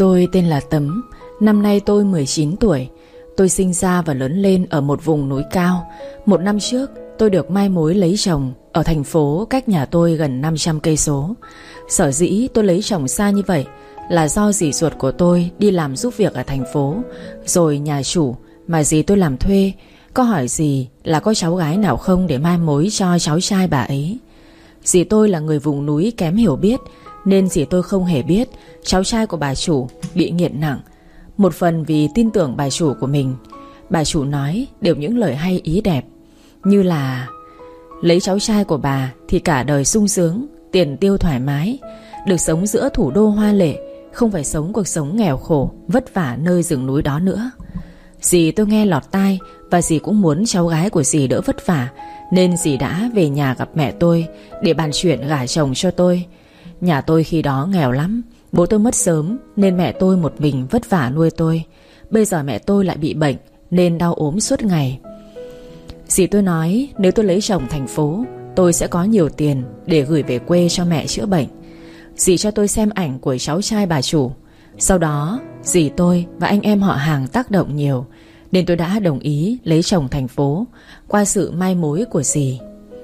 Tôi tên là Tấm. Năm nay tôi 19 tuổi. Tôi sinh ra và lớn lên ở một vùng núi cao. Một năm trước tôi được mai mối lấy chồng ở thành phố cách nhà tôi gần 500 cây số. Sở dĩ tôi lấy chồng xa như vậy là do dì ruột của tôi đi làm giúp việc ở thành phố. Rồi nhà chủ mà dì tôi làm thuê có hỏi dì là có cháu gái nào không để mai mối cho cháu trai bà ấy. Dì tôi là người vùng núi kém hiểu biết, nên dì tôi không hề biết cháu trai của bà chủ bị nghiện nặng. Một phần vì tin tưởng bà chủ của mình. Bà chủ nói đều những lời hay ý đẹp, như là lấy cháu trai của bà thì cả đời sung sướng, tiền tiêu thoải mái, được sống giữa thủ đô hoa lệ, không phải sống cuộc sống nghèo khổ vất vả nơi rừng núi đó nữa. Dì tôi nghe lọt tai, và dì cũng muốn cháu gái của dì đỡ vất vả, nên dì đã về nhà gặp mẹ tôi để bàn chuyện gả chồng cho tôi. Nhà tôi khi đó nghèo lắm. Bố tôi mất sớm nên mẹ tôi một mình vất vả nuôi tôi. Bây giờ mẹ tôi lại bị bệnh nên đau ốm suốt ngày. Dì tôi nói nếu tôi lấy chồng thành phố, tôi sẽ có nhiều tiền để gửi về quê cho mẹ chữa bệnh. Dì cho tôi xem ảnh của cháu trai bà chủ. Sau đó dì tôi và anh em họ hàng tác động nhiều, nên tôi đã đồng ý lấy chồng thành phố qua sự mai mối của dì.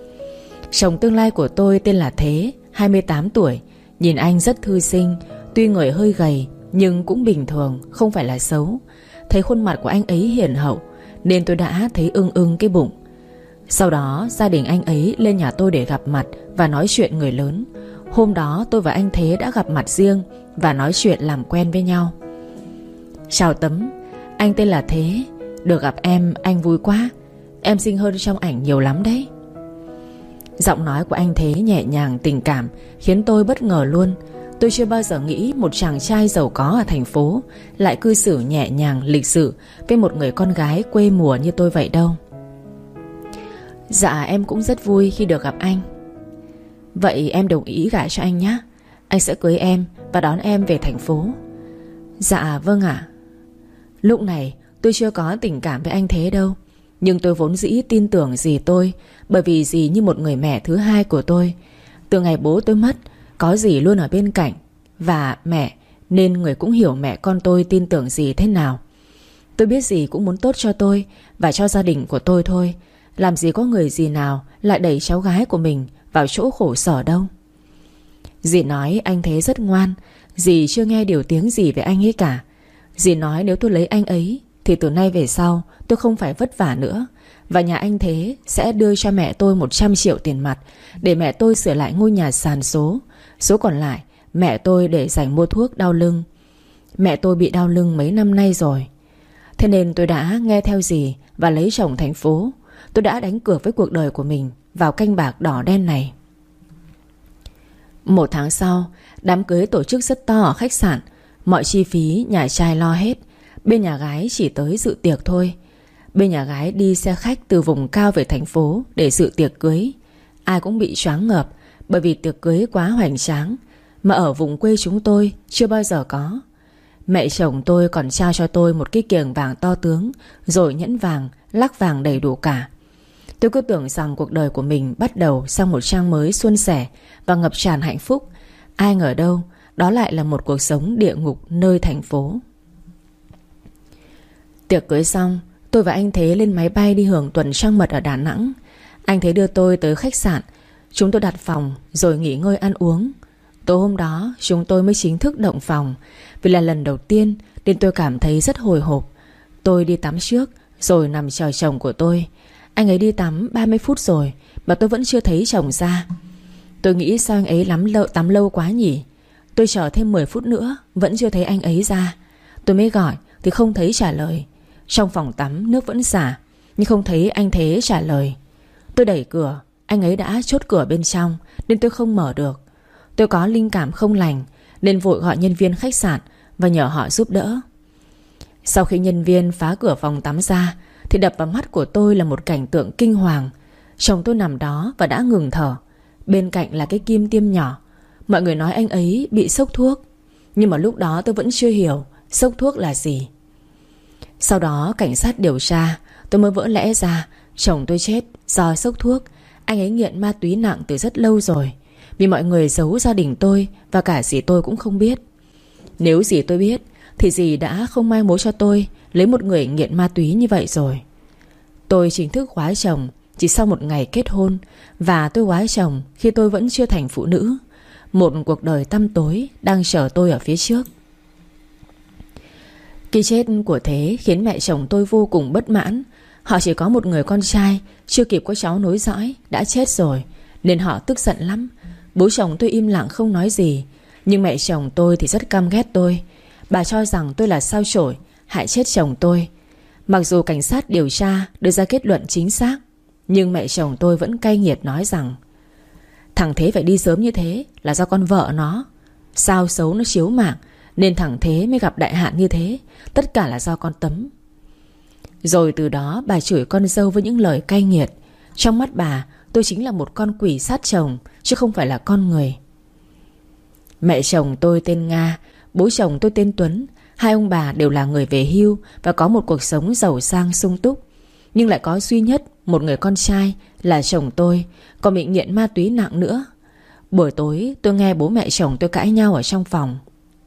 Chồng tương lai của tôi tên là Thế, 28 tuổi. Nhìn anh rất thư sinh, tuy người hơi gầy nhưng cũng bình thường, không phải là xấu. Thấy khuôn mặt của anh ấy hiền hậu nên tôi đã thấy ưng ưng cái bụng. Sau đó gia đình anh ấy lên nhà tôi để gặp mặt và nói chuyện người lớn. Hôm đó tôi và anh Thế đã gặp mặt riêng và nói chuyện làm quen với nhau. Chào Tấm, anh tên là Thế. Được gặp em, anh vui quá. Em xinh hơn trong ảnh nhiều lắm đấy. Giọng nói của anh Thế nhẹ nhàng tình cảm khiến tôi bất ngờ luôn. Tôi chưa bao giờ nghĩ một chàng trai giàu có ở thành phố lại cư xử nhẹ nhàng lịch sự với một người con gái quê mùa như tôi vậy đâu. Dạ em cũng rất vui khi được gặp anh. Vậy em đồng ý gả cho anh nhé. Anh sẽ cưới em và đón em về thành phố. Dạ vâng ạ. Lúc này tôi chưa có tình cảm với anh Thế đâu, nhưng tôi vốn dĩ tin tưởng dì tôi, bởi vì dì như một người mẹ thứ hai của tôi. Từ ngày bố tôi mất, có dì luôn ở bên cạnh và mẹ, nên người cũng hiểu mẹ con tôi tin tưởng dì thế nào. Tôi biết dì cũng muốn tốt cho tôi và cho gia đình của tôi thôi. Làm gì có người dì nào lại đẩy cháu gái của mình vào chỗ khổ sở đâu. Dì nói anh Thế rất ngoan. Dì chưa nghe điều tiếng gì về anh ấy cả. Dì nói nếu tôi lấy anh ấy thì từ nay về sau tôi không phải vất vả nữa, và nhà anh Thế sẽ đưa cho mẹ tôi 100 triệu tiền mặt để mẹ tôi sửa lại ngôi nhà sàn số. Số còn lại mẹ tôi để dành mua thuốc đau lưng. Mẹ tôi bị đau lưng mấy năm nay rồi. Thế nên tôi đã nghe theo dì và lấy chồng thành phố. Tôi đã đánh cược với cuộc đời của mình vào canh bạc đỏ đen này. 1 tháng sau, đám cưới tổ chức rất to ở khách sạn. Mọi chi phí nhà trai lo hết. Bên nhà gái chỉ tới dự tiệc thôi. Bên nhà gái đi xe khách từ vùng cao về thành phố để dự tiệc cưới. Ai cũng bị choáng ngợp, bởi vì tiệc cưới quá hoành tráng, mà ở vùng quê chúng tôi chưa bao giờ có. Mẹ chồng tôi còn trao cho tôi một cái kiềng vàng to tướng, rồi nhẫn vàng, lắc vàng đầy đủ cả. Tôi cứ tưởng rằng cuộc đời của mình bắt đầu sang một trang mới suôn sẻ và ngập tràn hạnh phúc. Ai ngờ đâu đó lại là một cuộc sống địa ngục nơi thành phố. Tiệc cưới xong, tôi và anh Thế lên máy bay đi hưởng tuần trăng mật ở Đà Nẵng. Anh Thế đưa tôi tới khách sạn. Chúng tôi đặt phòng rồi nghỉ ngơi ăn uống. Tối hôm đó chúng tôi mới chính thức động phòng. Vì là lần đầu tiên nên tôi cảm thấy rất hồi hộp. Tôi đi tắm trước rồi nằm chờ chồng của tôi. Anh ấy đi tắm 30 phút rồi mà tôi vẫn chưa thấy chồng ra. Tôi nghĩ sao anh ấy tắm lâu quá nhỉ. Tôi chờ thêm 10 phút nữa vẫn chưa thấy anh ấy ra. Tôi mới gọi thì không thấy trả lời. Trong phòng tắm nước vẫn xả, nhưng không thấy anh Thế trả lời. Tôi đẩy cửa, anh ấy đã chốt cửa bên trong nên tôi không mở được. Tôi có linh cảm không lành nên vội gọi nhân viên khách sạn và nhờ họ giúp đỡ. Sau khi nhân viên phá cửa phòng tắm ra thì đập vào mắt của tôi là một cảnh tượng kinh hoàng. Chồng tôi nằm đó và đã ngừng thở. Bên cạnh là cái kim tiêm nhỏ. Mọi người nói anh ấy bị sốc thuốc, nhưng mà lúc đó tôi vẫn chưa hiểu sốc thuốc là gì. Sau đó cảnh sát điều tra, tôi mới vỡ lẽ ra chồng tôi chết do sốc thuốc. Anh ấy nghiện ma túy nặng từ rất lâu rồi. Vì mọi người giấu gia đình tôi và cả dì tôi cũng không biết. Nếu dì tôi biết thì dì đã không mai mối cho tôi lấy một người nghiện ma túy như vậy rồi. Tôi chính thức góa chồng chỉ sau một ngày kết hôn. Và tôi góa chồng khi tôi vẫn chưa thành phụ nữ. Một cuộc đời tăm tối đang chờ tôi ở phía trước. Cái chết của Thế khiến mẹ chồng tôi vô cùng bất mãn. Họ chỉ có một người con trai, chưa kịp có cháu nối dõi, đã chết rồi, nên họ tức giận lắm. Bố chồng tôi im lặng không nói gì. Nhưng mẹ chồng tôi thì rất căm ghét tôi. Bà cho rằng tôi là sao chổi hại chết chồng tôi. Mặc dù cảnh sát điều tra đưa ra kết luận chính xác, nhưng mẹ chồng tôi vẫn cay nghiệt nói rằng thằng Thế phải đi sớm như thế là do con vợ nó. Sao xấu nó chiếu mạng nên thằng Thế mới gặp đại hạn như thế. Tất cả là do con Tấm. Rồi từ đó bà chửi con dâu với những lời cay nghiệt. Trong mắt bà, tôi chính là một con quỷ sát chồng, chứ không phải là con người. Mẹ chồng tôi tên Nga, bố chồng tôi tên Tuấn. Hai ông bà đều là người về hưu và có một cuộc sống giàu sang sung túc. Nhưng lại có duy nhất một người con trai là chồng tôi, còn bị nghiện ma túy nặng nữa. Buổi tối tôi nghe bố mẹ chồng tôi cãi nhau ở trong phòng.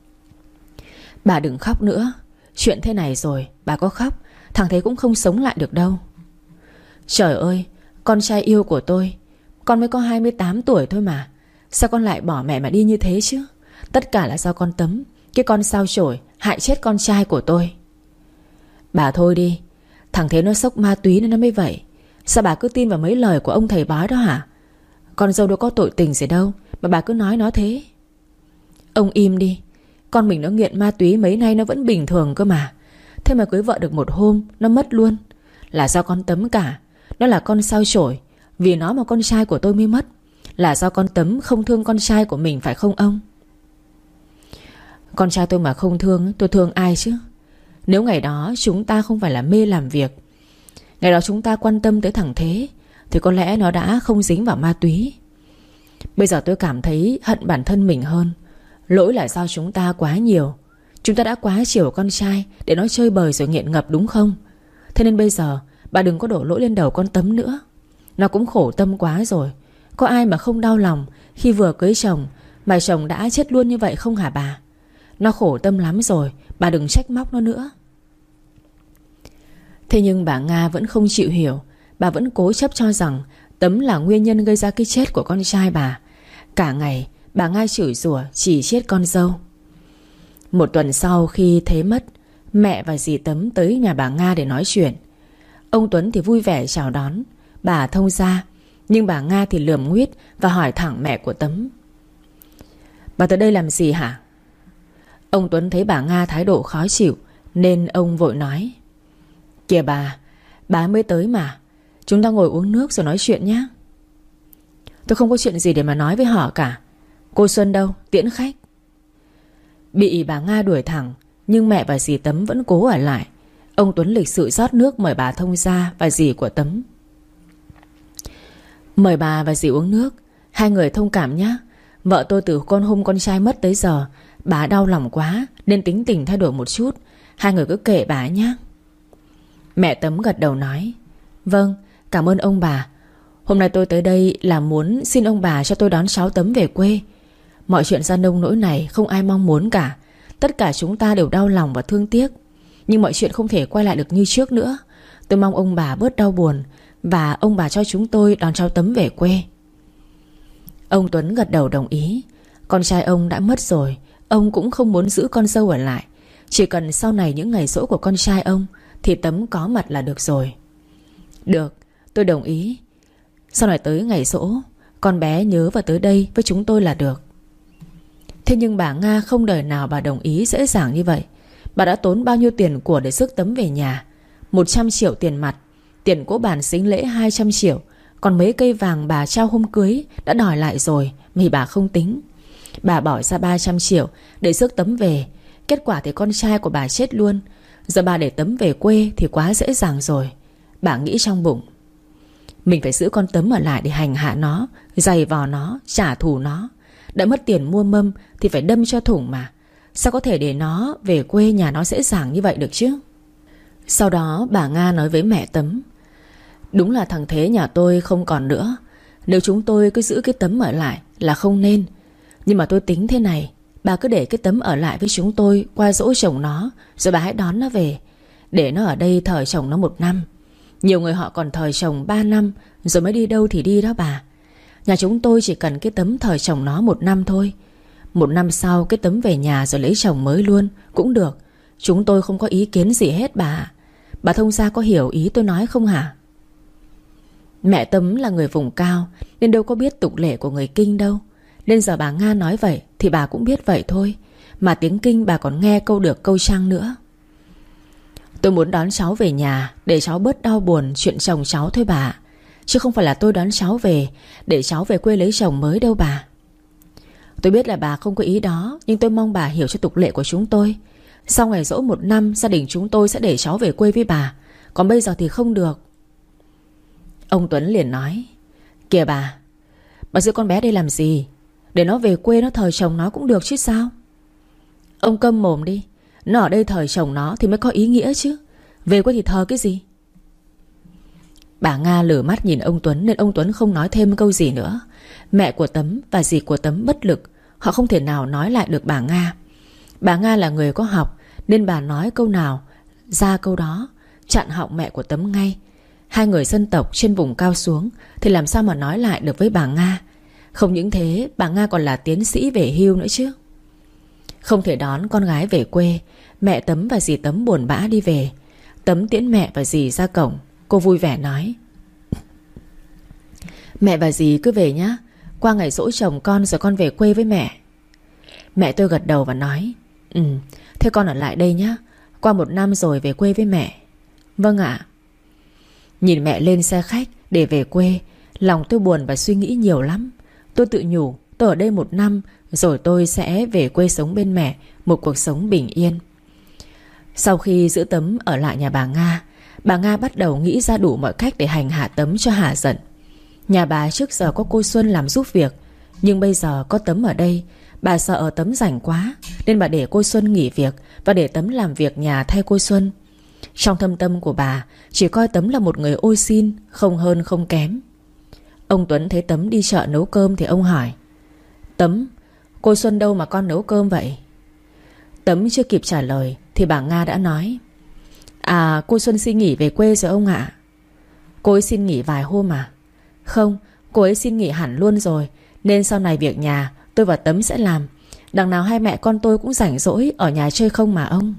Bà đừng khóc nữa. Chuyện thế này rồi, bà có khóc thằng Thế cũng không sống lại được đâu. Trời ơi, con trai yêu của tôi, con mới có 28 tuổi thôi mà. Sao con lại bỏ mẹ mà đi như thế chứ? Tất cả là do con Tấm, cái con sao chổi hại chết con trai của tôi. Bà thôi đi. Thằng Thế nó xốc ma túy nên nó mới vậy. Sao bà cứ tin vào mấy lời của ông thầy bói đó hả? Con dâu đâu có tội tình gì đâu mà bà cứ nói nó thế. Ông im đi. Con mình nó nghiện ma túy mấy nay nó vẫn bình thường cơ mà. Thế mà cưới vợ được một hôm nó mất luôn. Là do con Tấm cả. Nó là con sao chổi. Vì nó mà con trai của tôi mới mất. Là do con Tấm không thương con trai của mình phải không ông? Con trai tôi mà không thương, tôi thương ai chứ? Nếu ngày đó chúng ta không phải là mê làm việc, ngày đó chúng ta quan tâm tới thằng Thế, thì có lẽ nó đã không dính vào ma túy. Bây giờ tôi cảm thấy hận bản thân mình hơn. Lỗi là do chúng ta quá nhiều. Chúng ta đã quá chiều con trai để nó chơi bời rồi nghiện ngập đúng không? Thế nên bây giờ bà đừng có đổ lỗi lên đầu con Tấm nữa. Nó cũng khổ tâm quá rồi. Có ai mà không đau lòng khi vừa cưới chồng mà chồng đã chết luôn như vậy không hả bà? Nó khổ tâm lắm rồi, bà đừng trách móc nó nữa. Thế nhưng bà Nga vẫn không chịu hiểu. Bà vẫn cố chấp cho rằng Tấm là nguyên nhân gây ra cái chết của con trai bà. Cả ngày bà Nga chửi rủa chỉ trích con dâu. Một tuần sau khi Thế mất, mẹ và dì Tấm tới nhà bà Nga để nói chuyện. Ông Tuấn thì vui vẻ chào đón, bà thông ra. Nhưng bà Nga thì lườm nguýt và hỏi thẳng mẹ của Tấm: Bà tới đây làm gì hả? Ông Tuấn thấy bà Nga thái độ khó chịu nên ông vội nói: Kìa bà mới tới mà. Chúng ta ngồi uống nước rồi nói chuyện nhé. Tôi không có chuyện gì để mà nói với họ cả. Cô Xuân đâu, tiễn khách. Bị bà Nga đuổi thẳng, nhưng mẹ và dì Tấm vẫn cố ở lại. Ông Tuấn lịch sự rót nước mời bà thông gia và dì của Tấm. Mời bà và dì uống nước. Hai người thông cảm nhé. Vợ tôi từ con hôm con trai mất tới giờ, bà đau lòng quá nên tính tình thay đổi một chút. Hai người cứ kệ bà nhé. Mẹ Tấm gật đầu nói: Vâng, cảm ơn ông bà. Hôm nay tôi tới đây là muốn xin ông bà cho tôi đón cháu Tấm về quê. Mọi chuyện ra nông nỗi này không ai mong muốn cả. Tất cả chúng ta đều đau lòng và thương tiếc. Nhưng mọi chuyện không thể quay lại được như trước nữa. Tôi mong ông bà bớt đau buồn và ông bà cho chúng tôi đón cháu Tấm về quê. Ông Tuấn gật đầu đồng ý. Con trai ông đã mất rồi, ông cũng không muốn giữ con dâu ở lại. Chỉ cần sau này những ngày giỗ của con trai ông thì Tấm có mặt là được rồi. Được, tôi đồng ý. Sau này tới ngày giỗ, con bé nhớ vào tới đây với chúng tôi là được. Thế nhưng bà Nga không đời nào bà đồng ý dễ dàng như vậy. Bà đã tốn bao nhiêu tiền của để rước Tấm về nhà? 100 triệu tiền mặt, tiền cỗ bàn sính lễ 200 triệu, còn mấy cây vàng bà trao hôm cưới đã đòi lại rồi mà bà không tính. Bà bỏ ra 300 triệu để rước Tấm về. Kết quả thì con trai của bà chết luôn. Giờ bà để Tấm về quê thì quá dễ dàng rồi. Bà nghĩ trong bụng: mình phải giữ con Tấm ở lại để hành hạ nó, giày vò nó, trả thù nó. Đã mất tiền mua mâm thì phải đâm cho thủng mà. Sao có thể để nó về quê nhà nó dễ dàng như vậy được chứ? Sau đó bà Nga nói với mẹ Tấm: Đúng là thằng Thế nhà tôi không còn nữa. Nếu chúng tôi cứ giữ cái Tấm ở lại là không nên. Nhưng mà tôi tính thế này, bà cứ để cái Tấm ở lại với chúng tôi qua giỗ chồng nó, rồi bà hãy đón nó về. Để nó ở đây thờ chồng nó 1 năm. Nhiều người họ còn thờ chồng 3 năm rồi mới đi đâu thì đi đó bà. Nhà chúng tôi chỉ cần cái Tấm thờ chồng nó 1 năm thôi. 1 năm sau cái Tấm về nhà rồi lấy chồng mới luôn cũng được. Chúng tôi không có ý kiến gì hết bà. Bà thông gia có hiểu ý tôi nói không hả? Mẹ Tấm là người vùng cao nên đâu có biết tục lệ của người Kinh đâu. Nên giờ bà Nga nói vậy thì bà cũng biết vậy thôi. Mà tiếng Kinh bà còn nghe câu được câu trăng nữa. Tôi muốn đón cháu về nhà để cháu bớt đau buồn chuyện chồng cháu thôi bà. Chứ không phải là tôi đón cháu về để cháu về quê lấy chồng mới đâu bà. Tôi biết là bà không có ý đó, nhưng tôi mong bà hiểu cho tục lệ của chúng tôi. Sau ngày giỗ 1 năm, gia đình chúng tôi sẽ để cháu về quê với bà. Còn bây giờ thì không được. Ông Tuấn liền nói: Kìa bà giữ con bé đây làm gì? Để nó về quê nó thờ chồng nó cũng được chứ sao? Ông câm mồm đi. Nó ở đây thờ chồng nó thì mới có ý nghĩa chứ. Về quê thì thờ cái gì? Bà Nga lử mắt nhìn ông Tuấn nên ông Tuấn không nói thêm câu gì nữa. Mẹ của Tấm và dì của Tấm bất lực. Họ không thể nào nói lại được bà Nga. Bà Nga là người có học nên bà nói câu nào ra câu đó, chặn họng mẹ của Tấm ngay. Hai người dân tộc trên vùng cao xuống thì làm sao mà nói lại được với bà Nga. Không những thế, bà Nga còn là tiến sĩ về hưu nữa chứ. Không thể đón con gái về quê, mẹ Tấm và dì Tấm buồn bã đi về. Tấm tiễn mẹ và dì ra cổng. Cô vui vẻ nói: Mẹ và dì cứ về nhá. Qua ngày giỗ chồng con rồi con về quê với mẹ. Mẹ tôi gật đầu và nói: Thế con ở lại đây nhá. Qua 1 năm rồi về quê với mẹ. Vâng ạ. Nhìn mẹ lên xe khách để về quê, lòng tôi buồn và suy nghĩ nhiều lắm. Tôi tự nhủ tôi ở đây 1 năm rồi tôi sẽ về quê sống bên mẹ, một cuộc sống bình yên. Sau khi giữ Tấm ở lại nhà bà Nga bắt đầu nghĩ ra đủ mọi cách để hành hạ Tấm cho hả giận. Nhà bà trước giờ có cô Xuân làm giúp việc, nhưng bây giờ có Tấm ở đây, bà sợ Tấm rảnh quá nên bà để cô Xuân nghỉ việc và để Tấm làm việc nhà thay cô Xuân. Trong thâm tâm của bà chỉ coi Tấm là một người ô xin, không hơn không kém. Ông Tuấn thấy Tấm đi chợ nấu cơm thì ông hỏi: Tấm, cô Xuân đâu mà con nấu cơm vậy? Tấm chưa kịp trả lời thì bà Nga đã nói: À, cô Xuân xin nghỉ về quê rồi ông ạ. Cô ấy xin nghỉ vài hôm à? Không, cô ấy xin nghỉ hẳn luôn rồi. Nên sau này việc nhà tôi và Tấm sẽ làm. Đằng nào hai mẹ con tôi cũng rảnh rỗi ở nhà chơi không mà ông.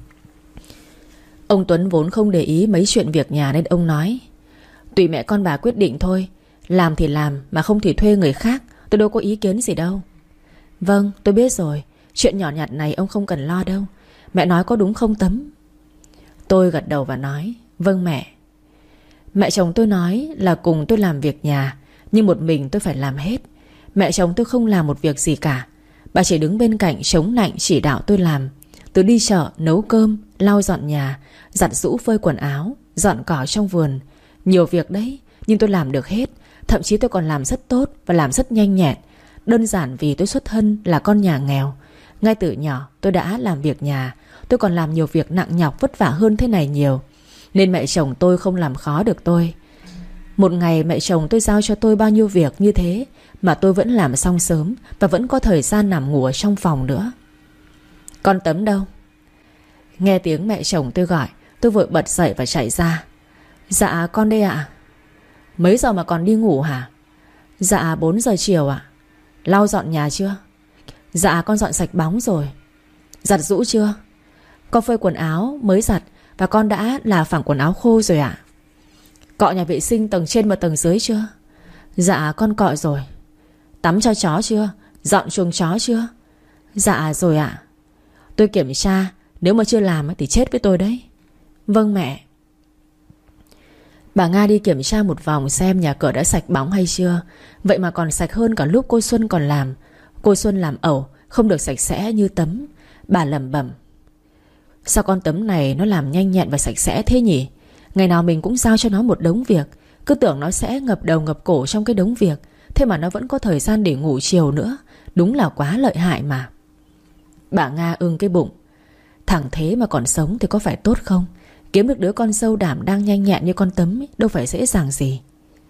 Ông Tuấn vốn không để ý mấy chuyện việc nhà nên ông nói: Tùy mẹ con bà quyết định thôi. Làm thì làm, mà không thì thuê người khác. Tôi đâu có ý kiến gì đâu. Vâng, tôi biết rồi. Chuyện nhỏ nhặt này ông không cần lo đâu. Mẹ nói có đúng không Tấm? Tôi gật đầu và nói: Vâng mẹ. Mẹ chồng tôi nói là cùng tôi làm việc nhà, nhưng một mình tôi phải làm hết. Mẹ chồng tôi không làm một việc gì cả. Bà chỉ đứng bên cạnh chống nạnh chỉ đạo tôi làm. Từ đi chợ, nấu cơm, lau dọn nhà, giặt giũ phơi quần áo, dọn cỏ trong vườn. Nhiều việc đấy, nhưng tôi làm được hết. Thậm chí tôi còn làm rất tốt và làm rất nhanh nhẹn. Đơn giản vì tôi xuất thân là con nhà nghèo. Ngay từ nhỏ tôi đã làm việc nhà. Tôi còn làm nhiều việc nặng nhọc vất vả hơn thế này nhiều. Nên mẹ chồng tôi không làm khó được tôi. Một ngày mẹ chồng tôi giao cho tôi bao nhiêu việc như thế mà tôi vẫn làm xong sớm và vẫn có thời gian nằm ngủ ở trong phòng nữa. Con Tấm đâu? Nghe tiếng mẹ chồng tôi gọi, tôi vội bật dậy và chạy ra. Dạ con đây ạ. Mấy giờ mà còn đi ngủ hả? Dạ 4 giờ chiều ạ. Lau dọn nhà chưa? Dạ con dọn sạch bóng rồi. Giặt giũ chưa? Con phơi quần áo mới giặt và con đã là phẳng quần áo khô rồi ạ. Cọ nhà vệ sinh tầng trên và tầng dưới chưa? Dạ con cọ rồi. Tắm cho chó chưa? Dọn chuồng chó chưa? Dạ rồi ạ. Tôi kiểm tra, nếu mà chưa làm thì chết với tôi đấy. Vâng mẹ. Bà Nga đi kiểm tra một vòng xem nhà cửa đã sạch bóng hay chưa. Vậy mà còn sạch hơn cả lúc cô Xuân còn làm. Cô Xuân làm ẩu, không được sạch sẽ như Tấm. Bà lẩm bẩm: Sao con Tấm này nó làm nhanh nhẹn và sạch sẽ thế nhỉ? Ngày nào mình cũng giao cho nó một đống việc. Cứ tưởng nó sẽ ngập đầu ngập cổ trong cái đống việc. Thế mà nó vẫn có thời gian để ngủ chiều nữa. Đúng là quá lợi hại mà. Bà Nga ưng cái bụng. Thằng thế mà còn sống thì có phải tốt không? Kiếm được đứa con dâu đảm đang nhanh nhẹn như con Tấm ấy, đâu phải dễ dàng gì.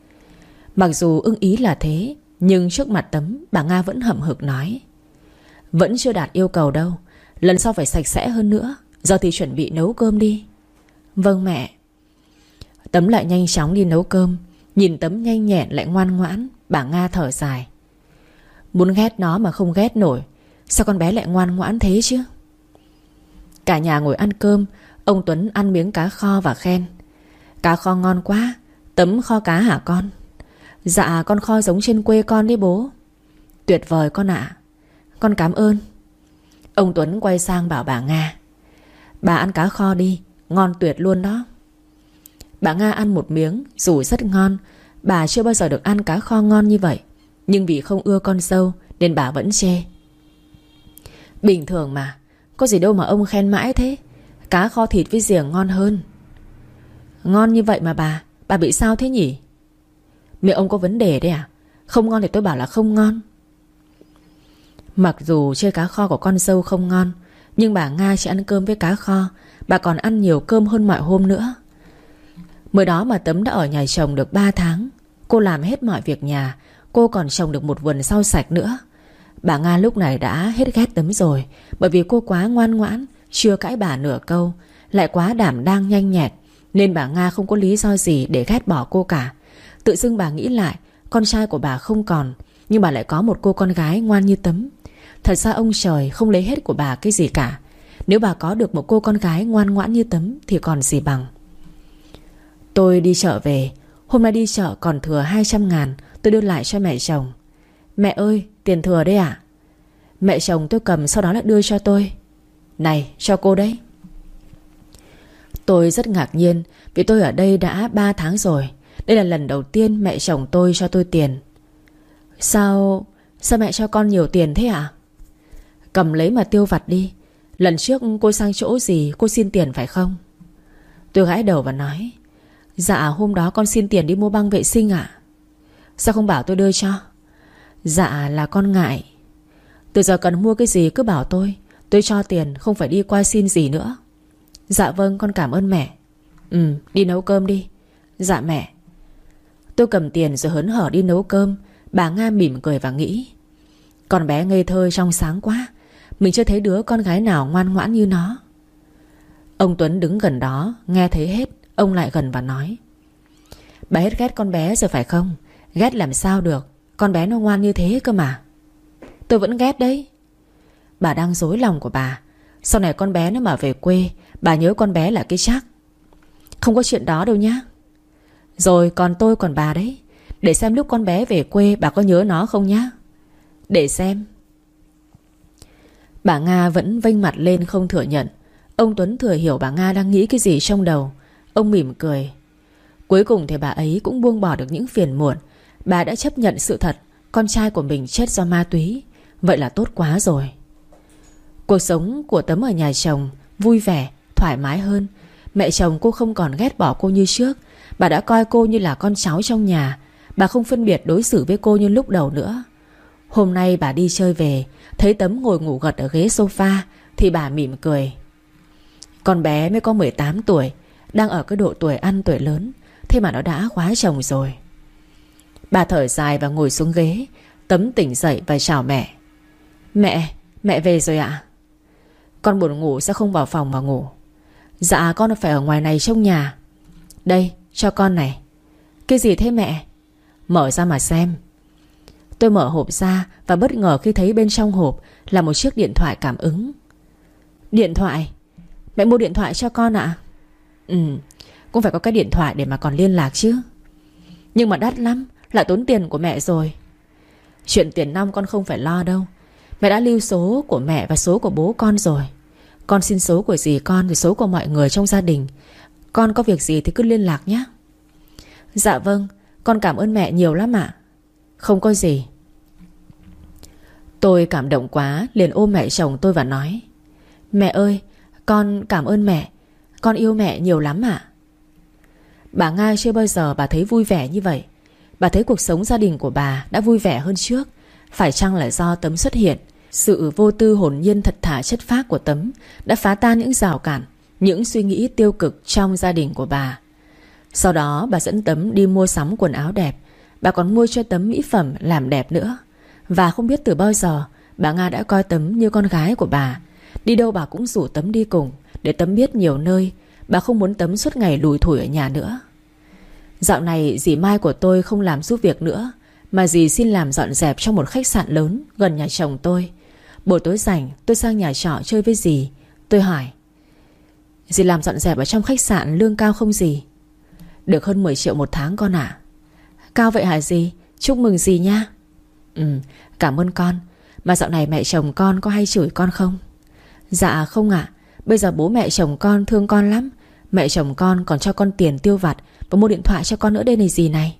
Mặc dù ưng ý là thế, nhưng trước mặt Tấm, bà Nga vẫn hậm hực nói: Vẫn chưa đạt yêu cầu đâu. Lần sau phải sạch sẽ hơn nữa. Giờ thì chuẩn bị nấu cơm đi. Vâng mẹ. Tấm lại nhanh chóng đi nấu cơm. Nhìn Tấm nhanh nhẹn lại ngoan ngoãn, bà Nga thở dài. Muốn ghét nó mà không ghét nổi. Sao con bé lại ngoan ngoãn thế chứ? Cả nhà ngồi ăn cơm. Ông Tuấn ăn miếng cá kho và khen. Cá kho ngon quá. Tấm kho cá hả con? Dạ con kho giống trên quê con đấy bố. Tuyệt vời con ạ. Con cảm ơn. Ông Tuấn quay sang bảo bà Nga. Bà ăn cá kho đi, ngon tuyệt luôn đó. Bà Nga ăn một miếng, dù rất ngon. Bà chưa bao giờ được ăn cá kho ngon như vậy. Nhưng vì không ưa con dâu nên bà vẫn chê. Bình thường mà, có gì đâu mà ông khen mãi thế. Cá kho thịt với riềng ngon hơn. Ngon như vậy mà bà bị sao thế nhỉ? Miệng ông có vấn đề đấy à? Không ngon thì tôi bảo là không ngon. Mặc dù chê cá kho của con dâu không ngon, nhưng bà Nga chỉ ăn cơm với cá kho. Bà còn ăn nhiều cơm hơn mọi hôm nữa. Mới đó mà Tấm đã ở nhà chồng được 3 tháng. Cô làm hết mọi việc nhà. Cô còn trồng được một vườn rau sạch nữa. Bà Nga lúc này đã hết ghét Tấm rồi. Bởi vì cô quá ngoan ngoãn, chưa cãi bà nửa câu, lại quá đảm đang nhanh nhẹt, nên bà Nga không có lý do gì để ghét bỏ cô cả. Tự dưng bà nghĩ lại, con trai của bà không còn, nhưng bà lại có một cô con gái ngoan như Tấm. Thật ra ông trời không lấy hết của bà cái gì cả. Nếu bà có được một cô con gái ngoan ngoãn như Tấm thì còn gì bằng. Tôi đi chợ về. Hôm nay đi chợ còn thừa 200.000. Tôi đưa lại cho mẹ chồng. Mẹ ơi, tiền thừa đấy ạ. Mẹ chồng tôi cầm sau đó lại đưa cho tôi. Này, cho cô đấy. Tôi rất ngạc nhiên vì tôi ở đây đã 3 tháng rồi. Đây là lần đầu tiên mẹ chồng tôi cho tôi tiền. Sao mẹ cho con nhiều tiền thế ạ? Cầm lấy mà tiêu vặt đi. Lần trước cô sang chỗ gì cô xin tiền phải không? Tôi gãi đầu và nói. Dạ hôm đó con xin tiền đi mua băng vệ sinh ạ. Sao không bảo tôi đưa cho? Dạ là con ngại. Từ giờ cần mua cái gì cứ bảo tôi cho tiền, không phải đi qua xin gì nữa. Dạ vâng, con cảm ơn mẹ. Đi nấu cơm đi. Dạ mẹ. Tôi cầm tiền rồi hớn hở đi nấu cơm. Bà Nga mỉm cười và nghĩ. Con bé ngây thơ trong sáng quá. Mình chưa thấy đứa con gái nào ngoan ngoãn như nó. Ông Tuấn đứng gần đó nghe thấy hết. Ông lại gần và nói. Bà hết ghét con bé rồi phải không? Ghét làm sao được. Con bé nó ngoan như thế cơ mà. Tôi vẫn ghét đấy. Bà đang dối lòng của bà. Sau này con bé nó mà về quê, bà nhớ con bé là cái chắc. Không có chuyện đó đâu nhá. Rồi còn tôi còn bà đấy. Để xem lúc con bé về quê bà có nhớ nó không nhá. Để xem. Bà Nga vẫn vênh mặt lên không thừa nhận. Ông Tuấn thừa hiểu bà Nga đang nghĩ cái gì trong đầu. Ông mỉm cười. Cuối cùng thì bà ấy cũng buông bỏ được những phiền muộn. Bà đã chấp nhận sự thật con trai của mình chết do ma túy. Vậy là tốt quá rồi. Cuộc sống của Tấm ở nhà chồng vui vẻ, thoải mái hơn. Mẹ chồng cô không còn ghét bỏ cô như trước. Bà đã coi cô như là con cháu trong nhà. Bà không phân biệt đối xử với cô như lúc đầu nữa. Hôm nay bà đi chơi về, thấy Tấm ngồi ngủ gật ở ghế sofa thì bà mỉm cười. Con bé mới có 18 tuổi, đang ở cái độ tuổi ăn tuổi lớn, thế mà nó đã quá chồng rồi. Bà thở dài và ngồi xuống ghế. Tấm tỉnh dậy và chào mẹ. Mẹ về rồi ạ? Con buồn ngủ sao không vào phòng mà ngủ? Dạ con phải ở ngoài này trông nhà. Đây cho con này. Cái gì thế mẹ? Mở ra mà xem. Tôi mở hộp ra và bất ngờ khi thấy bên trong hộp là một chiếc điện thoại cảm ứng. Điện thoại? Mẹ mua điện thoại cho con ạ? Cũng phải có cái điện thoại để mà còn liên lạc chứ. Nhưng mà đắt lắm, lại tốn tiền của mẹ rồi. Chuyện tiền nong con không phải lo đâu. Mẹ đã lưu số của mẹ và số của bố con rồi. Con xin số của dì con và số của mọi người trong gia đình. Con có việc gì thì cứ liên lạc nhé. Dạ vâng, con cảm ơn mẹ nhiều lắm ạ. Không có gì. Tôi cảm động quá, liền ôm mẹ chồng tôi và nói. Mẹ ơi, con cảm ơn mẹ. Con yêu mẹ nhiều lắm ạ. Bà Nga chưa bao giờ bà thấy vui vẻ như vậy. Bà thấy cuộc sống gia đình của bà đã vui vẻ hơn trước. Phải chăng là do Tấm xuất hiện? Sự vô tư hồn nhiên thật thà chất phác của Tấm đã phá tan những rào cản, những suy nghĩ tiêu cực trong gia đình của bà. Sau đó bà dẫn Tấm đi mua sắm quần áo đẹp. Bà còn mua cho Tấm mỹ phẩm làm đẹp nữa. Và không biết từ bao giờ Bà Nga đã coi Tấm như con gái của bà. Đi đâu bà cũng rủ Tấm đi cùng, để Tấm biết nhiều nơi. Bà không muốn Tấm suốt ngày lủi thủi ở nhà nữa. Dạo này dì Mai của tôi không làm giúp việc nữa, mà dì xin làm dọn dẹp trong một khách sạn lớn gần nhà chồng tôi. Buổi tối rảnh tôi sang nhà trọ chơi với dì. Tôi hỏi: dì làm dọn dẹp ở trong khách sạn lương cao không dì? Được hơn 10 triệu một tháng con ạ. Cao vậy hả dì? Chúc mừng dì nha. Cảm ơn con. Mà dạo này mẹ chồng con có hay chửi con không? Dạ không ạ. Bây giờ bố mẹ chồng con thương con lắm. Mẹ chồng con còn cho con tiền tiêu vặt và mua điện thoại cho con nữa đây này dì này.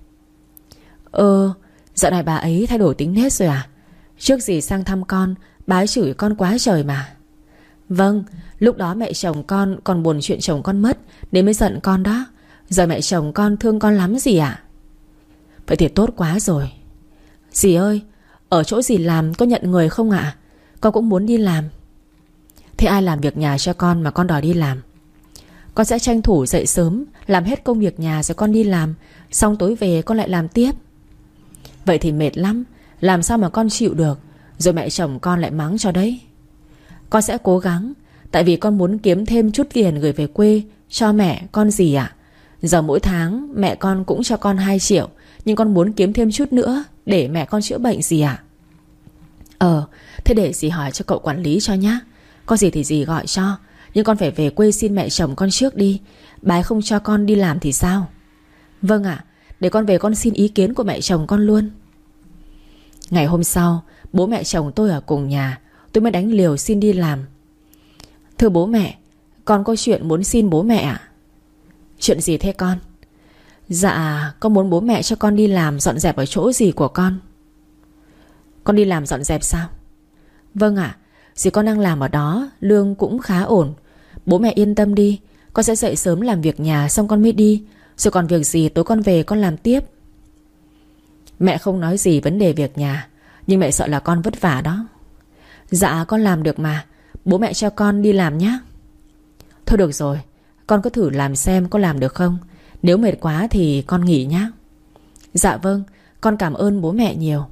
Dạo này bà ấy thay đổi tính nết rồi à? Trước dì sang thăm con, bà ấy chửi con quá trời mà. Vâng, lúc đó mẹ chồng con còn buồn chuyện chồng con mất nên mới giận con đó. Giờ mẹ chồng con thương con lắm dì ạ. Vậy thì tốt quá rồi. Dì ơi, ở chỗ dì làm có nhận người không ạ? Con cũng muốn đi làm. Thế ai làm việc nhà cho con mà con đòi đi làm? Con sẽ tranh thủ dậy sớm, làm hết công việc nhà rồi con đi làm. Xong tối về con lại làm tiếp. Vậy thì mệt lắm, làm sao mà con chịu được. Rồi mẹ chồng con lại mắng cho đấy. Con sẽ cố gắng. Tại vì con muốn kiếm thêm chút tiền gửi về quê cho mẹ con dì ạ. Giờ mỗi tháng mẹ con cũng cho con 2 triệu, nhưng con muốn kiếm thêm chút nữa để mẹ con chữa bệnh dì ạ. Thế để dì hỏi cho cậu quản lý cho nhá. Có gì thì dì gọi cho. Nhưng con phải về quê xin mẹ chồng con trước đi. Bà ấy không cho con đi làm thì sao? Vâng ạ. Để con về con xin ý kiến của mẹ chồng con luôn. Ngày hôm sau, bố mẹ chồng tôi ở cùng nhà. Tôi mới đánh liều xin đi làm. Thưa bố mẹ, con có chuyện muốn xin bố mẹ ạ. Chuyện gì thế con? Dạ, con muốn bố mẹ cho con đi làm dọn dẹp ở chỗ dì của con. Con đi làm dọn dẹp sao? Vâng ạ. Dì con đang làm ở đó, lương cũng khá ổn. Bố mẹ yên tâm đi. Con sẽ dậy sớm làm việc nhà xong con mới đi. Rồi còn việc gì tối con về con làm tiếp. Mẹ không nói gì vấn đề việc nhà, nhưng mẹ sợ là con vất vả đó. Dạ con làm được mà. Bố mẹ cho con đi làm nhé. Thôi được rồi, con cứ thử làm xem có làm được không. Nếu mệt quá thì con nghỉ nhé. Dạ vâng, con cảm ơn bố mẹ nhiều.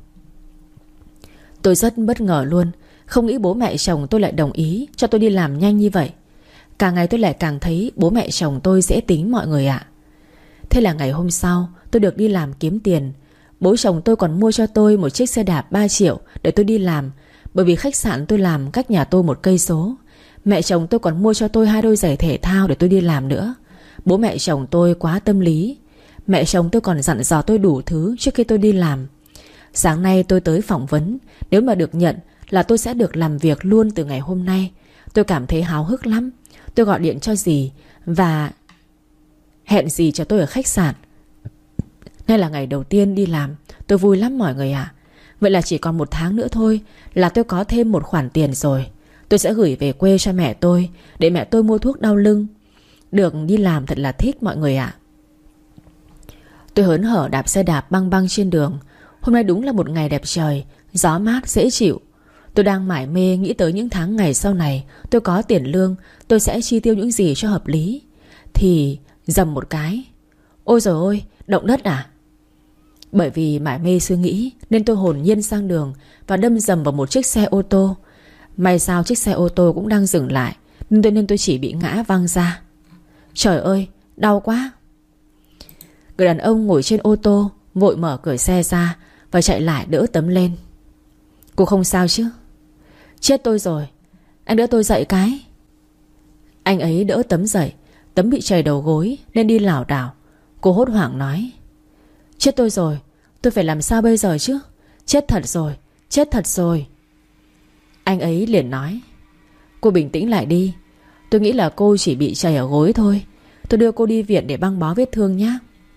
Tôi rất bất ngờ luôn. Không nghĩ bố mẹ chồng tôi lại đồng ý cho tôi đi làm nhanh như vậy. Càng ngày tôi lại càng thấy bố mẹ chồng tôi dễ tính mọi người ạ. Thế là ngày hôm sau tôi được đi làm kiếm tiền. Bố chồng tôi còn mua cho tôi một chiếc xe đạp 3 triệu để tôi đi làm. Bởi vì khách sạn tôi làm cách nhà tôi 1 cây số. Mẹ chồng tôi còn mua cho tôi 2 đôi giày thể thao để tôi đi làm nữa. Bố mẹ chồng tôi quá tâm lý. Mẹ chồng tôi còn dặn dò tôi đủ thứ trước khi tôi đi làm. Sáng nay tôi tới phỏng vấn. Nếu mà được nhận là tôi sẽ được làm việc luôn từ ngày hôm nay. Tôi cảm thấy háo hức lắm. Tôi gọi điện cho dì và hẹn dì cho tôi ở khách sạn. Nay là ngày đầu tiên đi làm. Tôi vui lắm mọi người ạ. Vậy là chỉ còn 1 tháng nữa thôi là tôi có thêm một khoản tiền rồi. Tôi sẽ gửi về quê cho mẹ tôi, để mẹ tôi mua thuốc đau lưng. Được đi làm thật là thích mọi người ạ. Tôi hớn hở đạp xe đạp băng băng trên đường. Hôm nay đúng là một ngày đẹp trời, gió mát dễ chịu. Tôi đang mải mê nghĩ tới những tháng ngày sau này. Tôi có tiền lương, tôi sẽ chi tiêu những gì cho hợp lý. Thì dầm một cái. Ôi dồi ôi, động đất à? Bởi vì mải mê suy nghĩ nên tôi hồn nhiên sang đường và đâm dầm vào một chiếc xe ô tô. May sao chiếc xe ô tô cũng đang dừng lại, nên tôi chỉ bị ngã văng ra. Trời ơi, đau quá. Người đàn ông ngồi trên ô tô vội mở cửa xe ra và chạy lại đỡ Tấm lên. Cô không sao chứ? Chết tôi rồi, anh đỡ tôi dậy cái. Anh ấy đỡ Tấm dậy. Tấm bị trầy đầu gối nên đi lảo đảo. Cô hốt hoảng nói: Chết tôi rồi, tôi phải làm sao bây giờ chứ? Chết thật rồi, chết thật rồi. Anh ấy liền nói: Cô bình tĩnh lại đi. Tôi nghĩ là cô chỉ bị trầy ở gối thôi. Tôi đưa cô đi viện để băng bó vết thương nhé.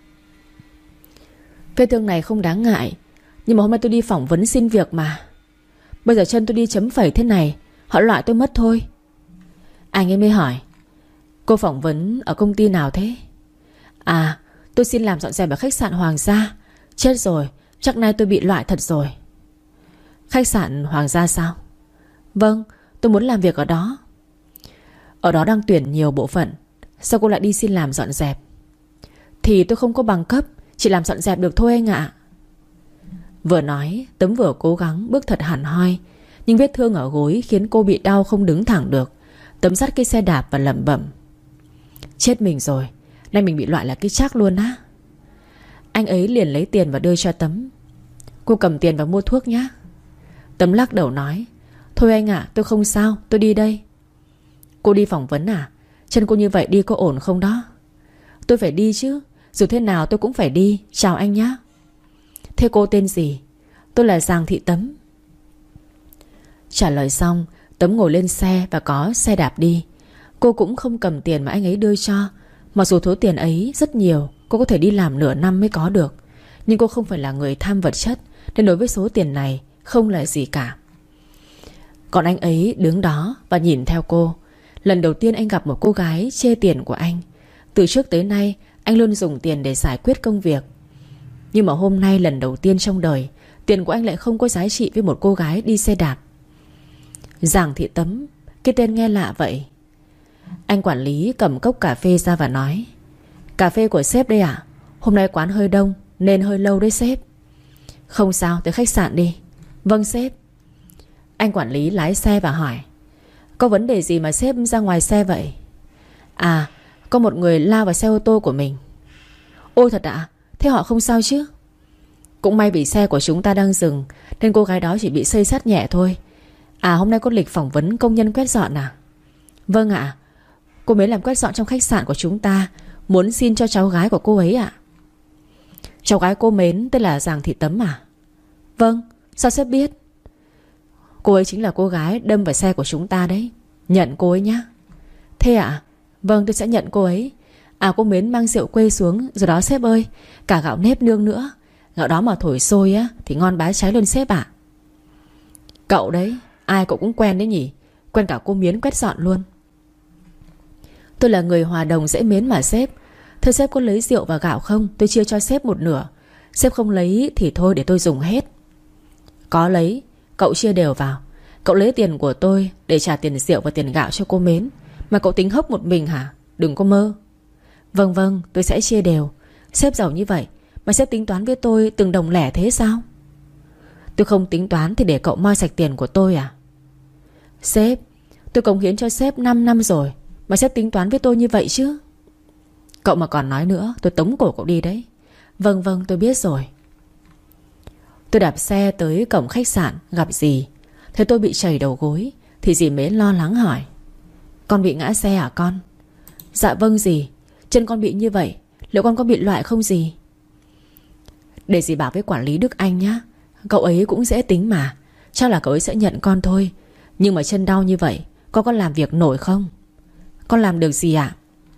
Vết thương này không đáng ngại, nhưng mà hôm nay tôi đi phỏng vấn xin việc mà. Bây giờ chân tôi đi chấm phẩy thế này, họ loại tôi mất thôi. Anh ấy mới hỏi: Cô phỏng vấn ở công ty nào thế? À, tôi xin làm dọn dẹp ở khách sạn Hoàng gia. Chết rồi, chắc nay tôi bị loại thật rồi. Khách sạn Hoàng gia sao? Vâng, tôi muốn làm việc ở đó. Ở đó đang tuyển nhiều bộ phận. Sao cô lại đi xin làm dọn dẹp? Thì tôi không có bằng cấp, chỉ làm dọn dẹp được thôi anh ạ. Vừa nói Tấm vừa cố gắng bước thật hẳn hoi. Nhưng vết thương ở gối khiến cô bị đau không đứng thẳng được. Tấm dắt cái xe đạp và lẩm bẩm: chết mình rồi, nay mình bị loại là cái chắc luôn á. Anh ấy liền lấy tiền và đưa cho Tấm. Cô cầm tiền và mua thuốc nhá. Tấm lắc đầu nói: thôi anh ạ, tôi không sao, tôi đi đây. Cô đi phỏng vấn à? Chân cô như vậy đi có ổn không đó? Tôi phải đi chứ, dù thế nào tôi cũng phải đi. Chào anh nhá. Thế cô tên gì? Tôi là Giàng Thị Tấm. Trả lời xong, Tấm ngồi lên xe và có xe đạp đi. Cô cũng không cầm tiền mà anh ấy đưa cho. Mặc dù số tiền ấy rất nhiều, cô có thể đi làm nửa năm mới có được. Nhưng cô không phải là người tham vật chất, nên đối với số tiền này không là gì cả. Còn anh ấy đứng đó và nhìn theo cô. Lần đầu tiên anh gặp một cô gái chê tiền của anh. Từ trước tới nay anh luôn dùng tiền để giải quyết công việc. Nhưng mà hôm nay lần đầu tiên trong đời, tiền của anh lại không có giá trị với một cô gái đi xe đạp. Giàng Thị Tấm, cái tên nghe lạ vậy. Anh quản lý cầm cốc cà phê ra và nói: cà phê của sếp đây à? Hôm nay quán hơi đông nên hơi lâu đấy sếp. Không sao, tới khách sạn đi. Vâng sếp. Anh quản lý lái xe và hỏi: có vấn đề gì mà sếp ra ngoài xe vậy? À, có một người lao vào xe ô tô của mình. Ôi thật ạ? Thế họ không sao chứ? Cũng may vì xe của chúng ta đang dừng nên cô gái đó chỉ bị xây xát nhẹ thôi. À, hôm nay có lịch phỏng vấn công nhân quét dọn à? Vâng ạ. Cô mới làm quét dọn trong khách sạn của chúng ta, muốn xin cho cháu gái của cô ấy ạ. Cháu gái cô mến tên là Giàng Thị Tấm à? Vâng. Sao sếp biết? Cô ấy chính là cô gái đâm vào xe của chúng ta đấy. Nhận cô ấy nhá. Thế ạ? Vâng, tôi sẽ nhận cô ấy. À, cô mến mang rượu quê xuống rồi đó sếp ơi. Cả gạo nếp nương nữa. Gạo đó mà thổi sôi á thì ngon bá cháy luôn sếp ạ. Cậu đấy, ai cậu cũng quen đấy nhỉ? Quen cả cô Miến quét dọn luôn. Tôi là người hòa đồng dễ mến mà sếp. Thưa sếp có lấy rượu và gạo không? Tôi chia cho sếp một nửa. Sếp không lấy thì thôi để tôi dùng hết. Có lấy. Cậu chia đều vào. Cậu lấy tiền của tôi để trả tiền rượu và tiền gạo cho cô Mến, mà cậu tính hốc một mình hả? Đừng có mơ. Vâng vâng, tôi sẽ chia đều. Sếp giàu như vậy mà sếp tính toán với tôi từng đồng lẻ thế sao? Tôi không tính toán thì để cậu moi sạch tiền của tôi à? Sếp, tôi cống hiến cho sếp 5 năm rồi mà sếp tính toán với tôi như vậy chứ? Cậu mà còn nói nữa tôi tống cổ cậu đi đấy. Vâng vâng, tôi biết rồi. Tôi đạp xe tới cổng khách sạn gặp dì. Thấy tôi bị trầy đầu gối thì dì Mến lo lắng hỏi: con bị ngã xe hả con? Dạ vâng dì. Chân con bị như vậy, liệu con có bị loại không dì? Để dì bảo với quản lý Đức Anh nhá. Cậu ấy cũng dễ tính mà. Chắc là cậu ấy sẽ nhận con thôi. Nhưng mà chân đau như vậy, con có làm việc nổi không? Con làm được gì ạ?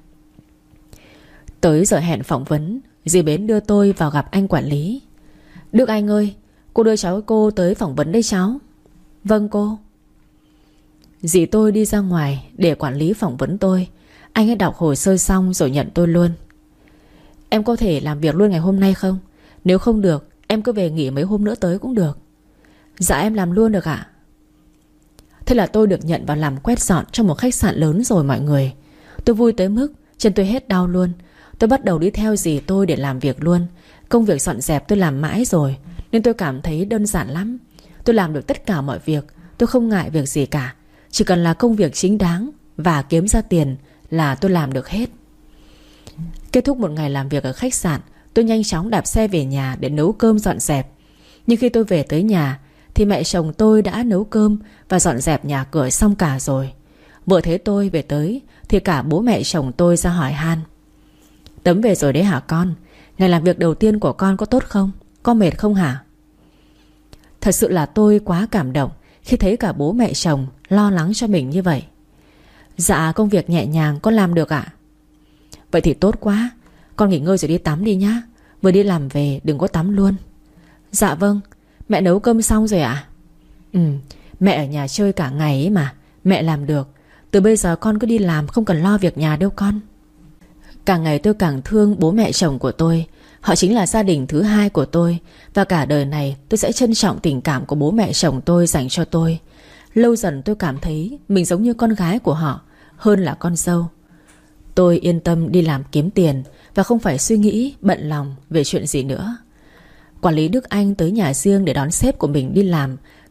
Tới giờ hẹn phỏng vấn, dì Mến đưa tôi vào gặp anh quản lý. Đức Anh ơi, cô đưa cháu cô tới phỏng vấn đây cháu. Vâng cô. Dì tôi đi ra ngoài để quản lý phỏng vấn tôi. Anh ấy đọc hồ sơ xong rồi nhận tôi luôn. Em có thể làm việc luôn ngày hôm nay không? Nếu không được em cứ về nghỉ mấy hôm nữa tới cũng được. Dạ em làm luôn được ạ. Thế là tôi được nhận vào làm quét dọn trong một khách sạn lớn rồi mọi người. Tôi vui tới mức chân tôi hết đau luôn. Tôi bắt đầu đi theo dì tôi để làm việc luôn. Công việc dọn dẹp tôi làm mãi rồi nên tôi cảm thấy đơn giản lắm. Tôi làm được tất cả mọi việc. Tôi không ngại việc gì cả. Chỉ cần là công việc chính đáng và kiếm ra tiền là tôi làm được hết. Kết thúc một ngày làm việc ở khách sạn, tôi nhanh chóng đạp xe về nhà để nấu cơm dọn dẹp. Nhưng khi tôi về tới nhà thì mẹ chồng tôi đã nấu cơm và dọn dẹp nhà cửa xong cả rồi. Vừa thấy tôi về tới thì cả bố mẹ chồng tôi ra hỏi han: Tấm về rồi đấy hả con? Ngày làm việc đầu tiên của con có tốt không? Có mệt không hả? Thật sự là tôi quá cảm động khi thấy cả bố mẹ chồng lo lắng cho mình như vậy. Dạ công việc nhẹ nhàng con làm được ạ. Vậy thì tốt quá. Con nghỉ ngơi rồi đi tắm đi nhá. Vừa đi làm về đừng có tắm luôn. Dạ vâng. Mẹ nấu cơm xong rồi ạ? Mẹ ở nhà chơi cả ngày ấy mà. Mẹ làm được. Từ bây giờ con cứ đi làm, không cần lo việc nhà đâu con. Càng ngày tôi càng thương bố mẹ chồng của tôi. Họ chính là gia đình thứ hai của tôi. Và cả đời này tôi sẽ trân trọng tình cảm của bố mẹ chồng tôi dành cho tôi. Lâu dần tôi cảm thấy mình giống như con gái của họ hơn là con dâu. Tôi yên tâm đi làm kiếm tiền và không phải suy nghĩ bận lòng về chuyện gì nữa. Quản lý Đức Anh tới nhà riêng để đón sếp của mình đi làm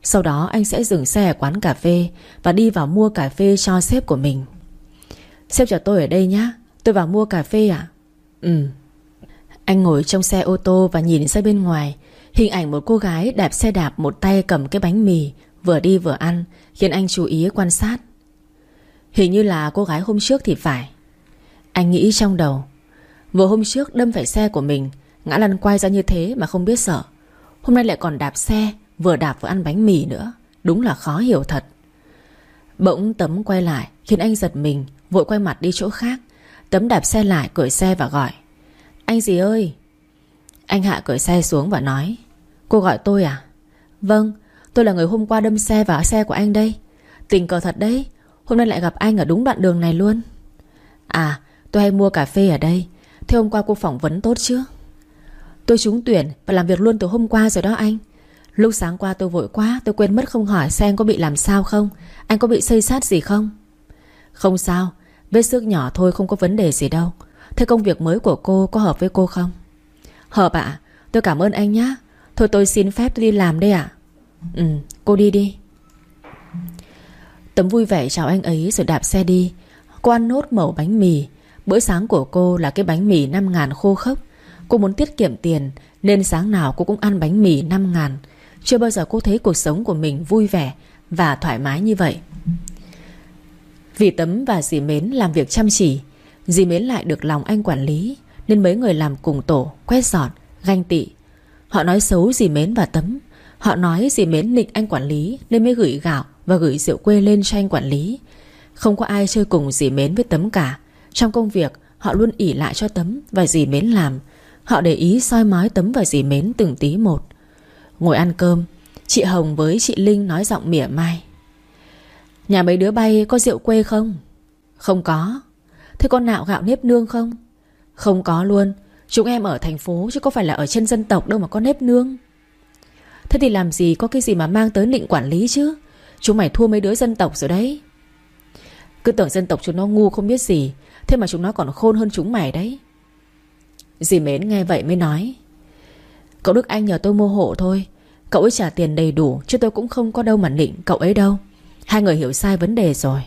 Sau đó anh sẽ dừng xe ở quán cà phê và đi vào mua cà phê cho sếp của mình. Sếp chờ tôi ở đây nhá, tôi vào mua cà phê à? Ừ. Anh ngồi trong xe ô tô và nhìn ra bên ngoài. Hình ảnh một cô gái đạp xe đạp, một tay cầm cái bánh mì, vừa đi vừa ăn, khiến anh chú ý quan sát. Hình như là cô gái hôm trước thì phải. Anh nghĩ trong đầu. Vừa hôm trước đâm phải xe của mình, ngã lăn quay ra như thế mà không biết sợ. Hôm nay lại còn đạp xe, vừa đạp vừa ăn bánh mì nữa. Đúng là khó hiểu thật. Bỗng Tấm quay lại khiến anh giật mình, vội quay mặt đi chỗ khác. Tấm đạp xe lại, cởi xe và gọi: Anh gì ơi? Anh hạ cởi xe xuống và nói: Cô gọi tôi à? Vâng, tôi là người hôm qua đâm xe vào xe của anh đây. Tình cờ thật đấy, hôm nay lại gặp anh ở đúng đoạn đường này luôn. À, tôi hay mua cà phê ở đây. Thế hôm qua cô phỏng vấn tốt chưa? Tôi trúng tuyển và làm việc luôn từ hôm qua rồi đó anh. Lúc sáng qua tôi vội quá, tôi quên mất không hỏi xem anh có bị làm sao không. Anh có bị xây xát gì không? Không sao, vết xước nhỏ thôi, không có vấn đề gì đâu. Thế công việc mới của cô có hợp với cô không? Hợp ạ, tôi cảm ơn anh nhé. Thôi tôi xin phép tôi đi làm đây ạ. Ừ, cô đi đi. Tấm vui vẻ chào anh ấy rồi đạp xe đi. Cô ăn nốt mẩu bánh mì. Bữa sáng của cô là cái bánh mì 5.000 khô khốc. Cô muốn tiết kiệm tiền nên sáng nào cô cũng ăn bánh mì 5.000. Chưa bao giờ cô thấy cuộc sống của mình vui vẻ và thoải mái như vậy. Vì Tấm và dì Mến làm việc chăm chỉ, dì Mến lại được lòng anh quản lý, nên mấy người làm cùng tổ quét dọn, ganh tị. Họ nói xấu dì Mến và Tấm. Họ nói dì Mến nịnh anh quản lý nên mới gửi gạo và gửi rượu quê lên cho anh quản lý. Không có ai chơi cùng dì Mến với Tấm cả. Trong công việc họ luôn ỷ lại cho Tấm và dì Mến làm. Họ để ý soi mói Tấm và dì Mến từng tí một. Ngồi ăn cơm, chị Hồng với chị Linh nói giọng mỉa mai: Nhà mấy đứa bay có rượu quê không? Không có. Thế con nạo gạo nếp nương không? Không có luôn. Chúng em ở thành phố chứ có phải là ở trên dân tộc đâu mà có nếp nương. Thế thì làm gì có cái gì mà mang tới nịnh quản lý chứ. Chúng mày thua mấy đứa dân tộc rồi đấy. Cứ tưởng dân tộc chúng nó ngu không biết gì, thế mà chúng nó còn khôn hơn chúng mày đấy. Dì Mến nghe vậy mới nói: Cậu Đức Anh nhờ tôi mua hộ thôi. Cậu ấy trả tiền đầy đủ, chứ tôi cũng không có đâu mà nịnh cậu ấy đâu. Hai người hiểu sai vấn đề rồi.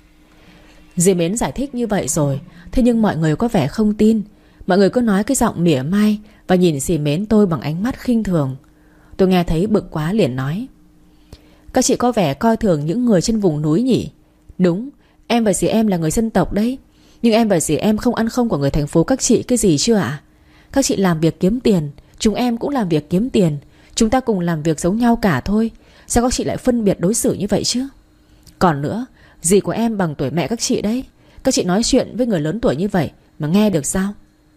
Dì Mến giải thích như vậy rồi, thế nhưng mọi người có vẻ không tin. Mọi người cứ nói cái giọng mỉa mai và nhìn dì Mến tôi bằng ánh mắt khinh thường. Tôi nghe thấy bực quá liền nói: Các chị có vẻ coi thường những người trên vùng núi nhỉ? Đúng, em và dì em là người dân tộc đấy. Nhưng em và dì em không ăn không của người thành phố các chị cái gì chưa ạ? Các chị làm việc kiếm tiền, chúng em cũng làm việc kiếm tiền. Chúng ta cùng làm việc giống nhau cả thôi. Sao các chị lại phân biệt đối xử như vậy chứ? Còn nữa, dì của em bằng tuổi mẹ các chị đấy. Các chị nói chuyện với người lớn tuổi như vậy mà nghe được sao?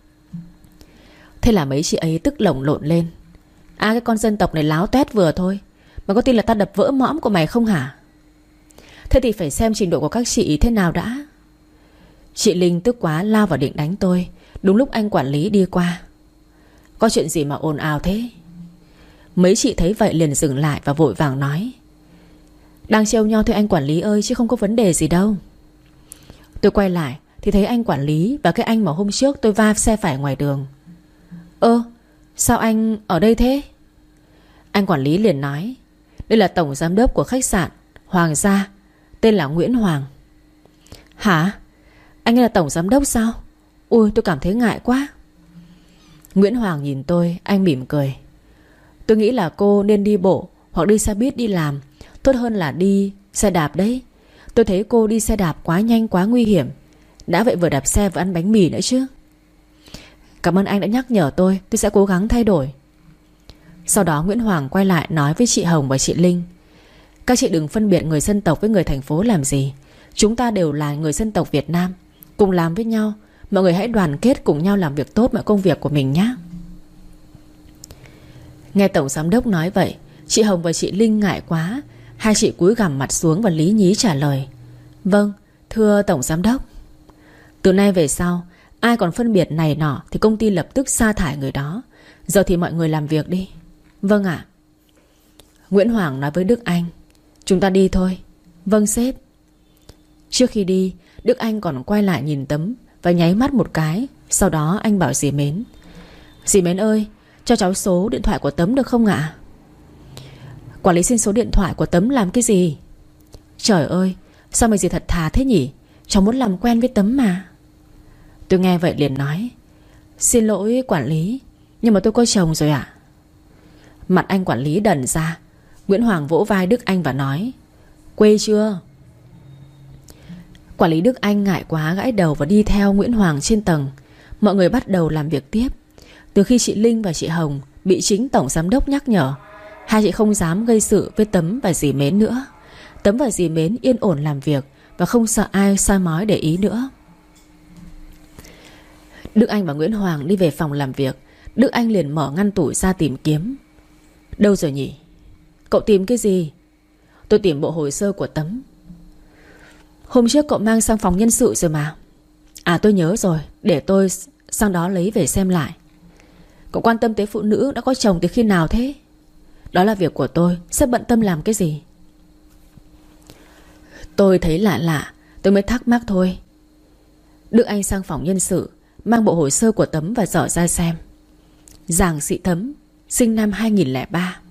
Thế là mấy chị ấy tức lồng lộn lên: À, cái con dân tộc này láo toét vừa thôi. Mày có tin là tao đập vỡ mõm của mày không hả? Thế thì phải xem trình độ của các chị thế nào đã. Chị Linh tức quá lao vào định đánh tôi. Đúng lúc anh quản lý đi qua: Có chuyện gì mà ồn ào thế? Mấy chị thấy vậy liền dừng lại và vội vàng nói: Đang trêu nhau thôi anh quản lý ơi, chứ không có vấn đề gì đâu. Tôi quay lại thì thấy anh quản lý và cái anh mà hôm trước tôi va xe phải ngoài đường. Sao anh ở đây thế? Anh quản lý liền nói: Đây là tổng giám đốc của khách sạn Hoàng gia, tên là Nguyễn Hoàng. Hả? Anh ấy là tổng giám đốc sao? Ui, tôi cảm thấy ngại quá. Nguyễn Hoàng nhìn tôi, anh mỉm cười: Tôi nghĩ là cô nên đi bộ hoặc đi xe buýt đi làm, tốt hơn là đi xe đạp đấy. Tôi thấy cô đi xe đạp quá nhanh quá nguy hiểm. Đã vậy vừa đạp xe vừa ăn bánh mì nữa chứ. Cảm ơn anh đã nhắc nhở tôi sẽ cố gắng thay đổi. Sau đó Nguyễn Hoàng quay lại nói với chị Hồng và chị Linh: Các chị đừng phân biệt người dân tộc với người thành phố làm gì. Chúng ta đều là người dân tộc Việt Nam, cùng làm với nhau. Mọi người hãy đoàn kết cùng nhau làm việc tốt mọi công việc của mình nhé. Nghe tổng giám đốc nói vậy, chị Hồng và chị Linh ngại quá. Hai chị cúi gằm mặt xuống và lý nhí trả lời: Vâng, thưa tổng giám đốc. Từ nay về sau, ai còn phân biệt này nọ thì công ty lập tức sa thải người đó. Giờ thì mọi người làm việc đi. Vâng ạ. Nguyễn Hoàng nói với Đức Anh: Chúng ta đi thôi. Vâng sếp. Trước khi đi, Đức Anh còn quay lại nhìn Tấm và nháy mắt một cái. Sau đó anh bảo dì Mến: Dì Mến ơi, cho cháu số điện thoại của Tấm được không ạ? Quản lý xin số điện thoại của Tấm làm cái gì? Trời ơi, sao mày gì thật thà thế nhỉ? Cháu muốn làm quen với Tấm mà. Tôi nghe vậy liền nói: Xin lỗi quản lý, nhưng mà tôi có chồng rồi ạ. Mặt anh quản lý đần ra. Nguyễn Hoàng vỗ vai Đức Anh và nói: Quê chưa? Quản lý Đức Anh ngại quá gãi đầu và đi theo Nguyễn Hoàng trên tầng. Mọi người bắt đầu làm việc tiếp. Từ khi chị Linh và chị Hồng bị chính tổng giám đốc nhắc nhở, hai chị không dám gây sự với Tấm và dì Mến nữa. Tấm và dì Mến yên ổn làm việc và không sợ ai soi mói để ý nữa. Đức Anh và Nguyễn Hoàng đi về phòng làm việc. Đức Anh liền mở ngăn tủ ra tìm kiếm. Đâu rồi nhỉ? Cậu tìm cái gì? Tôi tìm bộ hồ sơ của Tấm. Hôm trước cậu mang sang phòng nhân sự rồi mà. À, tôi nhớ rồi, để tôi sang đó lấy về xem lại. Cậu quan tâm tới phụ nữ đã có chồng từ khi nào thế? Đó là việc của tôi, sếp bận tâm làm cái gì? Tôi thấy lạ lạ, tôi mới thắc mắc thôi. Đức Anh sang phòng nhân sự, mang bộ hồ sơ của Tấm và dở ra xem. Giàng Thị Thấm, sinh năm 2003.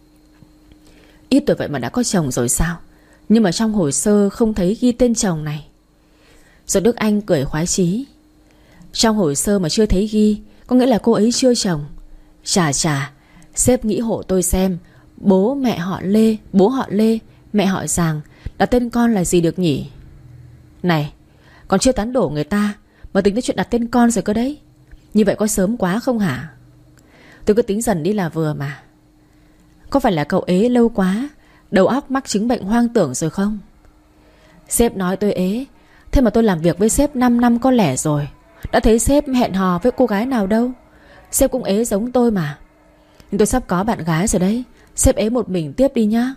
Ít tuổi vậy mà đã có chồng rồi sao? Nhưng mà trong hồ sơ không thấy ghi tên chồng này. Rồi Đức Anh cười khoái chí. Trong hồ sơ mà chưa thấy ghi, có nghĩa là cô ấy chưa chồng. Chà chà, sếp nghĩ hộ tôi xem. Bố mẹ họ Lê, bố họ Lê, mẹ họ Giàng, đặt tên con là gì được nhỉ? Này, còn chưa tán đổ người ta mà tính tới chuyện đặt tên con rồi cơ đấy. Như vậy có sớm quá không hả? Tôi cứ tính dần đi là vừa mà. Có phải là cậu ế lâu quá, đầu óc mắc chứng bệnh hoang tưởng rồi không? Sếp nói tôi ế, thế mà tôi làm việc với sếp 5 năm có lẻ rồi, đã thấy sếp hẹn hò với cô gái nào đâu. Sếp cũng ế giống tôi mà. Nhưng tôi sắp có bạn gái rồi đấy. Sếp ế một mình tiếp đi nhá.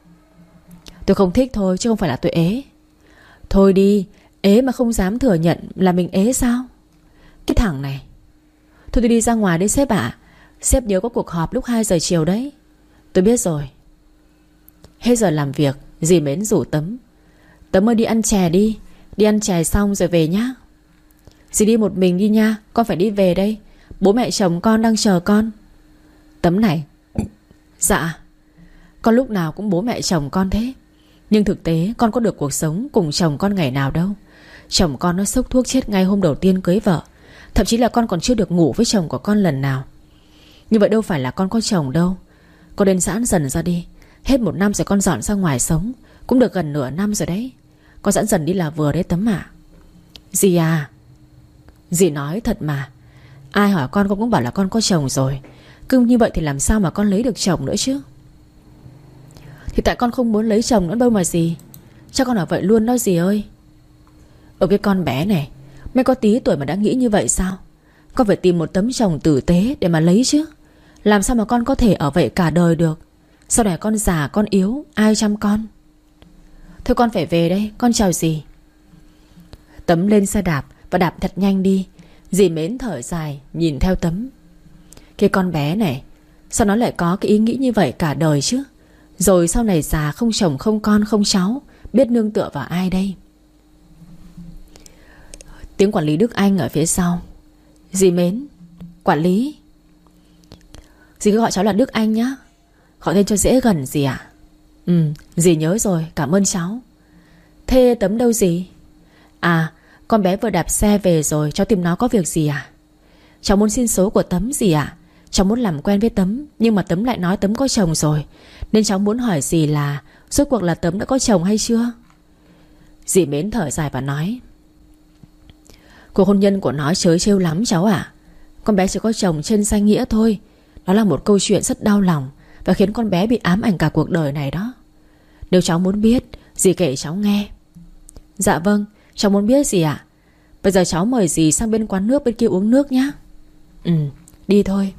Tôi không thích thôi chứ không phải là tôi ế. Thôi đi, ế mà không dám thừa nhận là mình ế sao? Cái thằng này. Thôi tôi đi ra ngoài đấy sếp ạ. Sếp nhớ có cuộc họp lúc 2 giờ chiều đấy. Tôi biết rồi. Hết giờ làm việc, dì Mến rủ Tấm. Tấm ơi đi ăn chè đi. Đi ăn chè xong rồi về nhá. Dì đi một mình đi nha, con phải đi về đây. Bố mẹ chồng con đang chờ con. Tấm này. Dạ. Con lúc nào cũng bố mẹ chồng con thế. Nhưng thực tế con có được cuộc sống cùng chồng con ngày nào đâu. Chồng con nó sốc thuốc chết ngay hôm đầu tiên cưới vợ. Thậm chí là con còn chưa được ngủ với chồng của con lần nào. Như vậy đâu phải là con có chồng đâu. Con nên giãn dần ra đi. Hết 1 năm rồi con dọn ra ngoài sống. Cũng được gần nửa năm rồi đấy. Con giãn dần đi là vừa đấy Tấm ạ. Dì à. Dì nói thật mà. Ai hỏi con cũng bảo là con có chồng rồi. Cứ như vậy thì làm sao mà con lấy được chồng nữa chứ? Thì tại con không muốn lấy chồng nữa đâu mà dì. Cho con ở vậy luôn đó dì ơi. Ở cái con bé này, mới có tí tuổi mà đã nghĩ như vậy sao? Con phải tìm một tấm chồng tử tế để mà lấy chứ. Làm sao mà con có thể ở vậy cả đời được? Sau này con già con yếu, ai chăm con? Thôi con phải về đây, con chào dì. Tấm lên xe đạp và đạp thật nhanh đi. Dì Mến thở dài nhìn theo Tấm. Cái con bé này, sao nó lại có cái ý nghĩ như vậy cả đời chứ? Rồi sau này già không chồng không con không cháu, biết nương tựa vào ai đây? Tiếng quản lý Đức Anh ở phía sau. Dì Mến. Quản lý. Dì cứ gọi cháu là Đức Anh nhá. Gọi tên cho dễ gần dì ạ. Dì nhớ rồi, cảm ơn cháu. Thế Tấm đâu dì? À, con bé vừa đạp xe về rồi, cháu tìm nó có việc gì à? Cháu muốn xin số của Tấm dì ạ. Cháu muốn làm quen với Tấm, nhưng mà Tấm lại nói Tấm có chồng rồi, nên cháu muốn hỏi dì là rốt cuộc là Tấm đã có chồng hay chưa? Dì Mến thở dài và nói. Cuộc hôn nhân của nó trớ trêu lắm cháu ạ. Con bé chỉ có chồng trên danh nghĩa thôi. Đó là một câu chuyện rất đau lòng và khiến con bé bị ám ảnh cả cuộc đời này đó. Nếu cháu muốn biết, dì kể cháu nghe. Dạ vâng, cháu muốn biết gì ạ? Bây giờ cháu mời dì sang bên quán nước bên kia uống nước nhá. Đi thôi.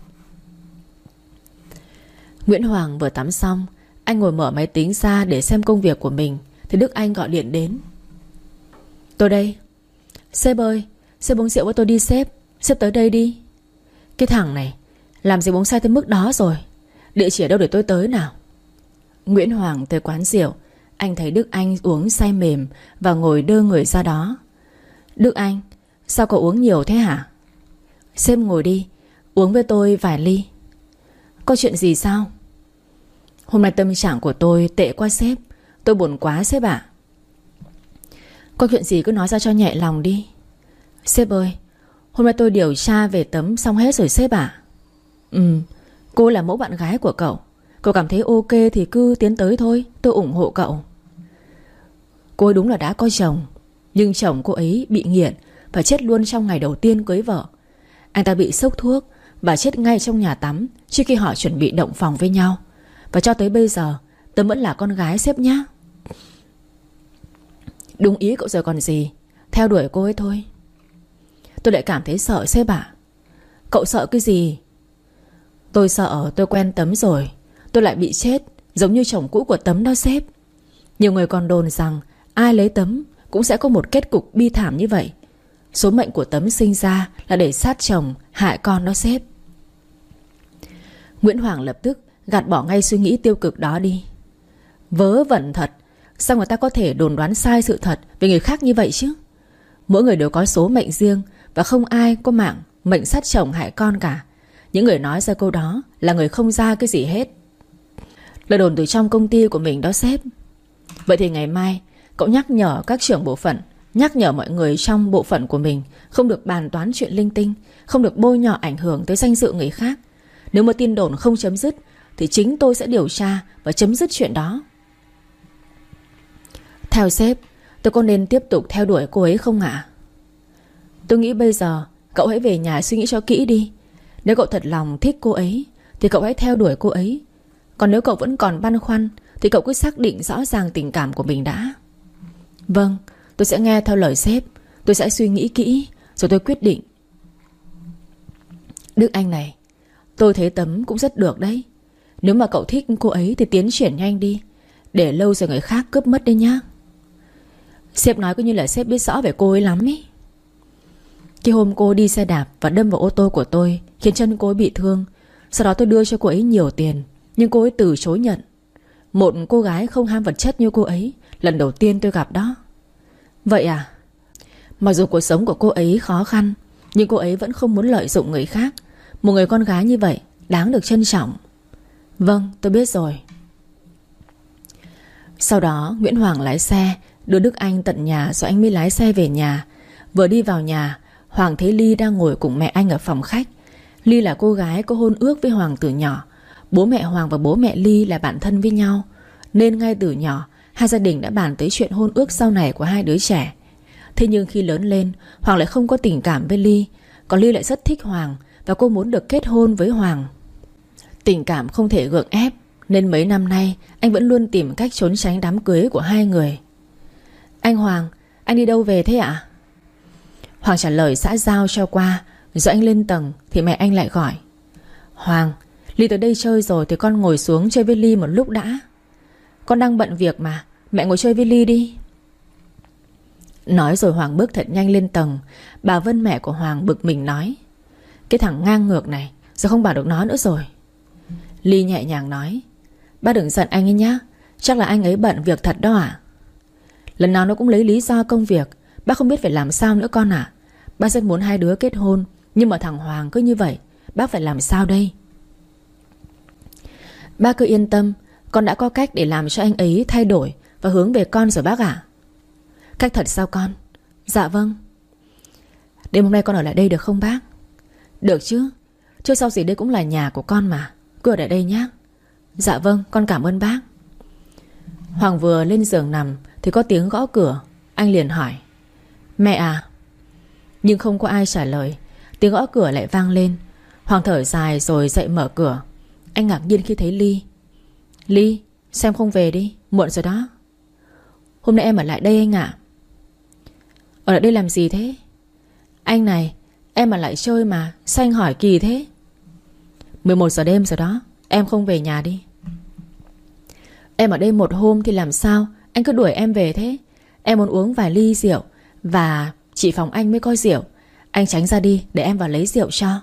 Nguyễn Hoàng vừa tắm xong, anh ngồi mở máy tính ra để xem công việc của mình thì Đức Anh gọi điện đến. Tôi đây. Sếp ơi, sếp uống rượu với tôi đi sếp. Sếp tới đây đi. Cái thằng này làm gì uống say tới mức đó rồi? Địa chỉ ở đâu để tôi tới nào? Nguyễn Hoàng tới quán rượu. Anh thấy Đức Anh uống say mềm và ngồi đơ người ra đó. Đức Anh, sao cậu uống nhiều thế hả? Sếp ngồi đi, uống với tôi vài ly. Có chuyện gì sao? Hôm nay tâm trạng của tôi tệ quá sếp. Tôi buồn quá sếp ạ. Có chuyện gì cứ nói ra cho nhẹ lòng đi. Sếp ơi, hôm nay tôi điều tra về Tấm xong hết rồi sếp ạ. Cô là mẫu bạn gái của cậu. Cậu cảm thấy ok thì cứ tiến tới thôi. Tôi ủng hộ cậu. Cô ấy đúng là đã có chồng, nhưng chồng cô ấy bị nghiện và chết luôn trong ngày đầu tiên cưới vợ. Anh ta bị sốc thuốc và chết ngay trong nhà tắm trước khi họ chuẩn bị động phòng với nhau. Và cho tới bây giờ Tấm vẫn là con gái sếp nhá. Đúng ý cậu rồi còn gì. Theo đuổi cô ấy thôi. Tôi lại cảm thấy sợ sếp ạ. Cậu sợ cái gì? Tôi sợ tôi quen Tấm rồi tôi lại bị chết giống như chồng cũ của Tấm đó sếp. Nhiều người còn đồn rằng ai lấy Tấm cũng sẽ có một kết cục bi thảm như vậy. Số mệnh của Tấm sinh ra là để sát chồng hại con đó sếp. Nguyễn Hoàng lập tức gạt bỏ ngay suy nghĩ tiêu cực đó đi. Vớ vẩn thật. Sao người ta có thể đồn đoán sai sự thật về người khác như vậy chứ? Mỗi người đều có số mệnh riêng, và không ai có mạng mệnh sát chồng hại con cả. Những người nói ra câu đó là người không ra cái gì hết. Lời đồn từ trong công ty của mình đó sếp. Vậy thì ngày mai cậu nhắc nhở các trưởng bộ phận, nhắc nhở mọi người trong bộ phận của mình không được bàn toán chuyện linh tinh, không được bôi nhọ ảnh hưởng tới danh dự người khác. Nếu mà tin đồn không chấm dứt thì chính tôi sẽ điều tra và chấm dứt chuyện đó. Theo sếp, tôi có nên tiếp tục theo đuổi cô ấy không ạ? Tôi nghĩ bây giờ cậu hãy về nhà suy nghĩ cho kỹ đi. Nếu cậu thật lòng thích cô ấy thì cậu hãy theo đuổi cô ấy. Còn nếu cậu vẫn còn băn khoăn thì cậu cứ xác định rõ ràng tình cảm của mình đã. Vâng, tôi sẽ nghe theo lời sếp. Tôi sẽ suy nghĩ kỹ rồi tôi quyết định. Đức Anh này, tôi thấy Tấm cũng rất được đấy. Nếu mà cậu thích cô ấy thì tiến triển nhanh đi, để lâu rồi người khác cướp mất đấy nhá. Sếp nói cứ như là sếp biết rõ về cô ấy lắm ý. Cái hôm cô đi xe đạp và đâm vào ô tô của tôi, khiến chân cô ấy bị thương. Sau đó tôi đưa cho cô ấy nhiều tiền, nhưng cô ấy từ chối nhận. Một cô gái không ham vật chất như cô ấy, lần đầu tiên tôi gặp đó. Vậy à? Mặc dù cuộc sống của cô ấy khó khăn, nhưng cô ấy vẫn không muốn lợi dụng người khác. Một người con gái như vậy đáng được trân trọng. Vâng, tôi biết rồi. Sau đó Nguyễn Hoàng lái xe đưa Đức Anh tận nhà, rồi anh mới lái xe về nhà. Vừa đi vào nhà, Hoàng thấy Ly đang ngồi cùng mẹ anh ở phòng khách. Ly là cô gái có hôn ước với Hoàng từ nhỏ. Bố mẹ Hoàng và bố mẹ Ly là bạn thân với nhau, nên ngay từ nhỏ hai gia đình đã bàn tới chuyện hôn ước sau này của hai đứa trẻ. Thế nhưng khi lớn lên, Hoàng lại không có tình cảm với Ly, còn Ly lại rất thích Hoàng và cô muốn được kết hôn với Hoàng. Tình cảm không thể gượng ép, nên mấy năm nay anh vẫn luôn tìm cách trốn tránh đám cưới của hai người. Anh Hoàng, anh đi đâu về thế ạ? Hoàng trả lời xã giao cho qua. Rồi anh lên tầng thì mẹ anh lại gọi. Hoàng, Ly tới đây chơi rồi thì con ngồi xuống chơi với Ly một lúc đã. Con đang bận việc mà, mẹ ngồi chơi với Ly đi. Nói rồi Hoàng bước thật nhanh lên tầng. Bà Vân mẹ của Hoàng bực mình nói. Cái thằng ngang ngược này, giờ không bảo được nó nữa rồi. Ly nhẹ nhàng nói. Bác đừng giận anh ấy nhá, chắc là anh ấy bận việc thật đó ạ. Lần nào nó cũng lấy lý do công việc. Bác không biết phải làm sao nữa con ạ. Bác rất muốn hai đứa kết hôn, nhưng mà thằng Hoàng cứ như vậy, bác phải làm sao đây? Bác cứ yên tâm, con đã có cách để làm cho anh ấy thay đổi và hướng về con rồi bác ạ. Cách thật sao con? Dạ vâng. Đêm hôm nay con ở lại đây được không bác? Được chứ, chưa sau gì đây cũng là nhà của con mà. Cứ ở lại đây nhé. Dạ vâng, con cảm ơn bác. Hoàng vừa lên giường nằm thì có tiếng gõ cửa. Anh liền hỏi. Mẹ à? Nhưng không có ai trả lời. Tiếng gõ cửa lại vang lên. Hoàng thở dài rồi dậy mở cửa. Anh ngạc nhiên khi thấy Ly. Ly, xem không về đi, muộn rồi đó. Hôm nay em ở lại đây anh ạ. Ở lại đây làm gì thế? Anh này, em ở lại chơi mà, sao anh hỏi kỳ thế? 11 giờ đêm rồi đó, em không về nhà đi. Em ở đây một hôm thì làm sao anh cứ đuổi em về thế? Em muốn uống vài ly rượu, và chỉ phòng anh mới có rượu. Anh tránh ra đi để em vào lấy rượu cho.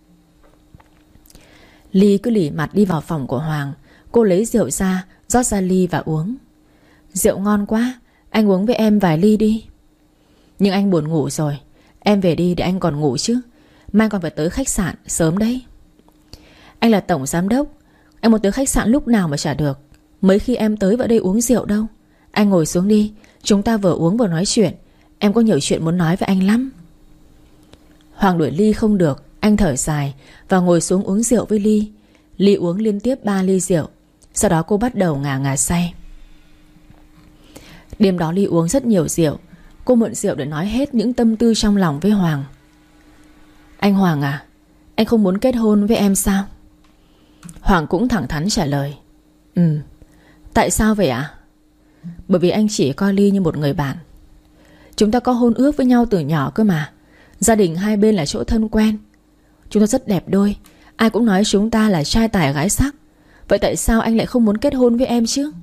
Ly cứ lỉ mặt đi vào phòng của Hoàng. Cô lấy rượu ra, rót ra ly và uống. Rượu ngon quá, anh uống với em vài ly đi. Nhưng anh buồn ngủ rồi. Em về đi để anh còn ngủ chứ. Mai còn phải tới khách sạn sớm đấy. Anh là tổng giám đốc, Anh muốn tới khách sạn lúc nào mà chả được. Mấy khi em tới vào đây uống rượu đâu. Anh ngồi xuống đi, chúng ta vừa uống vừa nói chuyện. Em có nhiều chuyện muốn nói với anh lắm. Hoàng đuổi Ly không được. Anh thở dài và ngồi xuống uống rượu với Ly. Ly uống liên tiếp 3 ly rượu. Sau đó cô bắt đầu ngà ngà say. Đêm đó Ly uống rất nhiều rượu. Cô mượn rượu để nói hết những tâm tư trong lòng với Hoàng. Anh Hoàng à, anh không muốn kết hôn với em sao? Hoàng cũng thẳng thắn trả lời. Tại sao vậy ạ? Bởi vì anh chỉ coi Ly như một người bạn. Chúng ta có hôn ước với nhau từ nhỏ cơ mà. Gia đình hai bên là chỗ thân quen. Chúng ta rất đẹp đôi. Ai cũng nói chúng ta là trai tài gái sắc. Vậy tại sao anh lại không muốn kết hôn với em chứ?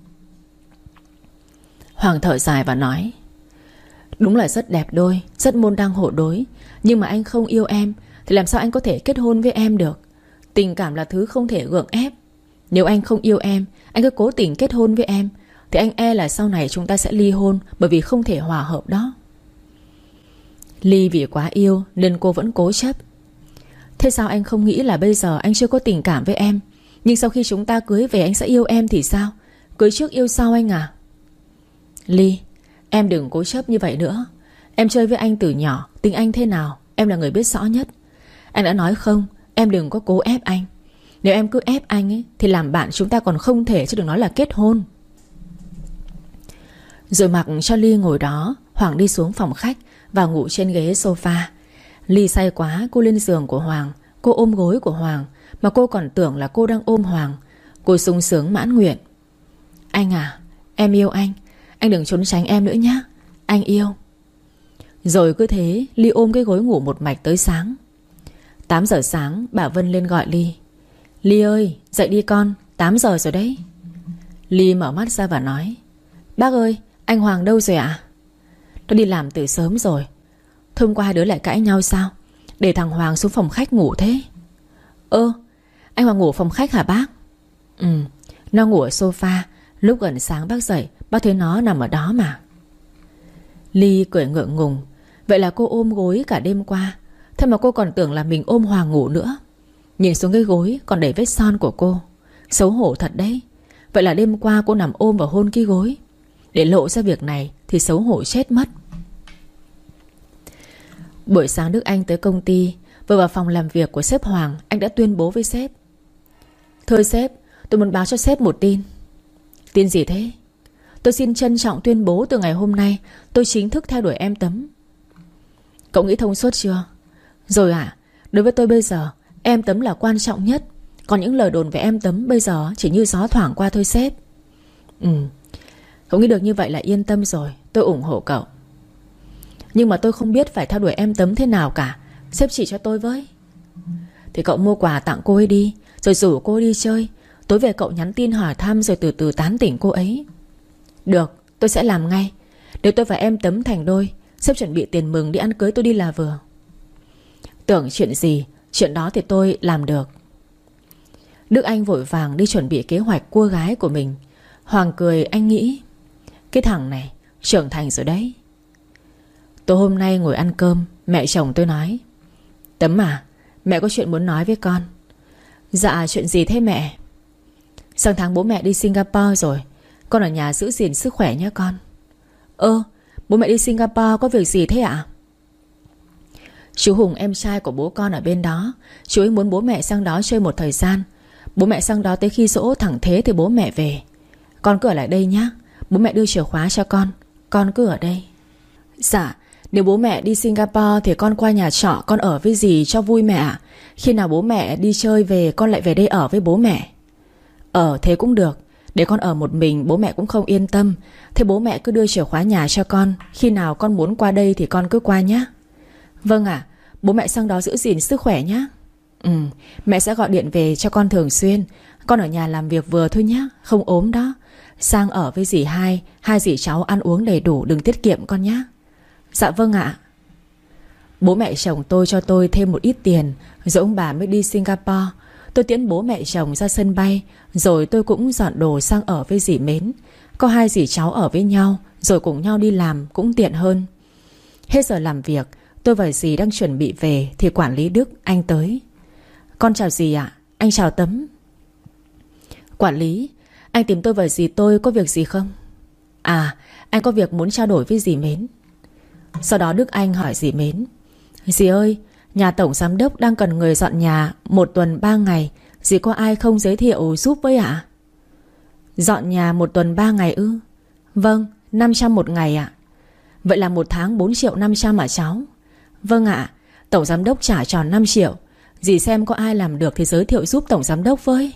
Hoàng thở dài và nói. Đúng là rất đẹp đôi, rất môn đăng hộ đối. Nhưng mà anh không yêu em thì làm sao anh có thể kết hôn với em được? Tình cảm là thứ không thể gượng ép. Nếu anh không yêu em, anh cứ cố tình kết hôn với em, thì anh e là sau này chúng ta sẽ ly hôn, bởi vì không thể hòa hợp đó. Ly vì quá yêu nên cô vẫn cố chấp. Thế sao anh không nghĩ là bây giờ anh chưa có tình cảm với em, nhưng sau khi chúng ta cưới về anh sẽ yêu em thì sao? Cưới trước yêu sau anh à? Ly, em đừng cố chấp như vậy nữa. Em chơi với anh từ nhỏ, tính anh thế nào em là người biết rõ nhất. Anh đã nói không, em đừng có cố ép anh. Nếu em cứ ép anh ấy, thì làm bạn chúng ta còn không thể, chứ đừng nói là kết hôn. Rồi mặc cho Ly ngồi đó, Hoàng đi xuống phòng khách và ngủ trên ghế sofa. Ly say quá, cô lên giường của Hoàng. Cô ôm gối của Hoàng, mà cô còn tưởng là cô đang ôm Hoàng. Cô sung sướng mãn nguyện. Anh à, em yêu anh. Anh đừng trốn tránh em nữa nhé. Anh yêu. Rồi cứ thế Ly ôm cái gối ngủ một mạch tới sáng. 8 giờ sáng bà Vân lên gọi Ly. Ly ơi, dậy đi con, 8 giờ rồi đấy. Ly mở mắt ra và nói. Bác ơi, anh Hoàng đâu rồi ạ? Nó đi làm từ sớm rồi. Hôm qua hai đứa lại cãi nhau sao? Để thằng Hoàng xuống phòng khách ngủ thế? Anh Hoàng ngủ phòng khách hả bác? Nó ngủ ở sofa. Lúc gần sáng bác dậy, bác thấy nó nằm ở đó mà. Ly cười ngượng ngùng. Vậy là cô ôm gối cả đêm qua. Thế mà cô còn tưởng là mình ôm Hoàng ngủ nữa. Nhìn xuống cái gối còn để vết son của cô. Xấu hổ thật đấy. Vậy là đêm qua cô nằm ôm và hôn cái gối. Để lộ ra việc này thì xấu hổ chết mất. Buổi sáng Đức Anh tới công ty. Vừa vào phòng làm việc của sếp Hoàng, anh đã tuyên bố với sếp. Thưa sếp, tôi muốn báo cho sếp một tin. Tin gì thế? Tôi xin trân trọng tuyên bố từ ngày hôm nay tôi chính thức theo đuổi em Tấm. Cậu nghĩ thông suốt chưa? Rồi à, đối với tôi bây giờ em Tấm là quan trọng nhất. Còn những lời đồn về em Tấm bây giờ chỉ như gió thoảng qua thôi sếp. Cậu nghĩ được như vậy là yên tâm rồi. Tôi ủng hộ cậu. Nhưng mà tôi không biết phải theo đuổi em Tấm thế nào cả. Sếp chỉ cho tôi với. Thì cậu mua quà tặng cô ấy đi, rồi rủ cô ấy đi chơi. Tối về cậu nhắn tin hỏi thăm, rồi từ từ tán tỉnh cô ấy. Được, tôi sẽ làm ngay. Nếu tôi và em Tấm thành đôi, sếp chuẩn bị tiền mừng đi ăn cưới tôi đi là vừa. Tưởng chuyện gì, chuyện đó thì tôi làm được. Đức Anh vội vàng đi chuẩn bị kế hoạch cua gái của mình. Hoàng cười, anh nghĩ cái thằng này trưởng thành rồi đấy. Tối hôm nay ngồi ăn cơm, mẹ chồng tôi nói. Tấm à, mẹ có chuyện muốn nói với con. Dạ, chuyện gì thế mẹ? Sang tháng bố mẹ đi Singapore rồi. Con ở nhà giữ gìn sức khỏe nhé con. Bố mẹ đi Singapore có việc gì thế ạ? Chú Hùng em trai của bố con ở bên đó. Chú ấy muốn bố mẹ sang đó chơi một thời gian. Bố mẹ sang đó tới khi giỗ thằng Thế thì bố mẹ về. Con cứ ở lại đây nhé. Bố mẹ đưa chìa khóa cho con cứ ở đây. Dạ, nếu bố mẹ đi Singapore thì con qua nhà trọ con ở với dì cho vui mẹ ạ. Khi nào bố mẹ đi chơi về con lại về đây ở với bố mẹ. Thế cũng được. Để con ở một mình bố mẹ cũng không yên tâm. Thế bố mẹ cứ đưa chìa khóa nhà cho con. Khi nào con muốn qua đây thì con cứ qua nhé. Vâng ạ. Bố mẹ sang đó giữ gìn sức khỏe nhé. Mẹ sẽ gọi điện về cho con thường xuyên. Con ở nhà làm việc vừa thôi nhé, không ốm đó. Sang ở với dì hai dì cháu ăn uống đầy đủ, đừng tiết kiệm con nhé. Dạ vâng ạ. Bố mẹ chồng tôi cho tôi thêm một ít tiền, rồi ông bà mới đi Singapore. Tôi tiễn bố mẹ chồng ra sân bay, rồi tôi cũng dọn đồ sang ở với dì Mến. Có hai dì cháu ở với nhau, rồi cùng nhau đi làm cũng tiện hơn. Hết giờ làm việc, tôi và dì đang chuẩn bị về thì quản lý Đức anh tới. Con chào dì ạ. Anh chào Tấm. Quản lý, anh tìm tôi và dì tôi có việc gì không? À, anh có việc muốn trao đổi với dì Mến. Sau đó Đức Anh hỏi dì Mến: Dì ơi, nhà tổng giám đốc đang cần người dọn nhà 1 tuần 3 ngày. Dì có ai không giới thiệu giúp với ạ? Dọn nhà 1 tuần 3 ngày ư? Vâng, 500 một ngày ạ. Vậy là 1 tháng 4.500.000 à cháu? Vâng ạ, tổng giám đốc trả tròn 5 triệu. Dì xem có ai làm được thì giới thiệu giúp tổng giám đốc với.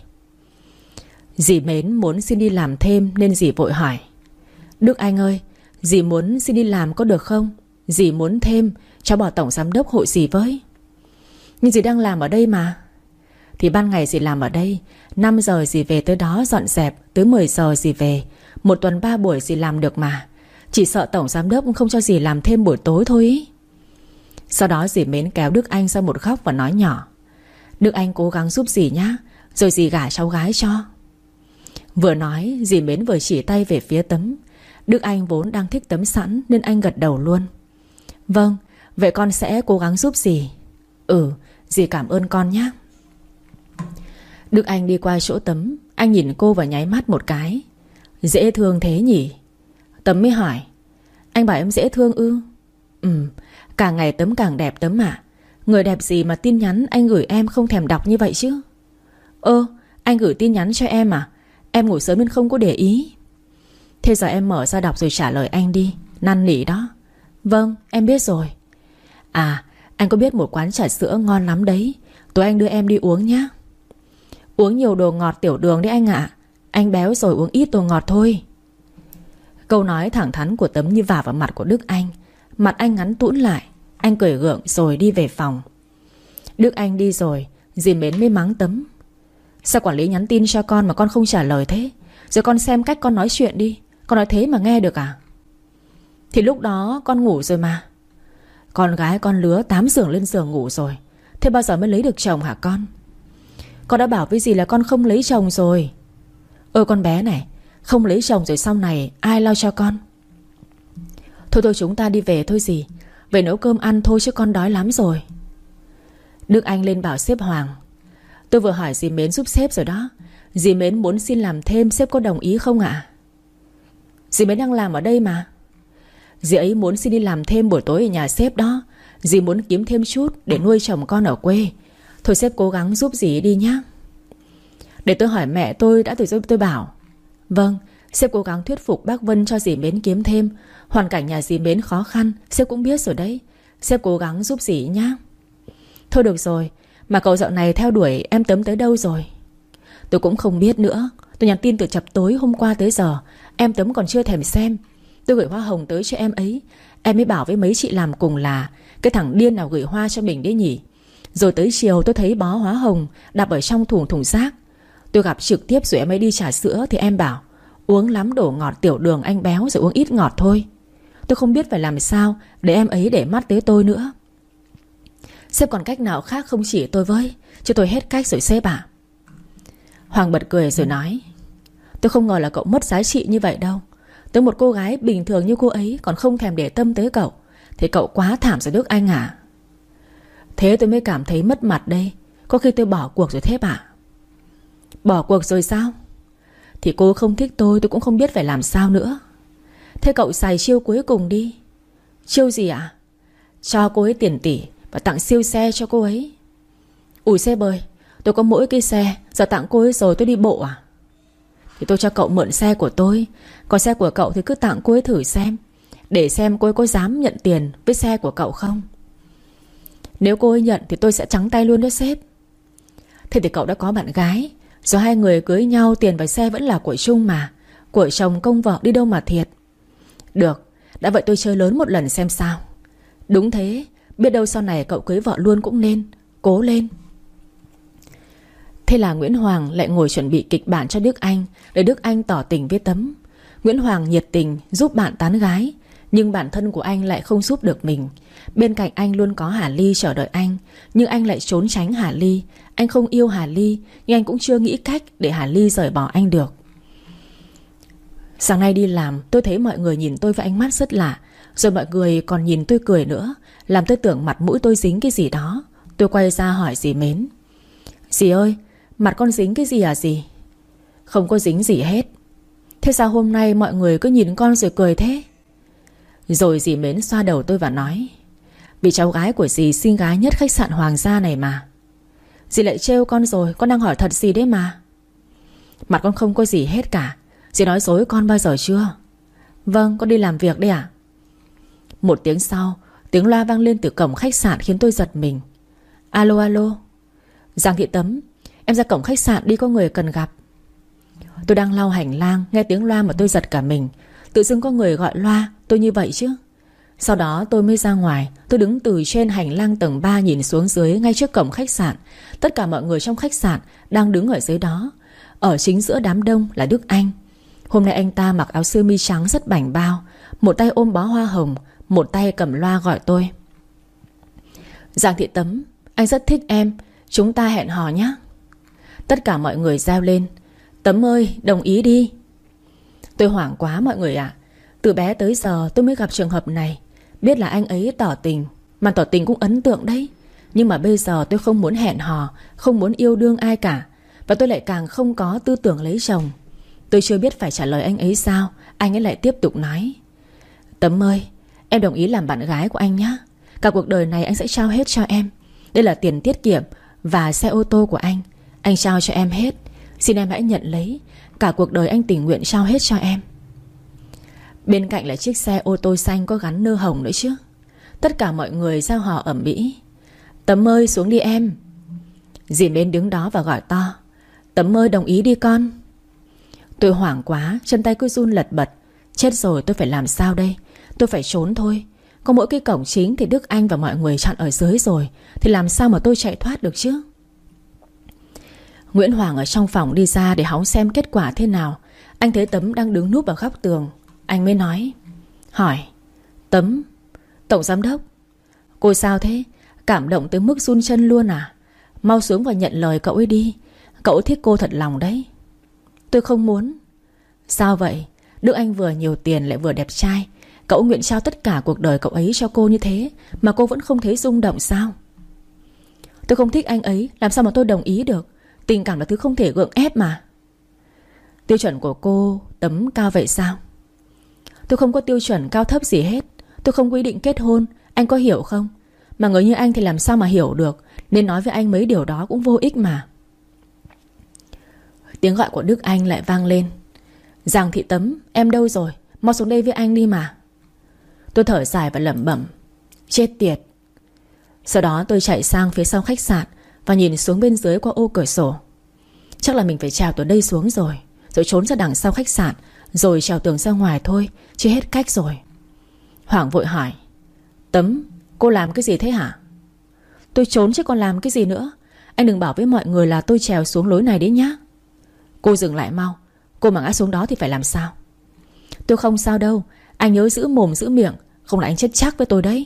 Dì Mến muốn xin đi làm thêm nên dì vội hỏi: Đức Anh ơi, dì muốn xin đi làm có được không? Dì muốn thêm, cháu bảo tổng giám đốc hội dì với. Nhưng dì đang làm ở đây mà. Thì ban ngày dì làm ở đây, 5 giờ dì về tới đó dọn dẹp, tới 10 giờ dì về. 1 tuần 3 buổi dì làm được mà. Chỉ sợ tổng giám đốc không cho dì làm thêm buổi tối thôi ý. Sau đó dì Mến kéo Đức Anh ra một góc và nói nhỏ: Đức Anh cố gắng giúp dì nhá, rồi dì gả cháu gái cho. Vừa nói dì Mến vừa chỉ tay về phía tấm. Đức Anh vốn đang thích tấm sẵn nên anh gật đầu luôn. Vâng, vậy con sẽ cố gắng giúp dì. Ừ, dì cảm ơn con nhé. Đức Anh đi qua chỗ Tấm. Anh nhìn cô và nháy mắt một cái. Dễ thương thế nhỉ? Tấm mới hỏi: Anh bảo em dễ thương ư? Càng ngày Tấm càng đẹp Tấm ạ. Người đẹp gì mà tin nhắn anh gửi em không thèm đọc như vậy chứ? Anh gửi tin nhắn cho em à? Em ngủ sớm nên không có để ý. Thế giờ em mở ra đọc rồi trả lời anh đi, năn nỉ đó. Vâng, em biết rồi. À, anh có biết một quán trà sữa ngon lắm đấy. Tối anh đưa em đi uống nhé. Uống nhiều đồ ngọt tiểu đường đấy anh ạ. Anh béo rồi uống ít đồ ngọt thôi. Câu nói thẳng thắn của Tấm như vả vào mặt của Đức Anh. Mặt anh ngắn tũn lại. Anh cười gượng rồi đi về phòng. Đức Anh đi rồi, dì Mến mới mắng Tấm: Sao quản lý nhắn tin cho con mà con không trả lời thế? Rồi con xem cách con nói chuyện đi. Con nói thế mà nghe được à? Thì lúc đó con ngủ rồi mà. Con gái con lứa 8 giường lên giường ngủ rồi. Thế bao giờ mới lấy được chồng hả con? Con đã bảo với dì là con không lấy chồng rồi. Con bé này, không lấy chồng rồi sau này ai lo cho con? Thôi chúng ta đi về thôi dì. Về nấu cơm ăn thôi chứ con đói lắm rồi. Đức Anh lên bảo sếp Hoàng: Tôi vừa hỏi dì Mến giúp sếp rồi đó. Dì Mến muốn xin làm thêm, sếp có đồng ý không ạ? Dì Mến đang làm ở đây mà. Dì ấy muốn xin đi làm thêm buổi tối ở nhà sếp đó. Dì muốn kiếm thêm chút để nuôi chồng con ở quê. Thôi sếp cố gắng giúp dì đi nhé. Để tôi hỏi mẹ tôi đã, từ tôi bảo. Vâng, sếp cố gắng thuyết phục bác Vân cho dì Mến kiếm thêm. Hoàn cảnh nhà dì Mến khó khăn, sếp cũng biết rồi đấy. Sếp cố gắng giúp dì nhé. Thôi được rồi, mà cậu dạo này theo đuổi em Tấm tới đâu rồi? Tôi cũng không biết nữa. Tôi nhắn tin từ chập tối hôm qua tới giờ, em Tấm còn chưa thèm xem. Tôi gửi hoa hồng tới cho em ấy. Em mới bảo với mấy chị làm cùng là cái thằng điên nào gửi hoa cho mình đấy nhỉ. Rồi tới chiều tôi thấy bó hoa hồng đặt ở trong thùng rác. Tôi gặp trực tiếp rồi em ấy đi trà sữa thì em bảo uống lắm đồ ngọt tiểu đường anh béo rồi uống ít ngọt thôi. Tôi không biết phải làm sao để em ấy để mắt tới tôi nữa. Sếp còn cách nào khác không chỉ tôi với, chứ tôi hết cách rồi sếp ạ. Hoàng bật cười rồi nói: Tôi không ngờ là cậu mất giá trị như vậy đâu. Tới một cô gái bình thường như cô ấy còn không thèm để tâm tới cậu thì cậu quá thảm rồi Đức Anh à. Thế tôi mới cảm thấy mất mặt đây. Có khi tôi bỏ cuộc rồi sếp ạ. Bỏ cuộc rồi sao? Thì cô không thích tôi cũng không biết phải làm sao nữa. Thế cậu xài chiêu cuối cùng đi. Chiêu gì ạ? Cho cô ấy tiền tỷ và tặng siêu xe cho cô ấy. Ủi sếp ơi, tôi có mỗi cái xe, giờ tặng cô ấy rồi tôi đi bộ à? Thì tôi cho cậu mượn xe của tôi. Còn xe của cậu thì cứ tặng cô ấy thử xem, để xem cô ấy có dám nhận tiền với xe của cậu không. Nếu cô ấy nhận thì tôi sẽ trắng tay luôn đó sếp. Thế thì cậu đã có bạn gái, do hai người cưới nhau tiền và xe vẫn là của chung mà. Của chồng công vợ đi đâu mà thiệt. Được, đã vậy tôi chơi lớn một lần xem sao. Đúng thế, biết đâu sau này cậu cưới vợ luôn cũng nên. Cố lên. Thế là Nguyễn Hoàng lại ngồi chuẩn bị kịch bản cho Đức Anh, để Đức Anh tỏ tình với Tấm. Nguyễn Hoàng nhiệt tình giúp bạn tán gái, nhưng bản thân của anh lại không giúp được mình. Bên cạnh anh luôn có Hà Ly chờ đợi anh, nhưng anh lại trốn tránh Hà Ly. Anh không yêu Hà Ly, nhưng anh cũng chưa nghĩ cách để Hà Ly rời bỏ anh được. Sáng nay đi làm, tôi thấy mọi người nhìn tôi với ánh mắt rất lạ. Rồi mọi người còn nhìn tôi cười nữa, làm tôi tưởng mặt mũi tôi dính cái gì đó. Tôi quay ra hỏi dì Mến: Dì ơi, mặt con dính cái gì à dì? Không có dính gì hết. Thế sao hôm nay mọi người cứ nhìn con rồi cười thế? Rồi dì Mến xoa đầu tôi và nói: Vì cháu gái của dì xinh gái nhất khách sạn Hoàng gia này mà. Dì lại trêu con rồi. Con đang hỏi thật gì đấy mà. Mặt con không có gì hết cả. Dì nói dối con bao giờ chưa? Vâng, con đi làm việc đây ạ. Một tiếng sau, tiếng loa vang lên từ cổng khách sạn khiến tôi giật mình. Alo alo. Giang Thị Tấm, em ra cổng khách sạn đi, có người cần gặp. Tôi đang lau hành lang, nghe tiếng loa mà tôi giật cả mình. Tự dưng có người gọi loa, tôi như vậy chứ. Sau đó tôi mới ra ngoài. Tôi đứng từ trên hành lang tầng 3 nhìn xuống dưới ngay trước cổng khách sạn. Tất cả mọi người trong khách sạn đang đứng ở dưới đó. Ở chính giữa đám đông là Đức Anh. Hôm nay anh ta mặc áo sơ mi trắng rất bảnh bao, một tay ôm bó hoa hồng, một tay cầm loa gọi tôi. Giang Thị Tấm, anh rất thích em, chúng ta hẹn hò nhé. Tất cả mọi người reo lên: Tấm ơi, đồng ý đi. Tôi hoảng quá mọi người ạ. Từ bé tới giờ tôi mới gặp trường hợp này. Biết là anh ấy tỏ tình, mà tỏ tình cũng ấn tượng đấy. Nhưng mà bây giờ tôi không muốn hẹn hò, không muốn yêu đương ai cả. Và tôi lại càng không có tư tưởng lấy chồng. Tôi chưa biết phải trả lời anh ấy sao. Anh ấy lại tiếp tục nói: Tấm ơi, em đồng ý làm bạn gái của anh nhé. Cả cuộc đời này anh sẽ trao hết cho em. Đây là tiền tiết kiệm và xe ô tô của anh. Anh trao cho em hết. Xin em hãy nhận lấy. Cả cuộc đời anh tình nguyện trao hết cho em. Bên cạnh là chiếc xe ô tô xanh có gắn nơ hồng nữa chứ. Tất cả mọi người reo hò ầm ĩ: Tấm ơi, xuống đi em. Dì Mến đứng đó và gọi to: Tấm ơi, đồng ý đi con. Tôi hoảng quá, chân tay cứ run lật bật. Chết rồi, tôi phải làm sao đây? Tôi phải trốn thôi. Có mỗi cái cổng chính thì Đức Anh và mọi người chặn ở dưới rồi. Thì làm sao mà tôi chạy thoát được chứ? Nguyễn Hoàng ở trong phòng đi ra để hóng xem kết quả thế nào. Anh thấy Tấm đang đứng núp ở góc tường. Anh mới nói: Hỏi: Tấm, tổng giám đốc, cô sao thế? Cảm động tới mức run chân luôn à? Mau xuống và nhận lời cậu ấy đi. Cậu ấy thích cô thật lòng đấy. Tôi không muốn. Sao vậy? Đức Anh vừa nhiều tiền lại vừa đẹp trai. Cậu nguyện trao tất cả cuộc đời cậu ấy cho cô như thế mà cô vẫn không thấy rung động sao? Tôi không thích anh ấy, làm sao mà tôi đồng ý được? Tình cảm là thứ không thể gượng ép mà. Tiêu chuẩn của cô Tấm cao vậy sao? Tôi không có tiêu chuẩn cao thấp gì hết. Tôi không quy định kết hôn. Anh có hiểu không? Mà người như anh thì làm sao mà hiểu được. Nên nói với anh mấy điều đó cũng vô ích mà. Tiếng gọi của Đức Anh lại vang lên: Giang Thị Tấm, em đâu rồi? Mau xuống đây với anh đi mà. Tôi thở dài và lẩm bẩm: Chết tiệt. Sau đó tôi chạy sang phía sau khách sạn và nhìn xuống bên dưới qua ô cửa sổ. Chắc là mình phải trèo từ đây xuống rồi trốn ra đằng sau khách sạn, rồi trèo tường ra ngoài thôi, chứ hết cách rồi. Hoàng vội hỏi: Tấm, cô làm cái gì thế hả? Tôi trốn chứ còn làm cái gì nữa. Anh đừng bảo với mọi người là tôi trèo xuống lối này đấy nhá. Cô dừng lại mau. Cô mà ngã xuống đó thì phải làm sao? Tôi không sao đâu. Anh nhớ giữ mồm giữ miệng, không là anh chết chắc với tôi đấy.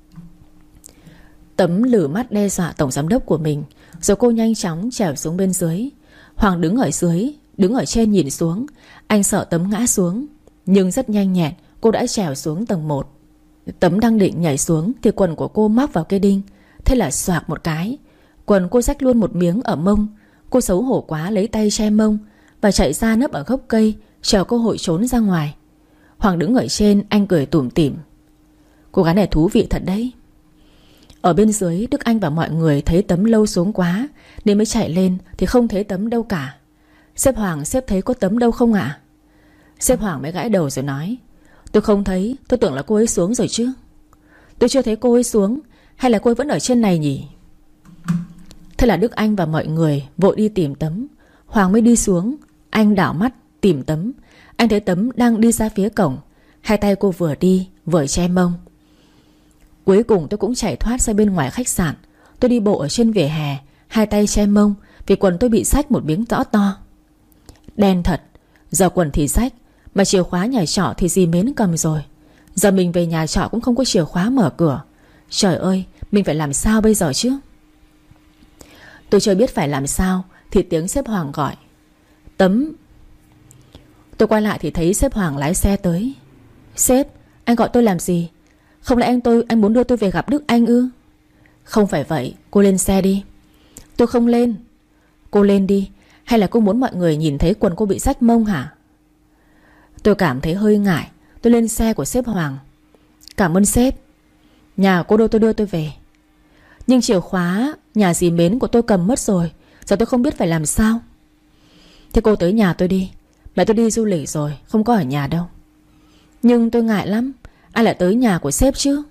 Tấm lử mắt đe dọa tổng giám đốc của mình. Rồi cô nhanh chóng trèo xuống bên dưới. Hoàng đứng ở dưới, đứng ở trên nhìn xuống. Anh sợ Tấm ngã xuống, nhưng rất nhanh nhẹn cô đã trèo xuống tầng 1. Tấm đang định nhảy xuống thì quần của cô móc vào cái đinh. Thế là xoạc một cái, quần cô xách luôn một miếng ở mông. Cô xấu hổ quá lấy tay che mông và chạy ra nấp ở gốc cây, chờ cơ hội trốn ra ngoài. Hoàng đứng ở trên, anh cười tủm tỉm: Cô gái này thú vị thật đấy. Ở bên dưới, Đức Anh và mọi người thấy Tấm lâu xuống quá nên mới chạy lên thì không thấy Tấm đâu cả. Sếp Hoàng, sếp thấy có Tấm đâu không ạ? Sếp Hoàng mới gãi đầu rồi nói: Tôi không thấy, tôi tưởng là cô ấy xuống rồi chứ. Tôi chưa thấy cô ấy xuống. Hay là cô ấy vẫn ở trên này nhỉ? Thế là Đức Anh và mọi người vội đi tìm Tấm. Hoàng mới đi xuống. Anh đảo mắt tìm Tấm. Anh thấy Tấm đang đi ra phía cổng. Hai tay cô vừa đi vừa che mông. Cuối cùng tôi cũng chạy thoát ra bên ngoài khách sạn. Tôi đi bộ ở trên vỉa hè, hai tay che mông vì quần tôi bị xách một miếng rõ to. Đen thật. Giờ quần thì xách, mà chìa khóa nhà trọ thì dì Mến cầm rồi. Giờ mình về nhà trọ cũng không có chìa khóa mở cửa. Trời ơi, mình phải làm sao bây giờ chứ? Tôi chưa biết phải làm sao thì tiếng sếp Hoàng gọi: Tấm. Tôi quay lại thì thấy sếp Hoàng lái xe tới. Sếp, anh gọi tôi làm gì? Không lẽ anh muốn đưa tôi về gặp Đức Anh ư? Không phải vậy, cô lên xe đi. Tôi không lên. Cô lên đi. Hay là cô muốn mọi người nhìn thấy quần cô bị rách mông hả? Tôi cảm thấy hơi ngại. Tôi lên xe của sếp Hoàng. Cảm ơn sếp. Nhà cô đâu tôi đưa tôi về. Nhưng chìa khóa nhà dì Mến của tôi cầm mất rồi. Giờ tôi không biết phải làm sao. Thế cô tới nhà tôi đi. Mẹ tôi đi du lịch rồi, không có ở nhà đâu. Nhưng tôi ngại lắm. Ai lại tới nhà của sếp chứ?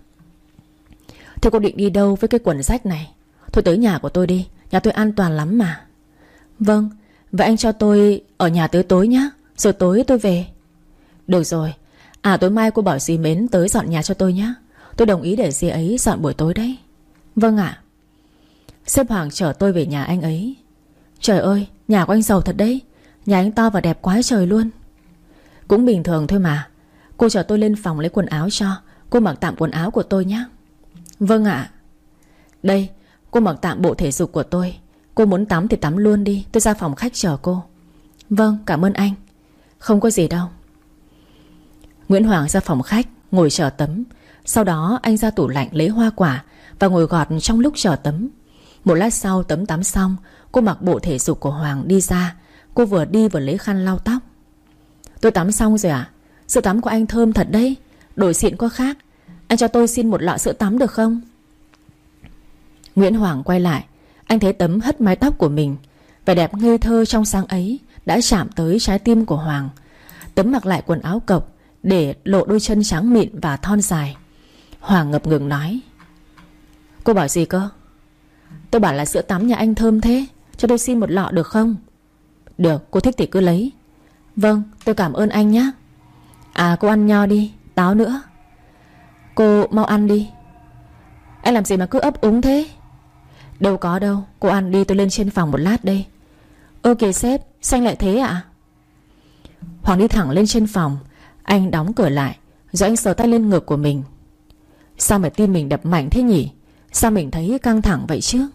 Thế cô định đi đâu với cái quần rách này? Thôi tới nhà của tôi đi. Nhà tôi an toàn lắm mà. Vâng. Vậy anh cho tôi ở nhà tới tối nhé. Rồi tối tôi về. Được rồi. À tối mai cô bảo dì Mến tới dọn nhà cho tôi nhé. Tôi đồng ý để dì ấy dọn buổi tối đấy. Vâng ạ. Sếp Hoàng chở tôi về nhà anh ấy. Trời ơi, nhà của anh giàu thật đấy. Nhà anh to và đẹp quá trời luôn. Cũng bình thường thôi mà. Cô chở tôi lên phòng lấy quần áo cho. Cô mặc tạm quần áo của tôi nhé. Vâng ạ. Đây, cô mặc tạm bộ thể dục của tôi. Cô muốn tắm thì tắm luôn đi. Tôi ra phòng khách chờ cô. Vâng, cảm ơn anh. Không có gì đâu. Nguyễn Hoàng ra phòng khách ngồi chờ tắm. Sau đó anh ra tủ lạnh lấy hoa quả và ngồi gọt trong lúc chờ tắm. Một lát sau tắm tắm xong, cô mặc bộ thể dục của Hoàng đi ra. Cô vừa đi vừa lấy khăn lau tóc. Tôi tắm xong rồi à? Sữa tắm của anh thơm thật đấy. Đổi xịn có khác. Anh cho tôi xin một lọ sữa tắm được không? Nguyễn Hoàng quay lại. Anh thấy Tấm hất mái tóc của mình. Vẻ đẹp ngây thơ trong sáng ấy đã chạm tới trái tim của Hoàng. Tấm mặc lại quần áo cộc để lộ đôi chân trắng mịn và thon dài. Hoàng ngập ngừng nói. Cô bảo gì cơ? Tôi bảo là sữa tắm nhà anh thơm thế, cho tôi xin một lọ được không? Được, cô thích thì cứ lấy. Vâng, tôi cảm ơn anh nhé. À cô ăn nho đi, táo nữa. Cô mau ăn đi. Anh làm gì mà cứ ấp úng thế? Đâu có đâu, cô ăn đi, tôi lên trên phòng một lát đây. Ơ kìa sếp, sao anh lại thế ạ? Hoàng đi thẳng lên trên phòng. Anh đóng cửa lại, rồi anh sờ tay lên ngực của mình. Sao mà tim mình đập mạnh thế nhỉ? Sao mình thấy căng thẳng vậy chứ?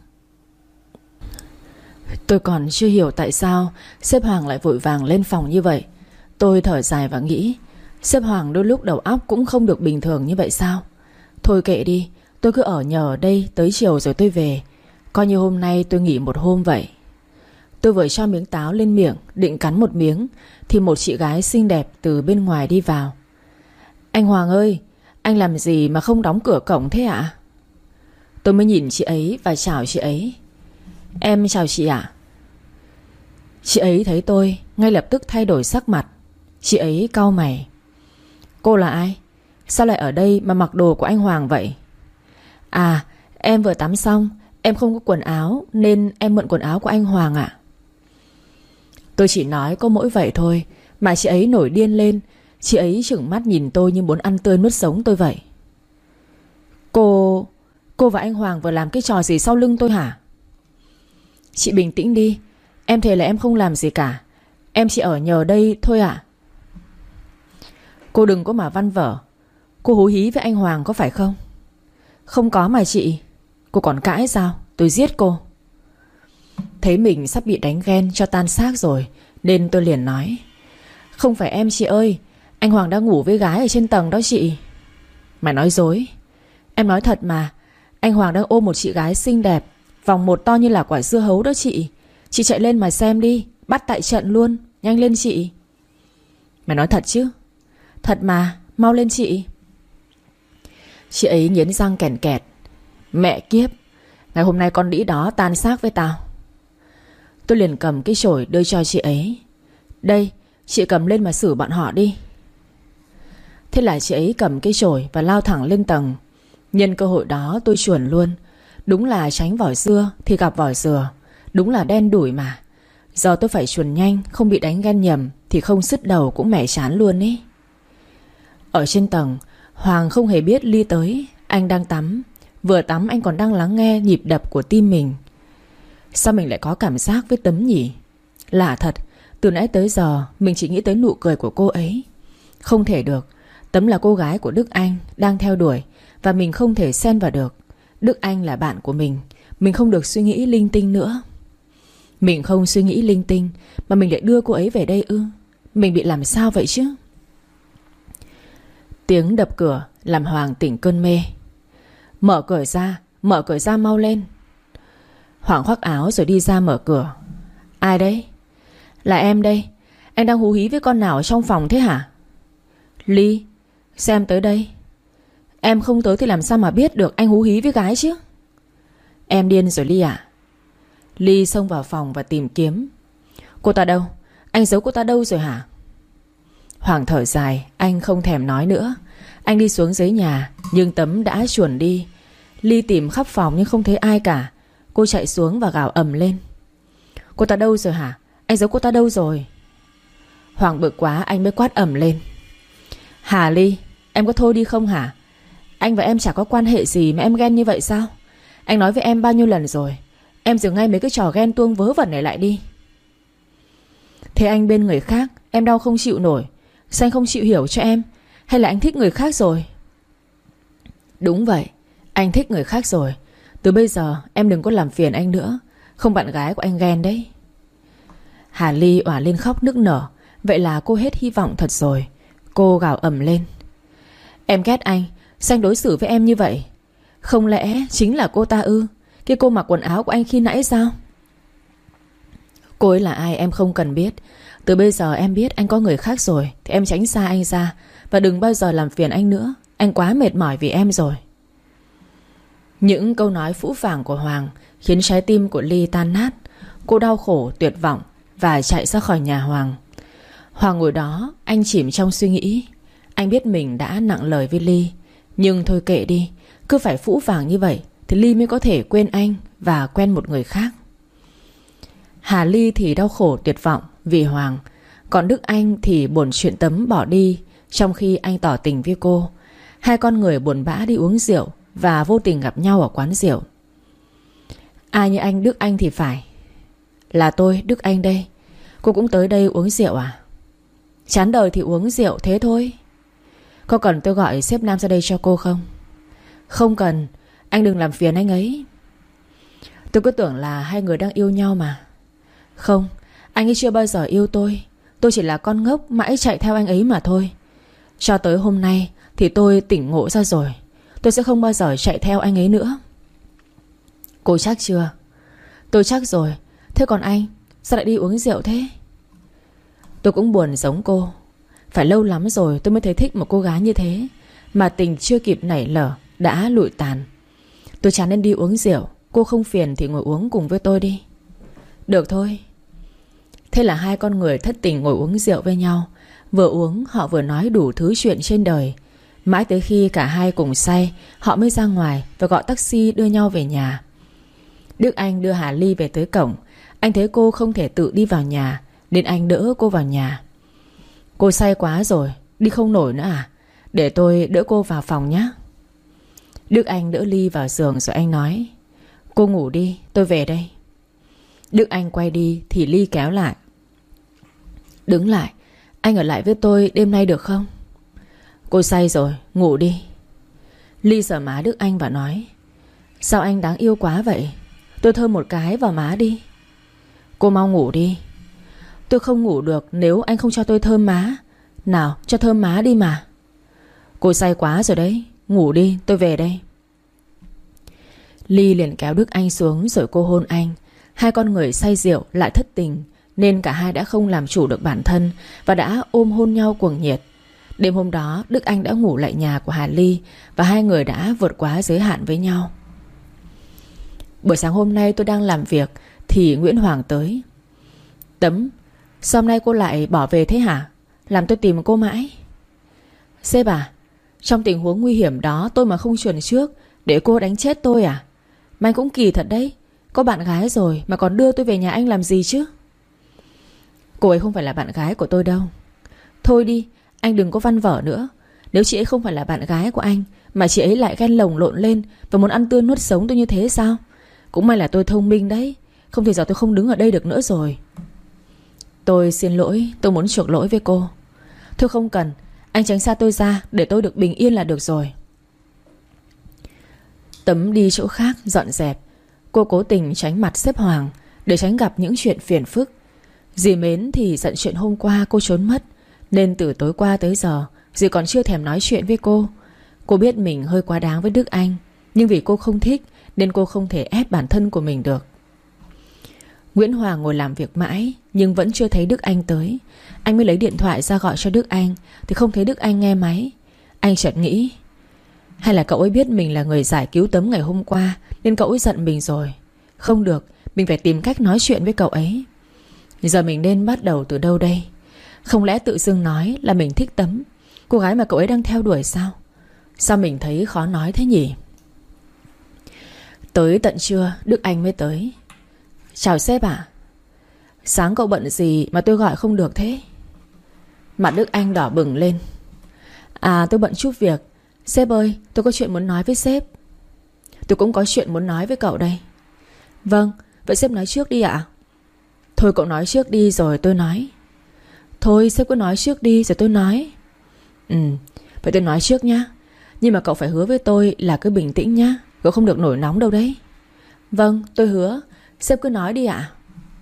Tôi còn chưa hiểu tại sao sếp Hoàng lại vội vàng lên phòng như vậy. Tôi thở dài và nghĩ, sếp Hoàng đôi lúc đầu óc cũng không được bình thường như vậy sao? Thôi kệ đi, tôi cứ ở nhờ ở đây tới chiều rồi tôi về. Coi như hôm nay tôi nghỉ một hôm vậy. Tôi vừa cho miếng táo lên miệng định cắn một miếng thì một chị gái xinh đẹp từ bên ngoài đi vào. Anh Hoàng ơi, anh làm gì mà không đóng cửa cổng thế ạ? Tôi mới nhìn chị ấy và chào chị ấy. Em chào chị ạ. Chị ấy thấy tôi ngay lập tức thay đổi sắc mặt. Chị ấy cau mày. Cô là ai? Sao lại ở đây mà mặc đồ của anh Hoàng vậy? À, em vừa tắm xong, em không có quần áo nên em mượn quần áo của anh Hoàng ạ. Tôi chỉ nói có mỗi vậy thôi mà chị ấy nổi điên lên. Chị ấy trừng mắt nhìn tôi như muốn ăn tươi nuốt sống tôi vậy. Cô và anh Hoàng vừa làm cái trò gì sau lưng tôi hả? Chị bình tĩnh đi. Em thề là em không làm gì cả. Em chỉ ở nhờ đây thôi ạ. Cô đừng có mà văn vở. Cô hú hí với anh Hoàng có phải không? Không có mà chị. Cô còn cãi sao? Tôi giết cô. Thấy mình sắp bị đánh ghen cho tan xác rồi nên tôi liền nói. Không phải em chị ơi. Anh Hoàng đang ngủ với gái ở trên tầng đó chị. Mày nói dối. Em nói thật mà. Anh Hoàng đang ôm một chị gái xinh đẹp, vòng một to như là quả dưa hấu đó chị. Chị chạy lên mà xem đi. Bắt tại trận luôn. Nhanh lên chị. Mày nói thật chứ? Thật mà, mau lên chị. Chị ấy nghiến răng kèn kẹt. Mẹ kiếp, ngày hôm nay con đĩ đó tan xác với tao. Tôi liền cầm cái chổi đưa cho chị ấy. Đây, chị cầm lên mà xử bọn họ đi. Thế là chị ấy cầm cái chổi và lao thẳng lên tầng. Nhân cơ hội đó tôi chuồn luôn. Đúng là tránh vỏ dưa thì gặp vỏ dừa. Đúng là đen đủi mà. Giờ tôi phải chuồn nhanh, không bị đánh ghen nhầm thì không sứt đầu cũng mẻ chán luôn ý. Ở trên tầng, Hoàng không hề biết Ly tới. Anh đang tắm. Vừa tắm anh còn đang lắng nghe nhịp đập của tim mình. Sao mình lại có cảm giác với Tấm nhỉ? Lạ thật. Từ nãy tới giờ mình chỉ nghĩ tới nụ cười của cô ấy. Không thể được. Tấm là cô gái của Đức Anh đang theo đuổi và mình không thể xen vào được. Đức Anh là bạn của mình. Mình không được suy nghĩ linh tinh nữa. Mình không suy nghĩ linh tinh mà mình lại đưa cô ấy về đây ư? Mình bị làm sao vậy chứ? Tiếng đập cửa làm Hoàng tỉnh cơn mê. Mở cửa ra mau lên. Hoàng khoác áo rồi đi ra mở cửa. Ai đấy? Là em đây. Anh đang hú hí với con nào ở trong phòng thế hả? Ly, xem tới đây. Em không tới thì làm sao mà biết được anh hú hí với gái chứ? Em điên rồi Ly à? Ly xông vào phòng và tìm kiếm. Cô ta đâu? Anh giấu cô ta đâu rồi hả? Hoàng thở dài, anh không thèm nói nữa. Anh đi xuống dưới nhà, nhưng Tấm đã chuồn đi. Ly tìm khắp phòng nhưng không thấy ai cả. Cô chạy xuống và gào ầm lên. Cô ta đâu rồi hả? Anh giấu cô ta đâu rồi? Hoàng bực quá, anh mới quát ầm lên. Hà Ly, em có thôi đi không hả? Anh và em chả có quan hệ gì mà em ghen như vậy sao? Anh nói với em bao nhiêu lần rồi, em dừng ngay mấy cái trò ghen tuông vớ vẩn này lại đi. Thế anh bên người khác, em đau không chịu nổi. Sao anh không chịu hiểu cho em? Hay là anh thích người khác rồi? Đúng vậy, anh thích người khác rồi. Từ bây giờ em đừng có làm phiền anh nữa. Không bạn gái của anh ghen đấy. Hà Ly òa lên khóc nức nở. Vậy là cô hết hy vọng thật rồi. Cô gào ầm lên. Em ghét anh. Sao anh đối xử với em như vậy? Không lẽ chính là cô ta ư? Cái cô mặc quần áo của anh khi nãy sao? Cô ấy là ai em không cần biết. Từ bây giờ em biết anh có người khác rồi thì em tránh xa anh ra. Và đừng bao giờ làm phiền anh nữa. Anh quá mệt mỏi vì em rồi. Những câu nói phũ phàng của Hoàng khiến trái tim của Ly tan nát. Cô đau khổ tuyệt vọng và chạy ra khỏi nhà Hoàng. Hoàng ngồi đó, anh chìm trong suy nghĩ. Anh biết mình đã nặng lời với Ly, nhưng thôi kệ đi. Cứ phải phũ phàng như vậy thì Ly mới có thể quên anh và quen một người khác. Hà Ly thì đau khổ tuyệt vọng vì Hoàng. Còn Đức Anh thì buồn chuyện Tấm bỏ đi trong khi anh tỏ tình với cô. Hai con người buồn bã đi uống rượu và vô tình gặp nhau ở quán rượu. Ai như anh Đức Anh thì phải. Là tôi Đức Anh đây. Cô cũng tới đây uống rượu à? Chán đời thì uống rượu thế thôi. Có cần tôi gọi sếp Nam ra đây cho cô không? Không cần. Anh đừng làm phiền anh ấy. Tôi cứ tưởng là hai người đang yêu nhau mà. Không, anh ấy chưa bao giờ yêu tôi. Tôi chỉ là con ngốc mãi chạy theo anh ấy mà thôi. Cho tới hôm nay thì tôi tỉnh ngộ ra rồi. Tôi sẽ không bao giờ chạy theo anh ấy nữa. Cô chắc chưa? Tôi chắc rồi. Thế còn anh, sao lại đi uống rượu thế? Tôi cũng buồn giống cô. Phải lâu lắm rồi tôi mới thấy thích một cô gái như thế, mà tình chưa kịp nảy lở đã lụi tàn. Tôi chán nên đi uống rượu. Cô không phiền thì ngồi uống cùng với tôi đi. Được thôi. Thế là hai con người thất tình ngồi uống rượu với nhau. Vừa uống họ vừa nói đủ thứ chuyện trên đời. Mãi tới khi cả hai cùng say, họ mới ra ngoài và gọi taxi đưa nhau về nhà. Đức Anh đưa Hà Ly về tới cổng. Anh thấy cô không thể tự đi vào nhà nên anh đỡ cô vào nhà. Cô say quá rồi, đi không nổi nữa à? Để tôi đỡ cô vào phòng nhé. Đức Anh đỡ Ly vào giường rồi anh nói. Cô ngủ đi, tôi về đây. Đức Anh quay đi thì Ly kéo lại. Đứng lại, anh ở lại với tôi đêm nay được không? Cô say rồi, ngủ đi. Ly sờ má Đức Anh và nói. Sao anh đáng yêu quá vậy? Tôi thơm một cái vào má đi. Cô mau ngủ đi. Tôi không ngủ được nếu anh không cho tôi thơm má. Nào, cho thơm má đi mà. Cô say quá rồi đấy. Ngủ đi, tôi về đây. Ly liền kéo Đức Anh xuống rồi cô hôn anh. Hai con người say rượu lại thất tình nên cả hai đã không làm chủ được bản thân và đã ôm hôn nhau cuồng nhiệt. Đêm hôm đó Đức Anh đã ngủ lại nhà của Hà Ly và hai người đã vượt quá giới hạn với nhau. Buổi sáng hôm nay tôi đang làm việc thì Nguyễn Hoàng tới. Tấm, sao hôm nay cô lại bỏ về thế hả? Làm tôi tìm cô mãi. Sếp à, trong tình huống nguy hiểm đó tôi mà không chuẩn trước để cô đánh chết tôi à? Mà anh cũng kỳ thật đấy. Có bạn gái rồi mà còn đưa tôi về nhà anh làm gì chứ? Cô ấy không phải là bạn gái của tôi đâu. Thôi đi, anh đừng có văn vở nữa. Nếu chị ấy không phải là bạn gái của anh mà chị ấy lại ghen lồng lộn lên và muốn ăn tươi nuốt sống tôi như thế sao? Cũng may là tôi thông minh đấy. Không thì giờ tôi không đứng ở đây được nữa rồi. Tôi xin lỗi, tôi muốn chuộc lỗi với cô. Thôi không cần, anh tránh xa tôi ra để tôi được bình yên là được rồi. Tấm đi chỗ khác dọn dẹp. Cô cố tình tránh mặt sếp Hoàng để tránh gặp những chuyện phiền phức. Dì Mến thì giận chuyện hôm qua cô trốn mất nên từ tối qua tới giờ dì còn chưa thèm nói chuyện với cô. Cô biết mình hơi quá đáng với Đức Anh, nhưng vì cô không thích nên cô không thể ép bản thân của mình được. Nguyễn Hoàng ngồi làm việc mãi nhưng vẫn chưa thấy Đức Anh tới. Anh mới lấy điện thoại ra gọi cho Đức Anh thì không thấy Đức Anh nghe máy. Anh chợt nghĩ, hay là cậu ấy biết mình là người giải cứu Tấm ngày hôm qua nên cậu ấy giận mình rồi. Không được, mình phải tìm cách nói chuyện với cậu ấy. Giờ mình nên bắt đầu từ đâu đây? Không lẽ tự dưng nói là mình thích Tấm, cô gái mà cậu ấy đang theo đuổi sao? Sao mình thấy khó nói thế nhỉ? Tới tận trưa Đức Anh mới tới. Chào sếp ạ. Sáng cậu bận gì mà tôi gọi không được thế? Mặt Đức Anh đỏ bừng lên. À, tôi bận chút việc. Sếp ơi, tôi có chuyện muốn nói với sếp. Tôi cũng có chuyện muốn nói với cậu đây. Vâng, vậy sếp nói trước đi ạ. Thôi cậu nói trước đi rồi tôi nói. Thôi sếp cứ nói trước đi rồi tôi nói. Vậy tôi nói trước nhá. Nhưng mà cậu phải hứa với tôi là cứ bình tĩnh nhá. Cậu không được nổi nóng đâu đấy. Vâng, tôi hứa. Sếp cứ nói đi ạ.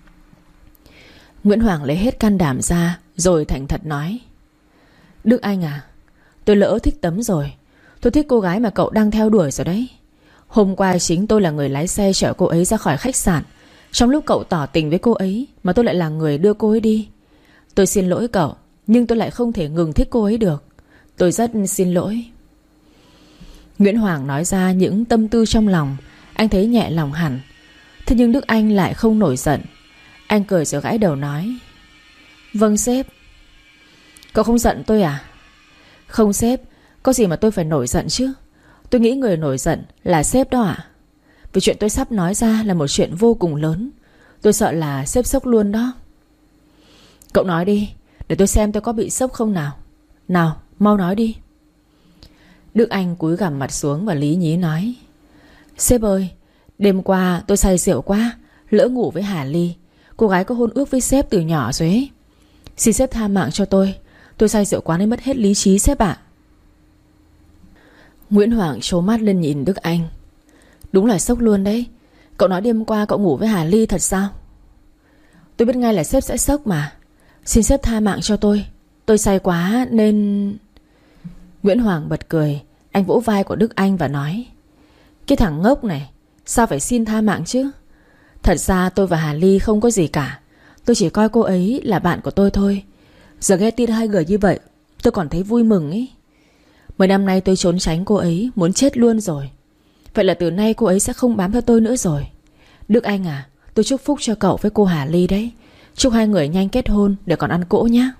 Nguyễn Hoàng lấy hết can đảm ra rồi thành thật nói. Đức Anh à, tôi lỡ thích Tấm rồi. Tôi thích cô gái mà cậu đang theo đuổi rồi đấy. Hôm qua chính tôi là người lái xe chở cô ấy ra khỏi khách sạn. Trong lúc cậu tỏ tình với cô ấy mà tôi lại là người đưa cô ấy đi. Tôi xin lỗi cậu, nhưng tôi lại không thể ngừng thích cô ấy được. Tôi rất xin lỗi. Nguyễn Hoàng nói ra những tâm tư trong lòng. Anh thấy nhẹ lòng hẳn. Thế nhưng Đức Anh lại không nổi giận. Anh cười rồi gãi đầu nói. Vâng sếp. Cậu không giận tôi à? Không sếp, có gì mà tôi phải nổi giận chứ. Tôi nghĩ người nổi giận là sếp đó ạ. Vì chuyện tôi sắp nói ra là một chuyện vô cùng lớn. Tôi sợ là sếp sốc luôn đó. Cậu nói đi, để tôi xem tôi có bị sốc không nào. Nào, mau nói đi. Đức Anh cúi gằm mặt xuống và lý nhí nói. Sếp ơi, đêm qua tôi say rượu quá, lỡ ngủ với Hà Ly, cô gái có hôn ước với sếp từ nhỏ rồi ấy. Xin sếp tha mạng cho tôi say rượu quá nên mất hết lý trí sếp ạ. Nguyễn Hoàng trố mắt lên nhìn Đức Anh. Đúng là sốc luôn đấy. Cậu nói đêm qua cậu ngủ với Hà Ly thật sao? Tôi biết ngay là sếp sẽ sốc mà. Xin sếp tha mạng cho tôi say quá nên... Nguyễn Hoàng bật cười. Anh vỗ vai của Đức Anh và nói. Cái thằng ngốc này, sao phải xin tha mạng chứ? Thật ra tôi và Hà Ly không có gì cả. Tôi chỉ coi cô ấy là bạn của tôi thôi. Giờ nghe tin hai người như vậy, tôi còn thấy vui mừng ấy. 10 năm nay tôi trốn tránh cô ấy, muốn chết luôn rồi. Vậy là từ nay cô ấy sẽ không bám theo tôi nữa rồi. Đức Anh à, tôi chúc phúc cho cậu với cô Hà Ly đấy. Chúc hai người nhanh kết hôn để còn ăn cỗ nhé.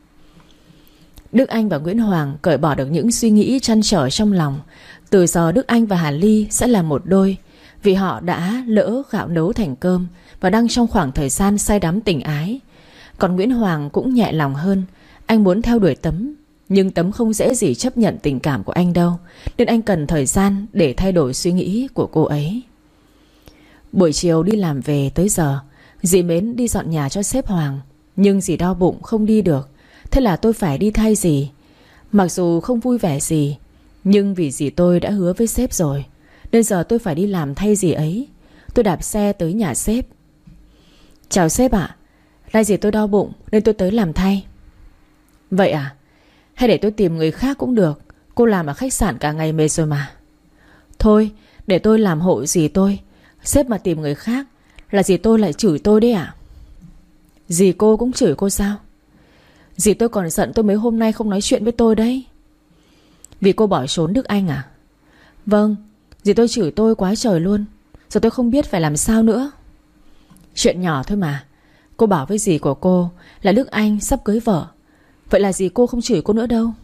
Đức Anh và Nguyễn Hoàng cởi bỏ được những suy nghĩ trăn trở trong lòng. Từ giờ Đức Anh và Hà Ly sẽ là một đôi, vì họ đã lỡ gạo nấu thành cơm và đang trong khoảng thời gian say đắm tình ái. Còn Nguyễn Hoàng cũng nhẹ lòng hơn. Anh muốn theo đuổi Tấm, nhưng Tấm không dễ gì chấp nhận tình cảm của anh đâu, nên anh cần thời gian để thay đổi suy nghĩ của cô ấy. Buổi chiều đi làm về tới giờ, dì Mến đi dọn nhà cho sếp Hoàng, nhưng dì đau bụng không đi được. Thế là tôi phải đi thay dì. Mặc dù không vui vẻ gì, nhưng vì dì tôi đã hứa với sếp rồi, nên giờ tôi phải đi làm thay dì ấy. Tôi đạp xe tới nhà sếp. Chào sếp ạ. Nay dì tôi đau bụng nên tôi tới làm thay. Vậy à? Hay để tôi tìm người khác cũng được. Cô làm ở khách sạn cả ngày mệt rồi mà. Thôi để tôi làm hộ dì tôi. Sếp mà tìm người khác là dì tôi lại chửi tôi đấy à? Dì cô cũng chửi cô sao? Dì tôi còn giận tôi mấy hôm nay không nói chuyện với tôi đấy. Vì cô bỏ trốn Đức Anh à? Vâng, dì tôi chửi tôi quá trời luôn. Giờ tôi không biết phải làm sao nữa. Chuyện nhỏ thôi mà. Cô bảo với dì của cô là Đức Anh sắp cưới vợ. Vậy là dì cô không chửi cô nữa đâu.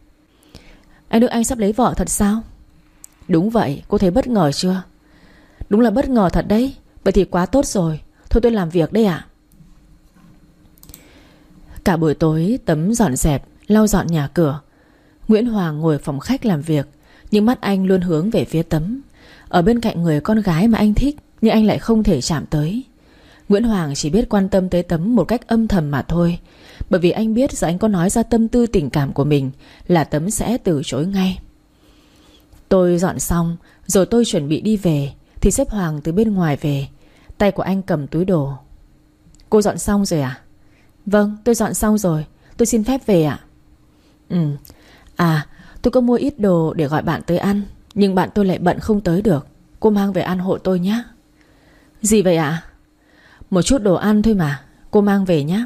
Anh Đức Anh sắp lấy vợ thật sao? Đúng vậy, cô thấy bất ngờ chưa? Đúng là bất ngờ thật đấy. Vậy thì quá tốt rồi. Thôi tôi làm việc đây ạ. Cả buổi tối Tấm dọn dẹp, lau dọn nhà cửa. Nguyễn Hoàng ngồi phòng khách làm việc, nhưng mắt anh luôn hướng về phía Tấm. Ở bên cạnh người con gái mà anh thích, nhưng anh lại không thể chạm tới. Nguyễn Hoàng chỉ biết quan tâm tới Tấm một cách âm thầm mà thôi. Bởi vì anh biết giờ anh có nói ra tâm tư tình cảm của mình là Tấm sẽ từ chối ngay. Tôi dọn xong rồi tôi chuẩn bị đi về thì sếp Hoàng từ bên ngoài về. Tay của anh cầm túi đồ. Cô dọn xong rồi à? Vâng, tôi dọn xong rồi. Tôi xin phép về ạ. À, tôi có mua ít đồ để gọi bạn tới ăn, nhưng bạn tôi lại bận không tới được. Cô mang về ăn hộ tôi nhé. Gì vậy ạ? Một chút đồ ăn thôi mà, cô mang về nhé.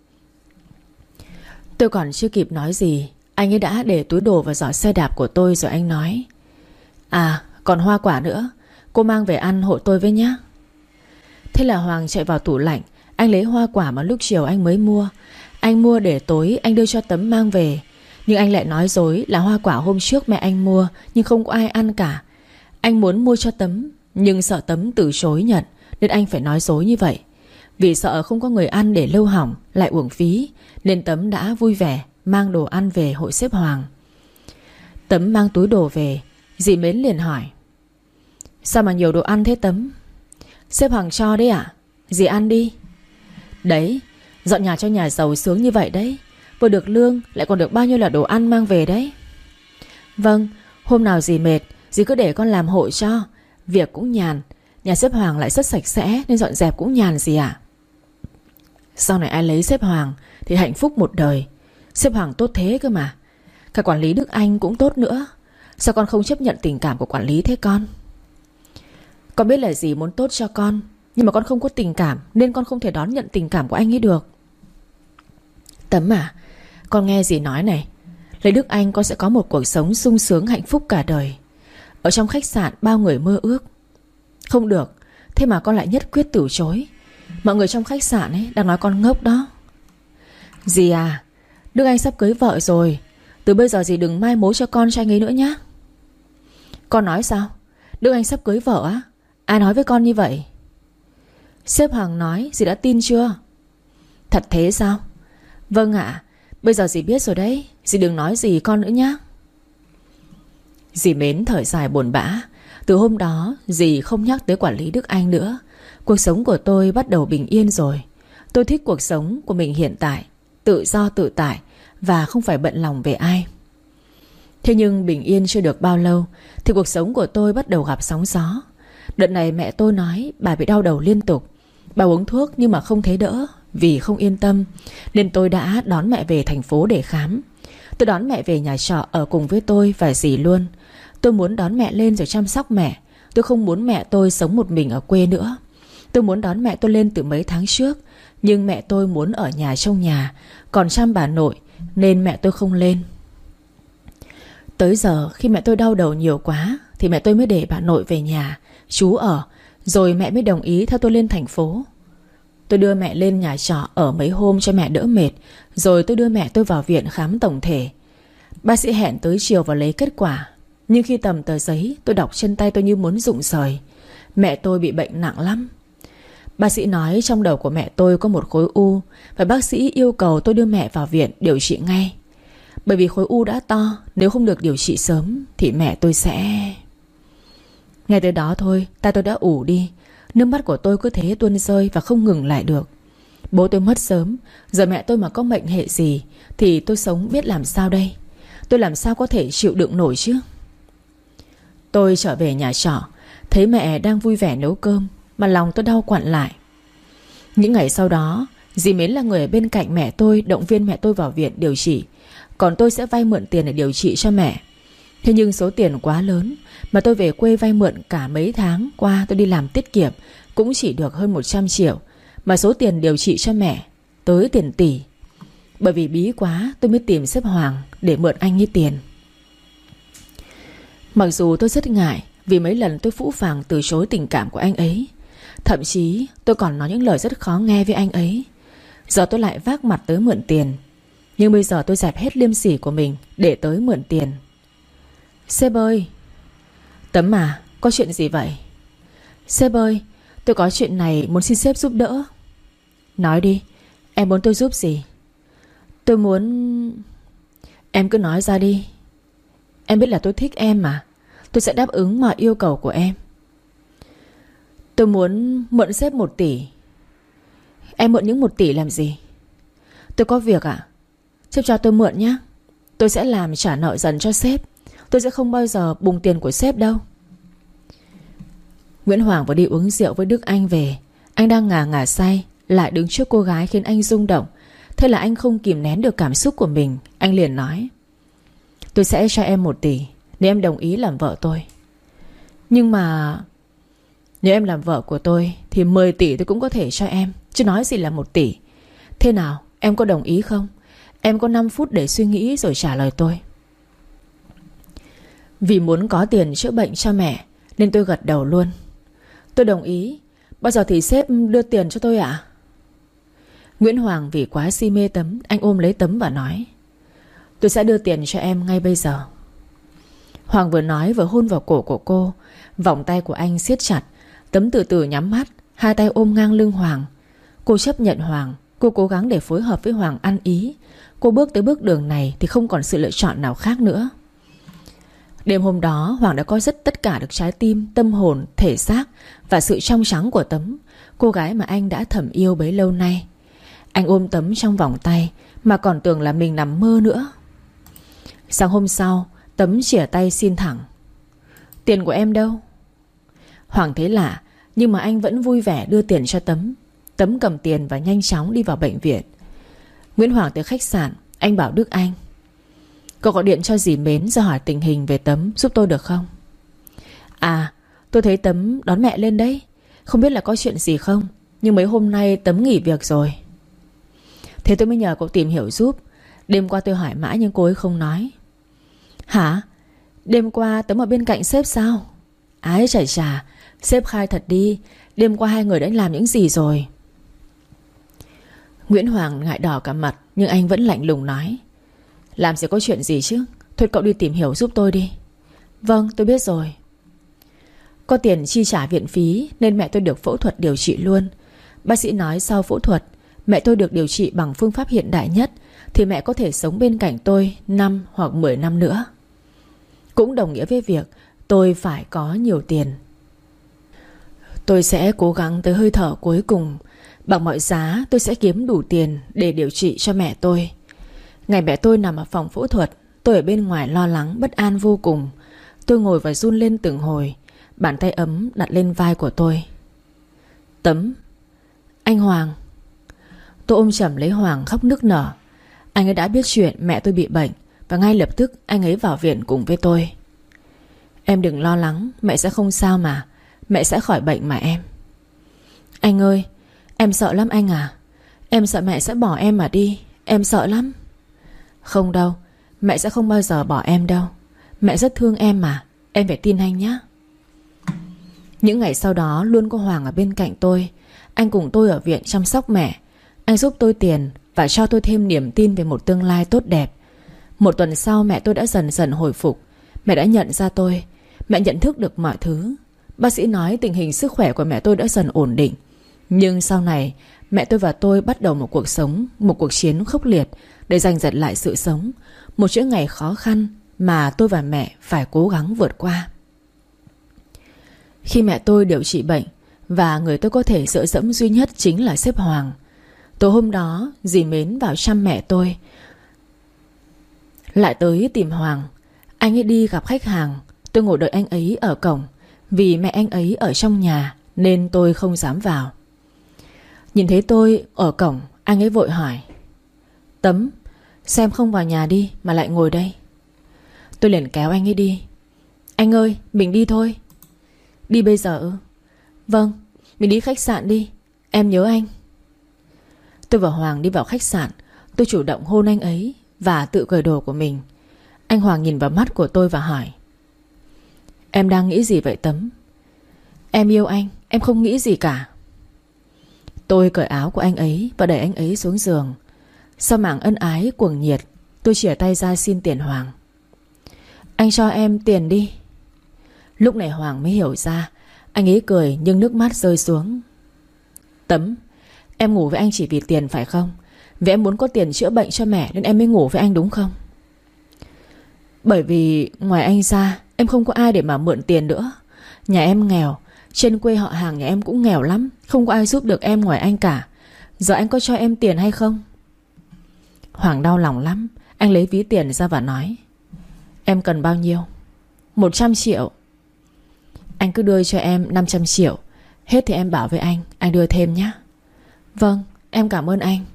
Tôi còn chưa kịp nói gì, anh ấy đã để túi đồ vào giỏ xe đạp của tôi. Rồi anh nói: À, còn hoa quả nữa, cô mang về ăn hộ tôi với nhé. Thế là Hoàng chạy vào tủ lạnh. Anh lấy hoa quả mà lúc chiều anh mới mua. Anh mua để tối anh đưa cho Tấm mang về. Nhưng anh lại nói dối là hoa quả hôm trước mẹ anh mua, nhưng không có ai ăn cả. Anh muốn mua cho Tấm, nhưng sợ Tấm từ chối nhận, nên anh phải nói dối như vậy. Vì sợ không có người ăn để lâu hỏng lại uổng phí, nên Tấm đã vui vẻ mang đồ ăn về hội sếp Hoàng. Tấm mang túi đồ về, dì Mến liền hỏi: Sao mà nhiều đồ ăn thế Tấm? Sếp Hoàng cho đấy ạ. Dì ăn đi. Đấy, dọn nhà cho nhà giàu sướng như vậy đấy. Vừa được lương lại còn được bao nhiêu là đồ ăn mang về đấy. Vâng, hôm nào dì mệt dì cứ để con làm hộ cho. Việc cũng nhàn. Nhà sếp Hoàng lại rất sạch sẽ, nên dọn dẹp cũng nhàn dì ạ. Sau này ai lấy sếp Hoàng thì hạnh phúc một đời. Sếp Hoàng tốt thế cơ mà. Cả quản lý Đức Anh cũng tốt nữa. Sao con không chấp nhận tình cảm của quản lý thế con? Con biết là dì muốn tốt cho con, nhưng mà con không có tình cảm, nên con không thể đón nhận tình cảm của anh ấy được. Tấm à, con nghe dì nói này. Lấy Đức Anh con sẽ có một cuộc sống sung sướng hạnh phúc cả đời. Ở trong khách sạn bao người mơ ước. Không được, thế mà con lại nhất quyết từ chối. Mọi người trong khách sạn ấy đang nói con ngốc đó. Dì à, Đức Anh sắp cưới vợ rồi. Từ bây giờ dì đừng mai mối cho con cho anh ấy nữa nhá. Con nói sao? Đức Anh sắp cưới vợ á? Ai nói với con như vậy? Sếp Hoàng nói, dì đã tin chưa? Thật thế sao? Vâng ạ, bây giờ dì biết rồi đấy. Dì đừng nói gì con nữa nhá. Dì Mến thở dài buồn bã. Từ hôm đó dì không nhắc tới quản lý Đức Anh nữa. Cuộc sống của tôi bắt đầu bình yên rồi. Tôi thích cuộc sống của mình hiện tại, tự do tự tại, và không phải bận lòng về ai. Thế nhưng bình yên chưa được bao lâu thì cuộc sống của tôi bắt đầu gặp sóng gió. Đợt này mẹ tôi nói bà bị đau đầu liên tục. Bà uống thuốc nhưng mà không thấy đỡ. Vì không yên tâm nên tôi đã đón mẹ về thành phố để khám. Tôi đón mẹ về nhà trọ ở cùng với tôi và dì luôn. Tôi muốn đón mẹ lên rồi chăm sóc mẹ. Tôi không muốn mẹ tôi sống một mình ở quê nữa. Tôi muốn đón mẹ tôi lên từ mấy tháng trước, nhưng mẹ tôi muốn ở nhà trông nhà, còn chăm bà nội, nên mẹ tôi không lên. Tới giờ khi mẹ tôi đau đầu nhiều quá thì mẹ tôi mới để bà nội về nhà chú ở. Rồi mẹ mới đồng ý theo tôi lên thành phố. Tôi đưa mẹ lên nhà trọ ở mấy hôm cho mẹ đỡ mệt. Rồi tôi đưa mẹ tôi vào viện khám tổng thể. Bác sĩ hẹn tới chiều vào lấy kết quả. Nhưng khi tầm tờ giấy, tôi đọc chân tay tôi như muốn rụng rời. Mẹ tôi bị bệnh nặng lắm. Bác sĩ nói trong đầu của mẹ tôi có một khối u, và bác sĩ yêu cầu tôi đưa mẹ vào viện điều trị ngay. Bởi vì khối u đã to, nếu không được điều trị sớm thì mẹ tôi sẽ... Ngay tới đó thôi, tay tôi đã ủ đi. Nước mắt của tôi cứ thế tuôn rơi và không ngừng lại được. Bố tôi mất sớm. Giờ mẹ tôi mà có mệnh hệ gì thì tôi sống biết làm sao đây. Tôi làm sao có thể chịu đựng nổi chứ. Tôi trở về nhà trọ, thấy mẹ đang vui vẻ nấu cơm, mà lòng tôi đau quặn lại. Những ngày sau đó, dì Mến là người ở bên cạnh mẹ tôi, động viên mẹ tôi vào viện điều trị. Còn tôi sẽ vay mượn tiền để điều trị cho mẹ. Thế nhưng số tiền quá lớn, mà tôi về quê vay mượn cả mấy tháng qua tôi đi làm tiết kiệm cũng chỉ được hơn 100 triệu. Mà số tiền điều trị cho mẹ tới tiền tỷ. Bởi vì bí quá tôi mới tìm sếp Hoàng để mượn anh ấy tiền. Mặc dù tôi rất ngại, vì mấy lần tôi phũ phàng từ chối tình cảm của anh ấy. Thậm chí tôi còn nói những lời rất khó nghe với anh ấy. Giờ tôi lại vác mặt tới mượn tiền. Nhưng bây giờ tôi dẹp hết liêm sỉ của mình để tới mượn tiền. Sếp ơi! Tấm à, có chuyện gì vậy? Sếp ơi, tôi có chuyện này muốn xin sếp giúp đỡ. Nói đi, em muốn tôi giúp gì? Tôi muốn... Em cứ nói ra đi. Em biết là tôi thích em mà. Tôi sẽ đáp ứng mọi yêu cầu của em. Tôi muốn mượn sếp 1 tỷ. Em mượn những 1 tỷ làm gì? Tôi có việc ạ. Sếp cho tôi mượn nhé. Tôi sẽ làm trả nợ dần cho sếp. Tôi sẽ không bao giờ bùng tiền của sếp đâu. Nguyễn Hoàng vừa đi uống rượu với Đức Anh về. Anh đang ngà ngà say, lại đứng trước cô gái khiến anh rung động. Thế là anh không kìm nén được cảm xúc của mình. Anh liền nói: Tôi sẽ cho em 1 tỷ nếu em đồng ý làm vợ tôi. Nhưng mà Nếu em làm vợ của tôi thì 10 tỷ tôi cũng có thể cho em, chứ nói gì là 1 tỷ. Thế nào, em có đồng ý không? Em có 5 phút để suy nghĩ rồi trả lời tôi. Vì muốn có tiền chữa bệnh cho mẹ nên tôi gật đầu luôn. Tôi đồng ý. Bao giờ thì sếp đưa tiền cho tôi ạ? Nguyễn Hoàng vì quá si mê Tấm, anh ôm lấy Tấm và nói: tôi sẽ đưa tiền cho em ngay bây giờ. Hoàng vừa nói vừa hôn vào cổ của cô. Vòng tay của anh siết chặt. Tấm từ từ nhắm mắt, hai tay ôm ngang lưng Hoàng. Cô chấp nhận Hoàng. Cô cố gắng để phối hợp với Hoàng ăn ý. Cô bước tới bước đường này thì không còn sự lựa chọn nào khác nữa. Đêm hôm đó Hoàng đã coi rất tất cả được trái tim, tâm hồn, thể xác và sự trong trắng của Tấm, cô gái mà anh đã thầm yêu bấy lâu nay. Anh ôm Tấm trong vòng tay mà còn tưởng là mình nằm mơ nữa. Sáng hôm sau, Tấm chìa tay xin thẳng: tiền của em đâu? Hoàng thấy lạ, nhưng mà anh vẫn vui vẻ đưa tiền cho Tấm. Tấm cầm tiền và nhanh chóng đi vào bệnh viện. Nguyễn Hoàng tới khách sạn. Anh bảo Đức Anh: cậu gọi điện cho dì Mến ra hỏi tình hình về Tấm giúp tôi được không? À, tôi thấy Tấm đón mẹ lên đấy. Không biết là có chuyện gì không, nhưng mấy hôm nay Tấm nghỉ việc rồi. Thế tôi mới nhờ cậu tìm hiểu giúp. Đêm qua tôi hỏi mãi nhưng cô ấy không nói. Hả? Đêm qua Tấm ở bên cạnh sếp sao? Ái chà chà, sếp khai thật đi. Đêm qua hai người đã làm những gì rồi? Nguyễn Hoàng ngại đỏ cả mặt, nhưng anh vẫn lạnh lùng nói: làm gì có chuyện gì chứ. Thôi cậu đi tìm hiểu giúp tôi đi. Vâng, tôi biết rồi. Có tiền chi trả viện phí nên mẹ tôi được phẫu thuật điều trị luôn. Bác sĩ nói sau phẫu thuật mẹ tôi được điều trị bằng phương pháp hiện đại nhất thì mẹ có thể sống bên cạnh tôi 5 hoặc 10 năm nữa. Cũng đồng nghĩa với việc tôi phải có nhiều tiền. Tôi sẽ cố gắng tới hơi thở cuối cùng. Bằng mọi giá tôi sẽ kiếm đủ tiền để điều trị cho mẹ tôi. Ngày mẹ tôi nằm ở phòng phẫu thuật, tôi ở bên ngoài lo lắng bất an vô cùng. Tôi ngồi và run lên từng hồi. Bàn tay ấm đặt lên vai của tôi. Tấm. Anh Hoàng. Tôi ôm chầm lấy Hoàng khóc nức nở. Anh ấy đã biết chuyện mẹ tôi bị bệnh và ngay lập tức anh ấy vào viện cùng với tôi. Em đừng lo lắng, mẹ sẽ không sao mà. Mẹ sẽ khỏi bệnh mà em. Anh ơi, em sợ lắm anh à. Em sợ mẹ sẽ bỏ em mà đi. Em sợ lắm. Không đâu, mẹ sẽ không bao giờ bỏ em đâu. Mẹ rất thương em mà. Em phải tin anh nhé. Những ngày sau đó luôn có Hoàng ở bên cạnh tôi. Anh cùng tôi ở viện chăm sóc mẹ. Anh giúp tôi tiền và cho tôi thêm niềm tin về một tương lai tốt đẹp. Một tuần sau mẹ tôi đã dần dần hồi phục. Mẹ đã nhận ra tôi. Mẹ nhận thức được mọi thứ. Bác sĩ nói tình hình sức khỏe của mẹ tôi đã dần ổn định. Nhưng sau này mẹ tôi và tôi bắt đầu một cuộc sống, một cuộc chiến khốc liệt để giành giật lại sự sống. Một chuỗi ngày khó khăn mà tôi và mẹ phải cố gắng vượt qua. Khi mẹ tôi điều trị bệnh và người tôi có thể dựa dẫm duy nhất chính là sếp Hoàng. Tối hôm đó dì Mến vào chăm mẹ tôi, lại tới tìm Hoàng. Anh ấy đi gặp khách hàng. Tôi ngồi đợi anh ấy ở cổng. Vì mẹ anh ấy ở trong nhà nên tôi không dám vào. Nhìn thấy tôi ở cổng, anh ấy vội hỏi: Tấm, sao em không vào nhà đi mà lại ngồi đây? Tôi liền kéo anh ấy đi. Anh ơi, mình đi thôi. Đi bây giờ ư? Vâng, mình đi khách sạn đi. Em nhớ anh. Tôi và Hoàng đi vào khách sạn. Tôi chủ động hôn anh ấy và tự cởi đồ của mình. Anh Hoàng nhìn vào mắt của tôi và hỏi: Em đang nghĩ gì vậy Tấm? Em yêu anh, em không nghĩ gì cả. Tôi cởi áo của anh ấy và đẩy anh ấy xuống giường. Sau mảng ân ái cuồng nhiệt, tôi chìa tay ra xin tiền Hoàng. Anh cho em tiền đi. Lúc này Hoàng mới hiểu ra. Anh ấy cười nhưng nước mắt rơi xuống. Tấm, em ngủ với anh chỉ vì tiền phải không? Vì em muốn có tiền chữa bệnh cho mẹ nên em mới ngủ với anh đúng không? Bởi vì ngoài anh ra em không có ai để mà mượn tiền nữa. Nhà em nghèo. Trên quê họ hàng nhà em cũng nghèo lắm. Không có ai giúp được em ngoài anh cả. Giờ anh có cho em tiền hay không? Hoàng đau lòng lắm. Anh lấy ví tiền ra và nói: Em cần bao nhiêu? 100 triệu. Anh cứ đưa cho em 500 triệu. Hết thì em bảo với anh đưa thêm nhé. Vâng, em cảm ơn anh.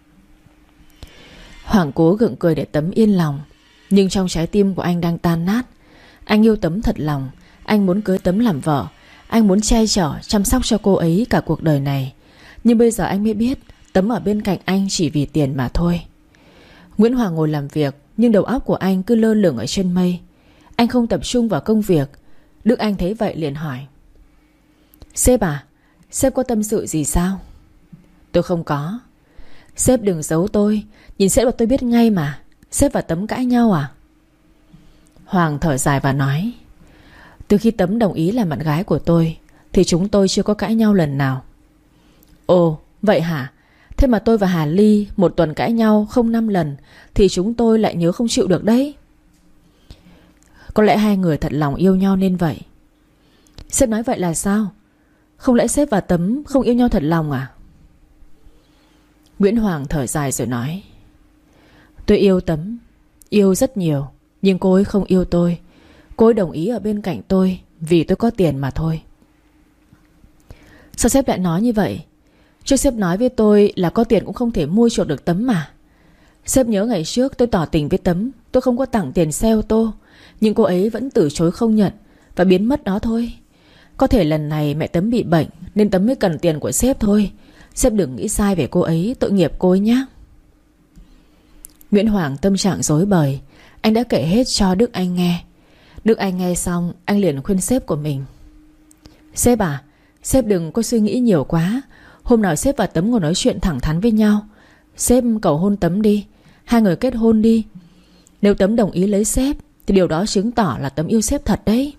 Hoàng cố gượng cười để Tấm yên lòng. Nhưng trong trái tim của anh đang tan nát. Anh yêu Tấm thật lòng. Anh muốn cưới Tấm làm vợ. Anh muốn che chở, chăm sóc cho cô ấy cả cuộc đời này. Nhưng bây giờ anh mới biết Tấm ở bên cạnh anh chỉ vì tiền mà thôi. Nguyễn Hoàng ngồi làm việc, nhưng đầu óc của anh cứ lơ lửng ở trên mây. Anh không tập trung vào công việc. Đức Anh thấy vậy liền hỏi: Sếp à, sếp có tâm sự gì sao? Tôi không có. Sếp đừng giấu tôi. Nhìn sếp là tôi biết ngay mà. Sếp và Tấm cãi nhau à? Hoàng thở dài và nói: Từ khi Tấm đồng ý làm bạn gái của tôi thì chúng tôi chưa có cãi nhau lần nào. Ồ, vậy hả? Thế mà tôi và Hà Ly một tuần cãi nhau không 5 lần thì chúng tôi lại nhớ không chịu được đấy. Có lẽ hai người thật lòng yêu nhau nên vậy. Sếp nói vậy là sao? Không lẽ sếp và Tấm không yêu nhau thật lòng à? Nguyễn Hoàng thở dài rồi nói: Tôi yêu Tấm, yêu rất nhiều. Nhưng cô ấy không yêu tôi. Cô ấy đồng ý ở bên cạnh tôi vì tôi có tiền mà thôi. Sao sếp lại nói như vậy? Trước sếp nói với tôi là có tiền cũng không thể mua chuộc được Tấm mà. Sếp nhớ ngày trước tôi tỏ tình với Tấm, tôi không có tặng tiền xe ô tô, nhưng cô ấy vẫn từ chối không nhận và biến mất đó thôi. Có thể lần này mẹ Tấm bị bệnh nên Tấm mới cần tiền của sếp thôi. Sếp đừng nghĩ sai về cô ấy, tội nghiệp cô ấy nhé. Nguyễn Hoàng tâm trạng rối bời. Anh đã kể hết cho Đức Anh nghe. Đức Anh nghe xong, anh liền khuyên sếp của mình: Sếp à, sếp đừng có suy nghĩ nhiều quá. Hôm nào sếp và Tấm ngồi nói chuyện thẳng thắn với nhau. Sếp cầu hôn Tấm đi, hai người kết hôn đi. Nếu Tấm đồng ý lấy sếp thì điều đó chứng tỏ là Tấm yêu sếp thật đấy.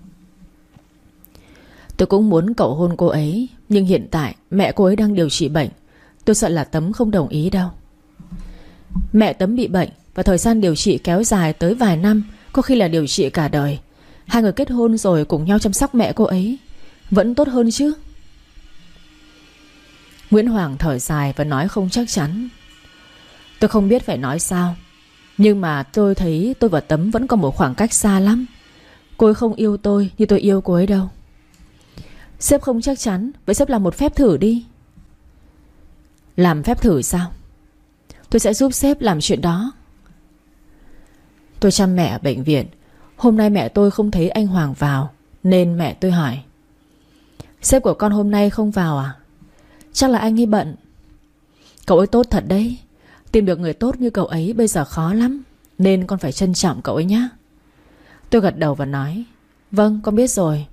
Tôi cũng muốn cầu hôn cô ấy, nhưng hiện tại mẹ cô ấy đang điều trị bệnh. Tôi sợ là Tấm không đồng ý đâu. Mẹ Tấm bị bệnh và thời gian điều trị kéo dài tới vài năm, có khi là điều trị cả đời. Hai người kết hôn rồi cùng nhau chăm sóc mẹ cô ấy vẫn tốt hơn chứ. Nguyễn Hoàng thở dài và nói không chắc chắn: Tôi không biết phải nói sao, nhưng mà tôi thấy tôi và Tấm vẫn còn một khoảng cách xa lắm. Cô ấy không yêu tôi như tôi yêu cô ấy đâu. Sếp không chắc chắn, vậy sếp làm một phép thử đi. Làm phép thử sao? Tôi sẽ giúp sếp làm chuyện đó. Tôi chăm mẹ ở bệnh viện. Hôm nay mẹ tôi không thấy anh Hoàng vào, nên mẹ tôi hỏi: Sếp của con hôm nay không vào à? Chắc là anh ấy bận. Cậu ấy tốt thật đấy. Tìm được người tốt như cậu ấy bây giờ khó lắm, nên con phải trân trọng cậu ấy nhé. Tôi gật đầu và nói: Vâng, con biết rồi.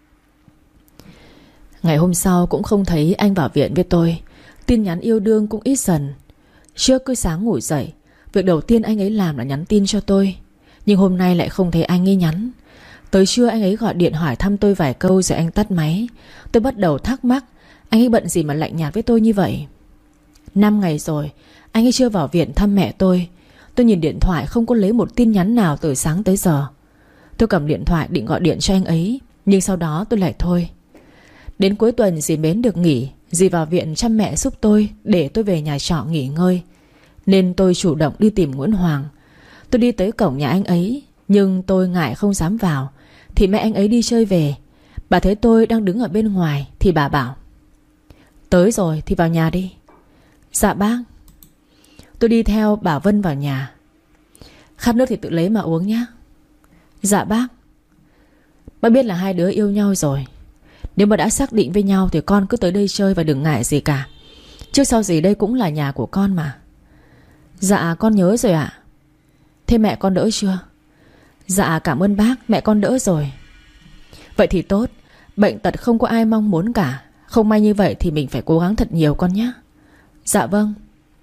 Ngày hôm sau cũng không thấy anh vào viện với tôi. Tin nhắn yêu đương cũng ít dần. Trước cứ sáng ngủ dậy, việc đầu tiên anh ấy làm là nhắn tin cho tôi. Nhưng hôm nay lại không thấy anh ấy nhắn. Tới trưa anh ấy gọi điện hỏi thăm tôi vài câu rồi anh tắt máy. Tôi bắt đầu thắc mắc anh ấy bận gì mà lạnh nhạt với tôi như vậy. 5 ngày rồi anh ấy chưa vào viện thăm mẹ tôi. Tôi nhìn điện thoại không có lấy một tin nhắn nào từ sáng tới giờ. Tôi cầm điện thoại định gọi điện cho anh ấy, nhưng sau đó tôi lại thôi. Đến cuối tuần dì Mến được nghỉ, dì vào viện chăm mẹ giúp tôi để tôi về nhà trọ nghỉ ngơi, nên tôi chủ động đi tìm Nguyễn Hoàng. Tôi đi tới cổng nhà anh ấy, nhưng tôi ngại không dám vào, thì mẹ anh ấy đi chơi về. Bà thấy tôi đang đứng ở bên ngoài thì bà bảo: Tới rồi thì vào nhà đi. Dạ bác. Tôi đi theo bà Vân vào nhà. Khát nước thì tự lấy mà uống nhé. Dạ bác. Bác biết là hai đứa yêu nhau rồi. Nếu mà đã xác định với nhau thì con cứ tới đây chơi và đừng ngại gì cả. Trước sau gì đây cũng là nhà của con mà. Dạ con nhớ rồi ạ. Thế mẹ con đỡ chưa? Dạ cảm ơn bác, mẹ con đỡ rồi. Vậy thì tốt. Bệnh tật không có ai mong muốn cả. Không may như vậy thì mình phải cố gắng thật nhiều con nhé. Dạ vâng.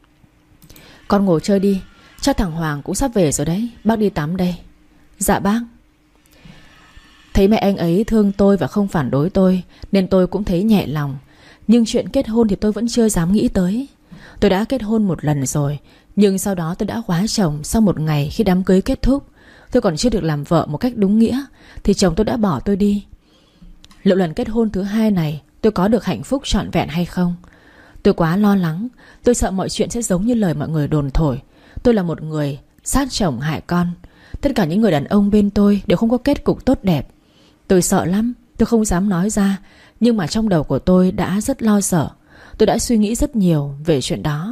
Con ngồi chơi đi. Chắc thằng Hoàng cũng sắp về rồi đấy. Bác đi tắm đây. Dạ bác. Thấy mẹ anh ấy thương tôi và không phản đối tôi, nên tôi cũng thấy nhẹ lòng. Nhưng chuyện kết hôn thì tôi vẫn chưa dám nghĩ tới. Tôi đã kết hôn một lần rồi, nhưng sau đó tôi đã quá chồng. Sau một ngày khi đám cưới kết thúc, tôi còn chưa được làm vợ một cách đúng nghĩa thì chồng tôi đã bỏ tôi đi. Liệu lần kết hôn thứ hai này tôi có được hạnh phúc trọn vẹn hay không? Tôi quá lo lắng. Tôi sợ mọi chuyện sẽ giống như lời mọi người đồn thổi. Tôi là một người sát chồng hại con. Tất cả những người đàn ông bên tôi đều không có kết cục tốt đẹp. Tôi sợ lắm. Tôi không dám nói ra, nhưng mà trong đầu của tôi đã rất lo sợ. Tôi đã suy nghĩ rất nhiều về chuyện đó.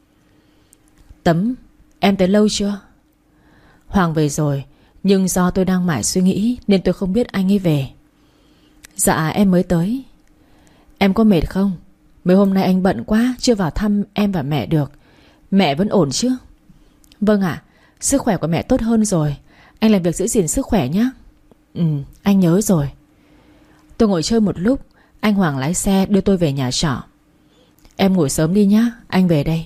Tấm, em tới lâu chưa? Hoàng về rồi, nhưng do tôi đang mải suy nghĩ nên tôi không biết anh ấy về. Dạ em mới tới. Em có mệt không? Mấy hôm nay anh bận quá, chưa vào thăm em và mẹ được. Mẹ vẫn ổn chứ? Vâng ạ, sức khỏe của mẹ tốt hơn rồi. Anh làm việc giữ gìn sức khỏe nhé. Anh nhớ rồi. Tôi ngồi chơi một lúc, anh Hoàng lái xe đưa tôi về nhà trọ. Em ngủ sớm đi nhá, anh về đây.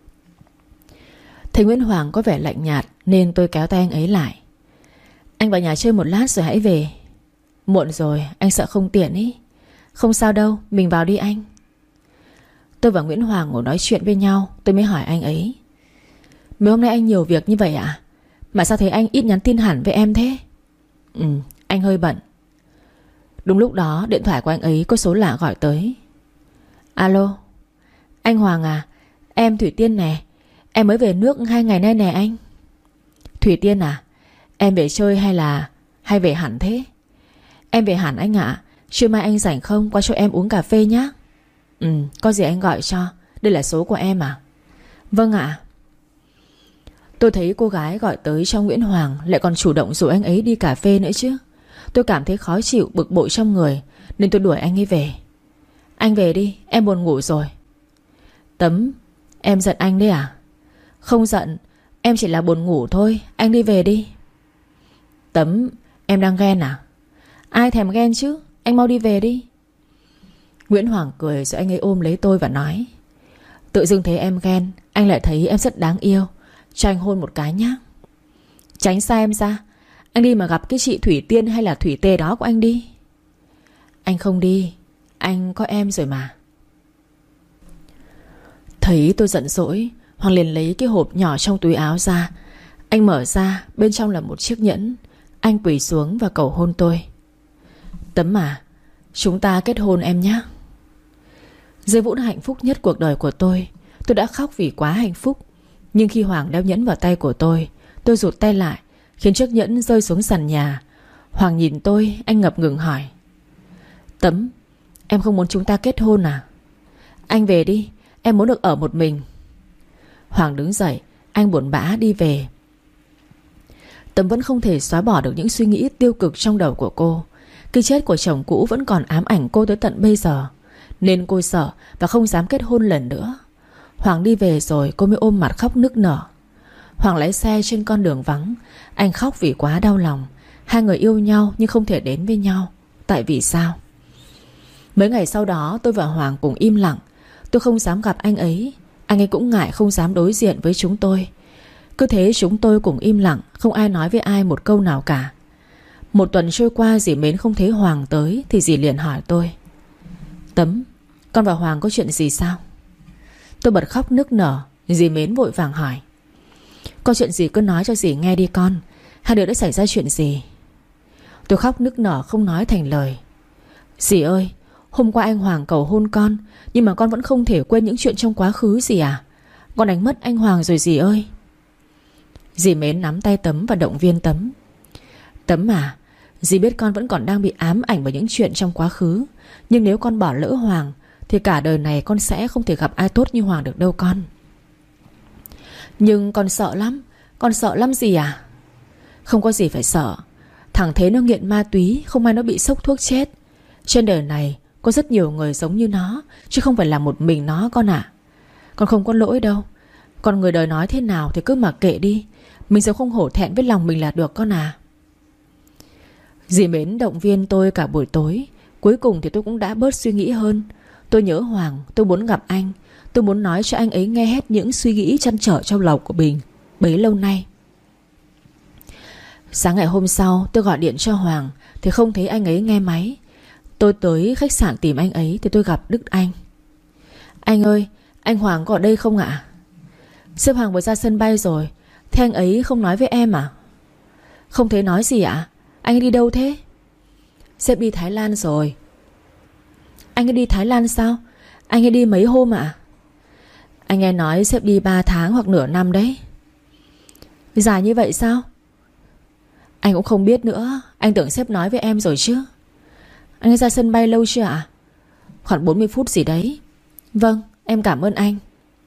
Thấy Nguyễn Hoàng có vẻ lạnh nhạt nên tôi kéo tay anh ấy lại. Anh vào nhà chơi một lát rồi hãy về. Muộn rồi, anh sợ không tiện ý. Không sao đâu, mình vào đi anh. Tôi và Nguyễn Hoàng ngồi nói chuyện với nhau. Tôi mới hỏi anh ấy: mấy hôm nay anh nhiều việc như vậy ạ? Mà sao thấy anh ít nhắn tin hẳn với em thế? Anh hơi bận. Đúng lúc đó điện thoại của anh ấy có số lạ gọi tới. Alo, anh Hoàng à? Em Thủy Tiên nè. Em mới về nước 2 ngày nay nè anh. Thủy Tiên à? Em về chơi hay về hẳn thế? Em về hẳn anh ạ. Trưa mai anh rảnh không? Qua cho em uống cà phê nhá. Có gì anh gọi cho. Đây là số của em à? Vâng ạ. Tôi thấy cô gái gọi tới cho Nguyễn Hoàng lại còn chủ động rủ anh ấy đi cà phê nữa chứ. Tôi cảm thấy khó chịu, bực bội trong người, nên tôi đuổi anh ấy về. Anh về đi, em buồn ngủ rồi. Tấm, em giận anh đấy à? Không giận, em chỉ là buồn ngủ thôi. Anh đi về đi. Tấm, em đang ghen à? Ai thèm ghen chứ. Anh mau đi về đi. Nguyễn Hoàng cười rồi anh ấy ôm lấy tôi và nói: tự dưng thấy em ghen, anh lại thấy em rất đáng yêu. Cho anh hôn một cái nhá. Tránh xa em ra. Anh đi mà gặp cái chị Thủy Tiên hay là Thủy Tê đó của anh đi. Anh không đi, anh có em rồi mà. Thấy tôi giận dỗi, Hoàng liền lấy cái hộp nhỏ trong túi áo ra. Anh mở ra, bên trong là một chiếc nhẫn. Anh quỳ xuống và cầu hôn tôi. Tấm à, chúng ta kết hôn em nhé. Giây phút hạnh phúc nhất cuộc đời của tôi đã khóc vì quá hạnh phúc. Nhưng khi Hoàng đeo nhẫn vào tay của tôi rụt tay lại, khiến chiếc nhẫn rơi xuống sàn nhà. Hoàng nhìn tôi, anh ngập ngừng hỏi: Tấm, em không muốn chúng ta kết hôn à? Anh về đi, em muốn được ở một mình. Hoàng đứng dậy, anh buồn bã đi về. Tấm vẫn không thể xóa bỏ được những suy nghĩ tiêu cực trong đầu của cô. Cái chết của chồng cũ vẫn còn ám ảnh cô tới tận bây giờ, nên cô sợ và không dám kết hôn lần nữa. Hoàng đi về rồi cô mới ôm mặt khóc nức nở. Hoàng lái xe trên con đường vắng. Anh khóc vì quá đau lòng. Hai người yêu nhau nhưng không thể đến với nhau. Tại vì sao? Mấy ngày sau đó tôi và Hoàng cùng im lặng. Tôi không dám gặp anh ấy. Anh ấy cũng ngại không dám đối diện với chúng tôi. Cứ thế chúng tôi cùng im lặng, không ai nói với ai một câu nào cả. Một tuần trôi qua dì Mến không thấy Hoàng tới thì dì liền hỏi tôi: Tấm, con và Hoàng có chuyện gì sao? Tôi bật khóc nức nở. Dì Mến vội vàng hỏi: có chuyện gì cứ nói cho dì nghe đi con. Hai đứa đã xảy ra chuyện gì? Tôi khóc nức nở không nói thành lời. Dì ơi, hôm qua anh Hoàng cầu hôn con, nhưng mà con vẫn không thể quên những chuyện trong quá khứ dì à. Con đánh mất anh Hoàng rồi dì ơi. Dì Mến nắm tay Tấm và động viên Tấm. Tấm à, dì biết con vẫn còn đang bị ám ảnh bởi những chuyện trong quá khứ. Nhưng nếu con bỏ lỡ Hoàng thì cả đời này con sẽ không thể gặp ai tốt như Hoàng được đâu con. Nhưng con sợ lắm. Con sợ lắm dì à? Không có gì phải sợ. Thằng Thế nó nghiện ma túy, không may nó bị sốc thuốc chết. Trên đời này có rất nhiều người giống như nó, chứ không phải là một mình nó con ạ. Con không có lỗi đâu. Còn người đời nói thế nào thì cứ mặc kệ đi. Mình sẽ không hổ thẹn với lòng mình là được con à. Dì Mến động viên tôi cả buổi tối. Cuối cùng thì tôi cũng đã bớt suy nghĩ hơn. Tôi nhớ Hoàng, tôi muốn gặp anh. Tôi muốn nói cho anh ấy nghe hết những suy nghĩ trăn trở trong lòng của mình bấy lâu nay. Sáng ngày hôm sau tôi gọi điện cho Hoàng thì không thấy anh ấy nghe máy. Tôi tới khách sạn tìm anh ấy thì tôi gặp Đức Anh. Anh ơi, anh Hoàng có ở đây không ạ? Sếp Hoàng vừa ra sân bay rồi. Thế anh ấy không nói với em à? Không thấy nói gì ạ? Anh ấy đi đâu thế? Sếp đi Thái Lan rồi. Anh ấy đi Thái Lan sao? Anh ấy đi mấy hôm ạ? Anh nghe nói sếp đi 3 tháng hoặc nửa năm đấy. Dài như vậy sao? Anh cũng không biết nữa. Anh tưởng sếp nói với em rồi chứ. Anh ấy ra sân bay lâu chưa ạ? Khoảng 40 phút gì đấy. Vâng, em cảm ơn anh.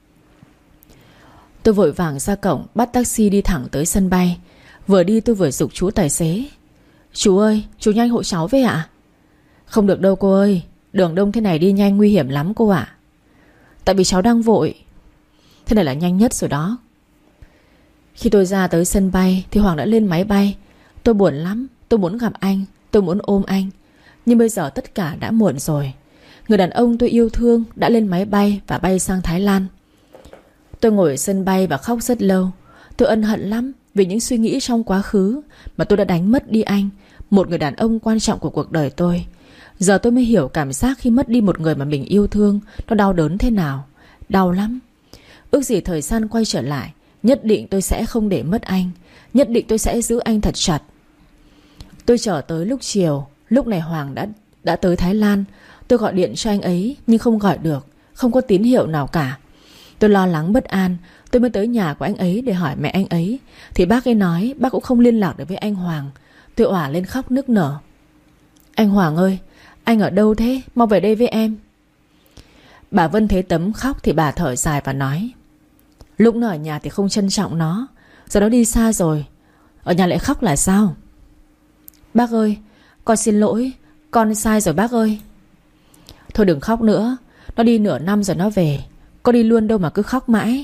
Tôi vội vàng ra cổng, bắt taxi đi thẳng tới sân bay. Vừa đi tôi vừa giục chú tài xế: Chú ơi, chú nhanh hộ cháu với ạ. Không được đâu cô ơi, đường đông thế này đi nhanh nguy hiểm lắm cô ạ. Tại vì cháu đang vội. Thế này là nhanh nhất rồi đó. Khi tôi ra tới sân bay thì Hoàng đã lên máy bay. Tôi buồn lắm, tôi muốn gặp anh, tôi muốn ôm anh. Nhưng bây giờ tất cả đã muộn rồi. Người đàn ông tôi yêu thương đã lên máy bay và bay sang Thái Lan. Tôi ngồi ở sân bay và khóc rất lâu. Tôi ân hận lắm vì những suy nghĩ trong quá khứ mà tôi đã đánh mất đi anh, một người đàn ông quan trọng của cuộc đời tôi. Giờ tôi mới hiểu cảm giác khi mất đi một người mà mình yêu thương nó đau đớn thế nào. Đau lắm. Ước gì thời gian quay trở lại, nhất định tôi sẽ không để mất anh. Nhất định tôi sẽ giữ anh thật chặt. Tôi chờ tới lúc chiều. Lúc này Hoàng đã tới Thái Lan. Tôi gọi điện cho anh ấy nhưng không gọi được, không có tín hiệu nào cả. Tôi lo lắng bất an. Tôi mới tới nhà của anh ấy để hỏi mẹ anh ấy. Thì bác ấy nói bác cũng không liên lạc được với anh Hoàng. Tôi òa lên khóc nức nở. Anh Hoàng ơi, anh ở đâu thế? Mau về đây với em. Bà Vân thấy Tấm khóc thì bà thở dài và nói: lúc nó ở nhà thì không trân trọng nó, giờ nó đi xa rồi, ở nhà lại khóc là sao? Bác ơi, con xin lỗi, con sai rồi bác ơi. Thôi đừng khóc nữa. Nó đi nửa năm rồi nó về. Có đi luôn đâu mà cứ khóc mãi.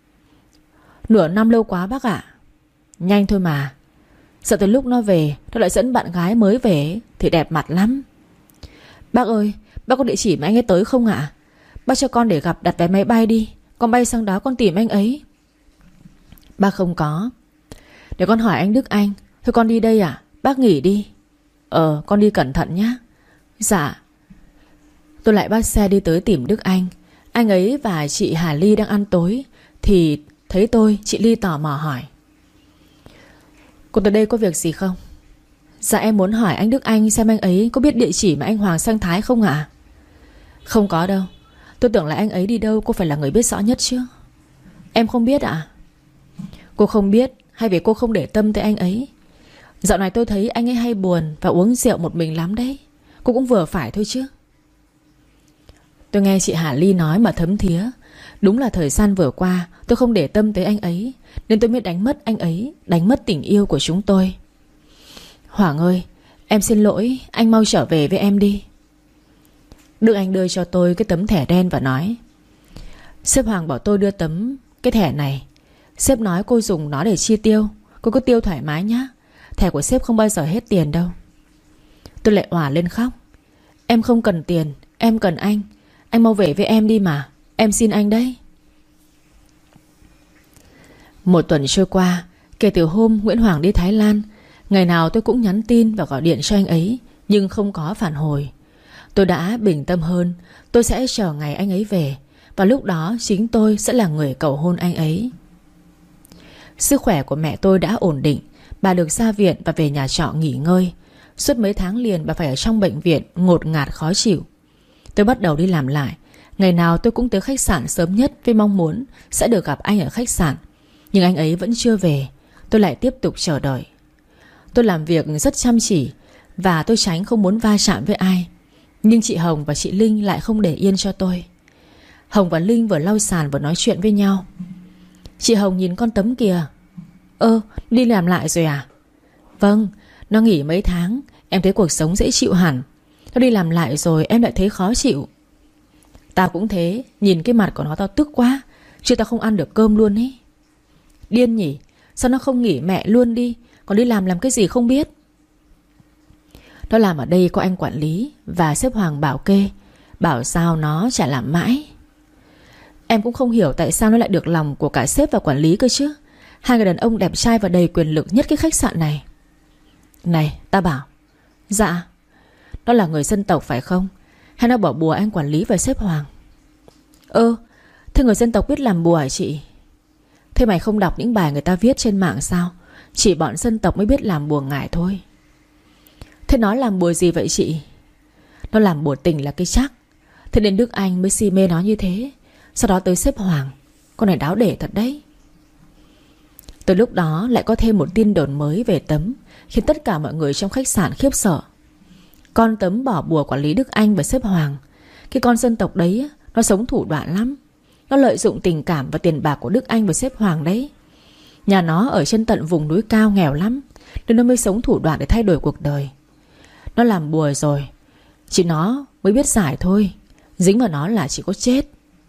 Nửa năm lâu quá bác ạ. Nhanh thôi mà. Sợ tới lúc nó về nó lại dẫn bạn gái mới về thì đẹp mặt lắm. Bác ơi, bác có địa chỉ mà anh ấy tới không ạ? Bác cho con để gặp đặt vé máy bay đi. Con bay sang đó con tìm anh ấy. Bác không có. Để con hỏi anh Đức Anh. Thôi con đi đây à? Bác nghỉ đi. Con đi cẩn thận nhé. Dạ. Tôi lại bắt xe đi tới tìm Đức Anh. Anh ấy và chị Hà Ly đang ăn tối. Thì thấy tôi, chị Ly tò mò hỏi: cô tới đây có việc gì không? Dạ em muốn hỏi anh Đức Anh xem anh ấy có biết địa chỉ mà anh Hoàng sang Thái không ạ? Không có đâu. Tôi tưởng là anh ấy đi đâu cô phải là người biết rõ nhất chứ. Em không biết ạ? Cô không biết hay vì cô không để tâm tới anh ấy? Dạo này tôi thấy anh ấy hay buồn và uống rượu một mình lắm đấy. Cô cũng vừa phải thôi chứ. Tôi nghe chị Hà Ly nói mà thấm thía. Đúng là thời gian vừa qua tôi không để tâm tới anh ấy, nên tôi mới đánh mất anh ấy, đánh mất tình yêu của chúng tôi. Hoàng ơi, em xin lỗi, anh mau trở về với em đi. Đức Anh đưa cho tôi cái tấm thẻ đen và nói: sếp Hoàng bảo tôi đưa cái thẻ này. Sếp nói cô dùng nó để chi tiêu. Cô cứ tiêu thoải mái nhé. Thẻ của sếp không bao giờ hết tiền đâu. Tôi lại òa lên khóc. Em không cần tiền, em cần anh. Anh mau về với em đi mà. Em xin anh đấy. Một tuần trôi qua. Kể từ hôm Nguyễn Hoàng đi Thái Lan, ngày nào tôi cũng nhắn tin và gọi điện cho anh ấy, nhưng không có phản hồi. Tôi đã bình tâm hơn. Tôi sẽ chờ ngày anh ấy về, và lúc đó chính tôi sẽ là người cầu hôn anh ấy. Sức khỏe của mẹ tôi đã ổn định. Bà được ra viện và về nhà trọ nghỉ ngơi. Suốt mấy tháng liền bà phải ở trong bệnh viện, ngột ngạt khó chịu. Tôi bắt đầu đi làm lại. Ngày nào tôi cũng tới khách sạn sớm nhất với mong muốn sẽ được gặp anh ở khách sạn. Nhưng anh ấy vẫn chưa về. Tôi lại tiếp tục chờ đợi. Tôi làm việc rất chăm chỉ và tôi tránh không muốn va chạm với ai. Nhưng chị Hồng và chị Linh lại không để yên cho tôi. Hồng và Linh vừa lau sàn vừa nói chuyện với nhau. Chị Hồng nhìn con Tấm kìa. Đi làm lại rồi à? Vâng, nó nghỉ mấy tháng. Em thấy cuộc sống dễ chịu hẳn. Nó đi làm lại rồi em lại thấy khó chịu. Tao cũng thế. Nhìn cái mặt của nó tao tức quá. Chứ tao không ăn được cơm luôn ấy. Điên nhỉ. Sao nó không nghỉ mẹ luôn đi, còn đi làm cái gì không biết. Nó làm ở đây có anh quản lý và sếp Hoàng bảo kê. Bảo sao nó chả làm mãi. Em cũng không hiểu tại sao nó lại được lòng của cả sếp và quản lý cơ chứ. Hai người đàn ông đẹp trai và đầy quyền lực nhất cái khách sạn này. Này, ta bảo. Dạ. Nó là người dân tộc phải không? Hay nó bỏ bùa anh quản lý và sếp Hoàng? Thế người dân tộc biết làm bùa hả chị? Thế mày không đọc những bài người ta viết trên mạng sao? Chỉ bọn dân tộc mới biết làm bùa ngải thôi. Thế nó làm bùa gì vậy chị? Nó làm bùa tình là cái chắc. Thế nên Đức Anh mới si mê nó như thế. Sau đó tới sếp Hoàng. Con này đáo để thật đấy. Từ lúc đó lại có thêm một tin đồn mới về Tấm, khiến tất cả mọi người trong khách sạn khiếp sợ. Con Tấm bỏ bùa quản lý Đức Anh và sếp Hoàng. Cái con dân tộc đấy nó sống thủ đoạn lắm. Nó lợi dụng tình cảm và tiền bạc của Đức Anh và sếp Hoàng đấy. Nhà nó ở trên tận vùng núi cao nghèo lắm, nên nó mới sống thủ đoạn để thay đổi cuộc đời. Nó làm bùa rồi Chỉ nó mới biết giải thôi. Dính vào nó là chỉ có chết.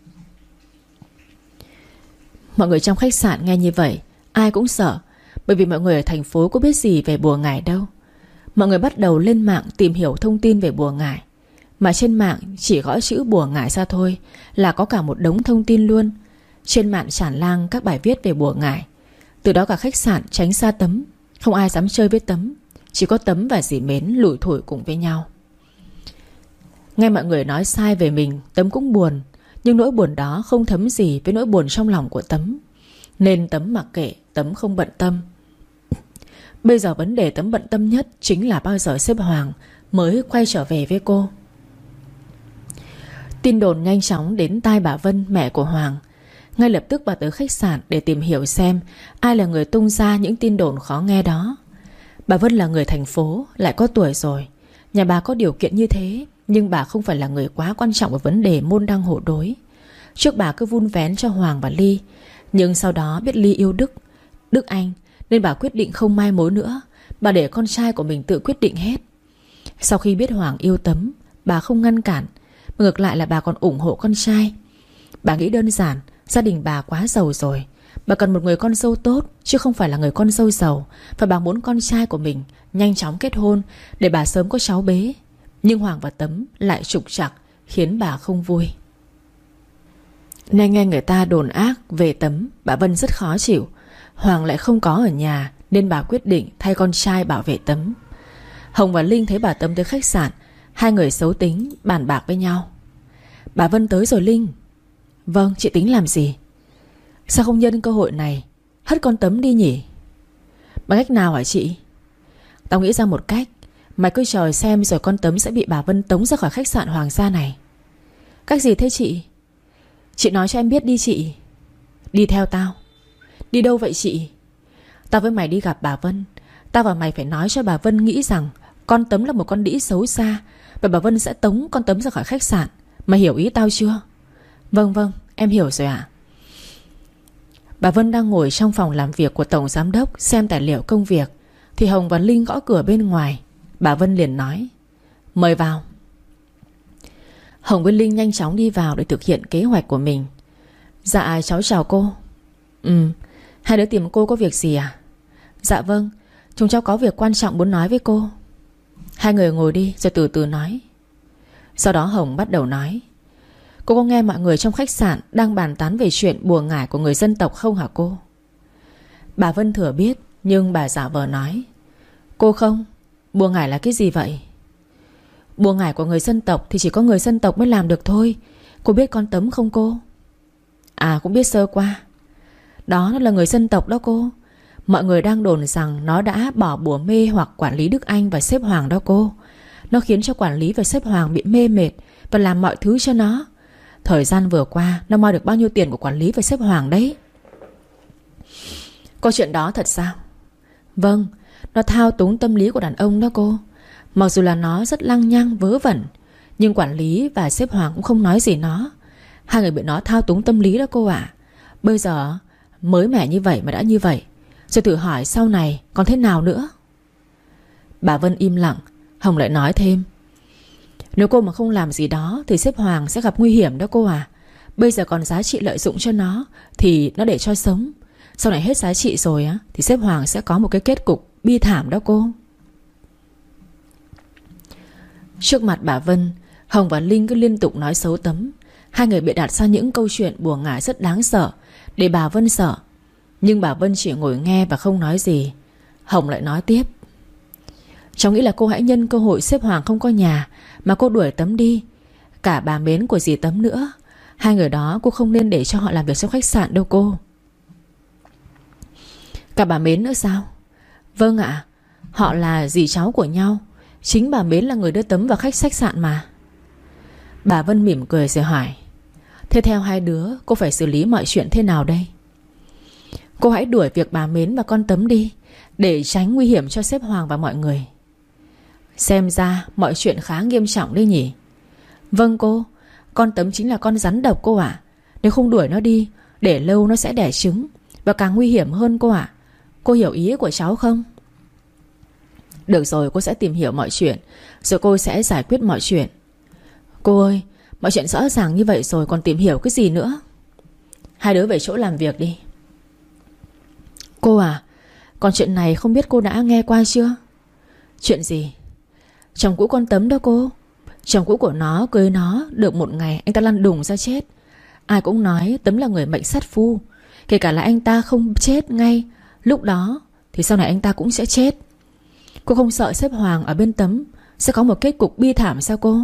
Mọi người trong khách sạn nghe như vậy ai cũng sợ, bởi vì mọi người ở thành phố có biết gì về bùa ngải đâu. Mọi người bắt đầu lên mạng tìm hiểu thông tin về bùa ngải. Mà trên mạng chỉ gõ chữ bùa ngải ra thôi là có cả một đống thông tin luôn. Trên mạng tràn lan các bài viết về bùa ngải. Từ đó cả khách sạn tránh xa Tấm. Không ai dám chơi với Tấm. Chỉ có Tấm và dì Mến lủi thủi cùng với nhau. Nghe mọi người nói sai về mình, Tấm cũng buồn. Nhưng nỗi buồn đó không thấm gì với nỗi buồn trong lòng của Tấm. Nên Tấm mặc kệ, Tấm không bận tâm. Bây giờ vấn đề Tấm bận tâm nhất chính là bao giờ sếp Hoàng mới quay trở về với cô. Tin đồn nhanh chóng đến tai bà Vân, mẹ của Hoàng. Ngay lập tức bà tới khách sạn để tìm hiểu xem ai là người tung ra những tin đồn khó nghe đó. Bà Vân là người thành phố, lại có tuổi rồi. Nhà bà có điều kiện như thế, nhưng bà không phải là người quá quan trọng ở vấn đề môn đăng hộ đối. Trước bà cứ vun vén cho Hoàng và Ly, nhưng sau đó biết Ly yêu Đức Anh, nên bà quyết định không mai mối nữa. Bà để con trai của mình tự quyết định hết. Sau khi biết Hoàng yêu Tấm, bà không ngăn cản, mà ngược lại là bà còn ủng hộ con trai. Bà nghĩ đơn giản, gia đình bà quá giàu rồi. Bà cần một người con dâu tốt, chứ không phải là người con dâu giàu. Và bà muốn con trai của mình nhanh chóng kết hôn để bà sớm có cháu bế. Nhưng Hoàng và Tấm lại trục trặc, khiến bà không vui. Nên nghe người ta đồn ác về Tấm, bà Vân rất khó chịu. Hoàng lại không có ở nhà, nên bà quyết định thay con trai bảo vệ Tấm. Hồng và Linh thấy bà Tấm tới khách sạn. Hai người xấu tính bàn bạc với nhau. Bà Vân tới rồi Linh. Vâng, chị tính làm gì? Sao không nhân cơ hội này hất con Tấm đi nhỉ? Bằng cách nào hả chị? Tao nghĩ ra một cách. Mày cứ chờ xem rồi con Tấm sẽ bị bà Vân tống ra khỏi khách sạn Hoàng gia này. Cách gì thế chị? Chị nói cho em biết đi chị. Đi theo tao. Đi đâu vậy chị? Tao với mày đi gặp bà Vân. Tao và mày phải nói cho bà Vân nghĩ rằng con Tấm là một con đĩ xấu xa, và bà Vân sẽ tống con Tấm ra khỏi khách sạn. Mày hiểu ý tao chưa? Vâng, em hiểu rồi ạ. Bà Vân đang ngồi trong phòng làm việc của tổng giám đốc xem tài liệu công việc, thì Hồng và Linh gõ cửa bên ngoài. Bà Vân liền nói: mời vào. Hồng với Linh nhanh chóng đi vào để thực hiện kế hoạch của mình. Dạ cháu chào cô. Hai đứa tìm cô có việc gì à? Dạ vâng, chúng cháu có việc quan trọng muốn nói với cô. Hai người ngồi đi rồi từ từ nói. Sau đó Hồng bắt đầu nói: cô có nghe mọi người trong khách sạn đang bàn tán về chuyện bùa ngải của người dân tộc không hả cô? Bà Vân thừa biết, nhưng bà giả vờ nói: cô không. Bùa ngải là cái gì vậy? Bùa ngải của người dân tộc thì chỉ có người dân tộc mới làm được thôi. Cô biết con Tấm không cô? À, cũng biết sơ qua. Đó, nó là người dân tộc đó cô. Mọi người đang đồn rằng nó đã bỏ bùa mê hoặc quản lý Đức Anh và sếp Hoàng đó cô. Nó khiến cho quản lý và sếp Hoàng bị mê mệt và làm mọi thứ cho nó. Thời gian vừa qua nó moi được bao nhiêu tiền của quản lý và sếp Hoàng đấy. Câu chuyện đó thật sao? Vâng, nó thao túng tâm lý của đàn ông đó cô. Mặc dù là nó rất lăng nhăng vớ vẩn, nhưng quản lý và sếp Hoàng cũng không nói gì nó. Hai người bị nó thao túng tâm lý đó cô ạ. Bây giờ mới mẻ như vậy mà đã như vậy, rồi tự hỏi sau này còn thế nào nữa. Bà Vân im lặng. Hồng lại nói thêm: nếu cô mà không làm gì đó thì sếp Hoàng sẽ gặp nguy hiểm đó cô à. Bây giờ còn giá trị lợi dụng cho nó thì nó để cho sống. Sau này hết giá trị rồi á thì sếp Hoàng sẽ có một cái kết cục bi thảm đó cô. Trước mặt bà Vân, Hồng và Linh cứ liên tục nói xấu Tấm. Hai người bịa đặt ra những câu chuyện bùa ngải rất đáng sợ để bà Vân sợ. Nhưng bà Vân chỉ ngồi nghe và không nói gì. Hồng lại nói tiếp: cháu nghĩ là cô hãy nhân cơ hội sếp Hoàng không có nhà mà cô đuổi Tấm đi. Cả bà Mến của dì Tấm nữa. Hai người đó cô không nên để cho họ làm việc trong khách sạn đâu cô. Cả bà Mến nữa sao? Vâng ạ. Họ là dì cháu của nhau. Chính bà Mến là người đưa Tấm vào khách sạn mà. Bà Vân mỉm cười rồi hỏi: thế theo hai đứa cô phải xử lý mọi chuyện thế nào đây? Cô hãy đuổi việc bà Mến và con Tấm đi, để tránh nguy hiểm cho sếp Hoàng và mọi người. Xem ra mọi chuyện khá nghiêm trọng đấy nhỉ. Vâng cô. Con Tấm chính là con rắn độc cô ạ. Nếu không đuổi nó đi, để lâu nó sẽ đẻ trứng, và càng nguy hiểm hơn cô ạ. Cô hiểu ý của cháu không? Được rồi, cô sẽ tìm hiểu mọi chuyện, rồi cô sẽ giải quyết mọi chuyện. Cô ơi, mọi chuyện rõ ràng như vậy rồi còn tìm hiểu cái gì nữa. Hai đứa về chỗ làm việc đi. Cô à, còn chuyện này không biết cô đã nghe qua chưa? Chuyện gì? Chồng cũ con Tấm đó cô. Chồng cũ của nó cưới nó được một ngày anh ta lăn đùng ra chết. Ai cũng nói Tấm là người mệnh sát phu. Kể cả là anh ta không chết ngay lúc đó thì sau này anh ta cũng sẽ chết. Cô không sợ sếp Hoàng ở bên Tấm sẽ có một kết cục bi thảm sao cô?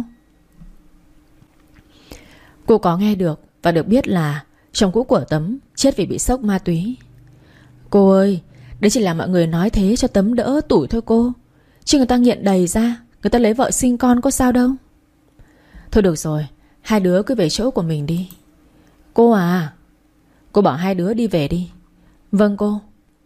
Cô có nghe được và được biết là chồng cũ của Tấm chết vì bị sốc ma túy. Cô ơi, đấy chỉ là mọi người nói thế cho Tấm đỡ tủi thôi cô. Chứ người ta nghiện đầy ra, người ta lấy vợ sinh con có sao đâu. Thôi được rồi, hai đứa cứ về chỗ của mình đi. Cô à, cô bảo hai đứa đi về đi. Vâng cô.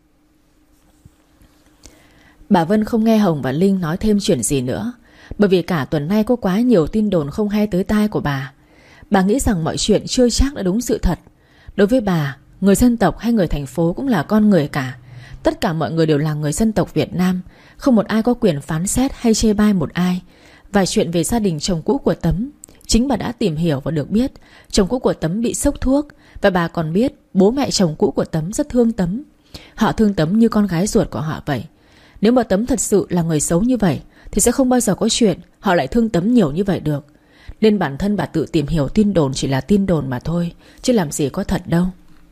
Bà Vân không nghe Hồng và Linh nói thêm chuyện gì nữa, bởi vì cả tuần nay có quá nhiều tin đồn không hay tới tai của bà. Bà nghĩ rằng mọi chuyện chưa chắc đã đúng sự thật. Đối với bà, người dân tộc hay người thành phố cũng là con người cả. Tất cả mọi người đều là người dân tộc Việt Nam. Không một ai có quyền phán xét hay chê bai một ai. Và chuyện về gia đình chồng cũ của Tấm, chính bà đã tìm hiểu và được biết chồng cũ của Tấm bị sốc thuốc. Và bà còn biết bố mẹ chồng cũ của Tấm rất thương Tấm. Họ thương Tấm như con gái ruột của họ vậy. Nếu mà Tấm thật sự là người xấu như vậy thì sẽ không bao giờ có chuyện họ lại thương Tấm nhiều như vậy được. Nên bản thân bà tự tìm hiểu tin đồn chỉ là tin đồn mà thôi, chứ làm gì có thật đâu.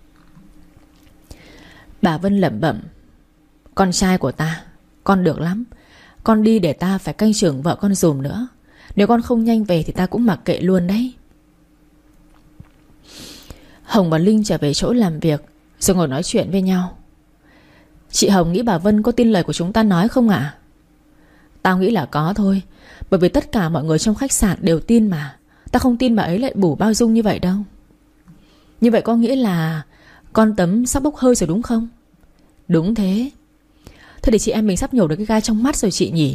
Bà Vân lẩm bẩm: con trai của ta, con được lắm. Con đi để ta phải canh chừng vợ con dùm nữa. Nếu con không nhanh về thì ta cũng mặc kệ luôn đấy. Hồng và Linh trở về chỗ làm việc rồi ngồi nói chuyện với nhau. Chị Hồng nghĩ bà Vân có tin lời của chúng ta nói không ạ? Tao nghĩ là có thôi. Bởi vì tất cả mọi người trong khách sạn đều tin mà. Ta không tin bà ấy lại bủ bao dung như vậy đâu. Như vậy có nghĩa là con Tấm sắp bốc hơi rồi đúng không? Đúng thế. Thôi để chị em mình sắp nhổ được cái gai trong mắt rồi chị nhỉ.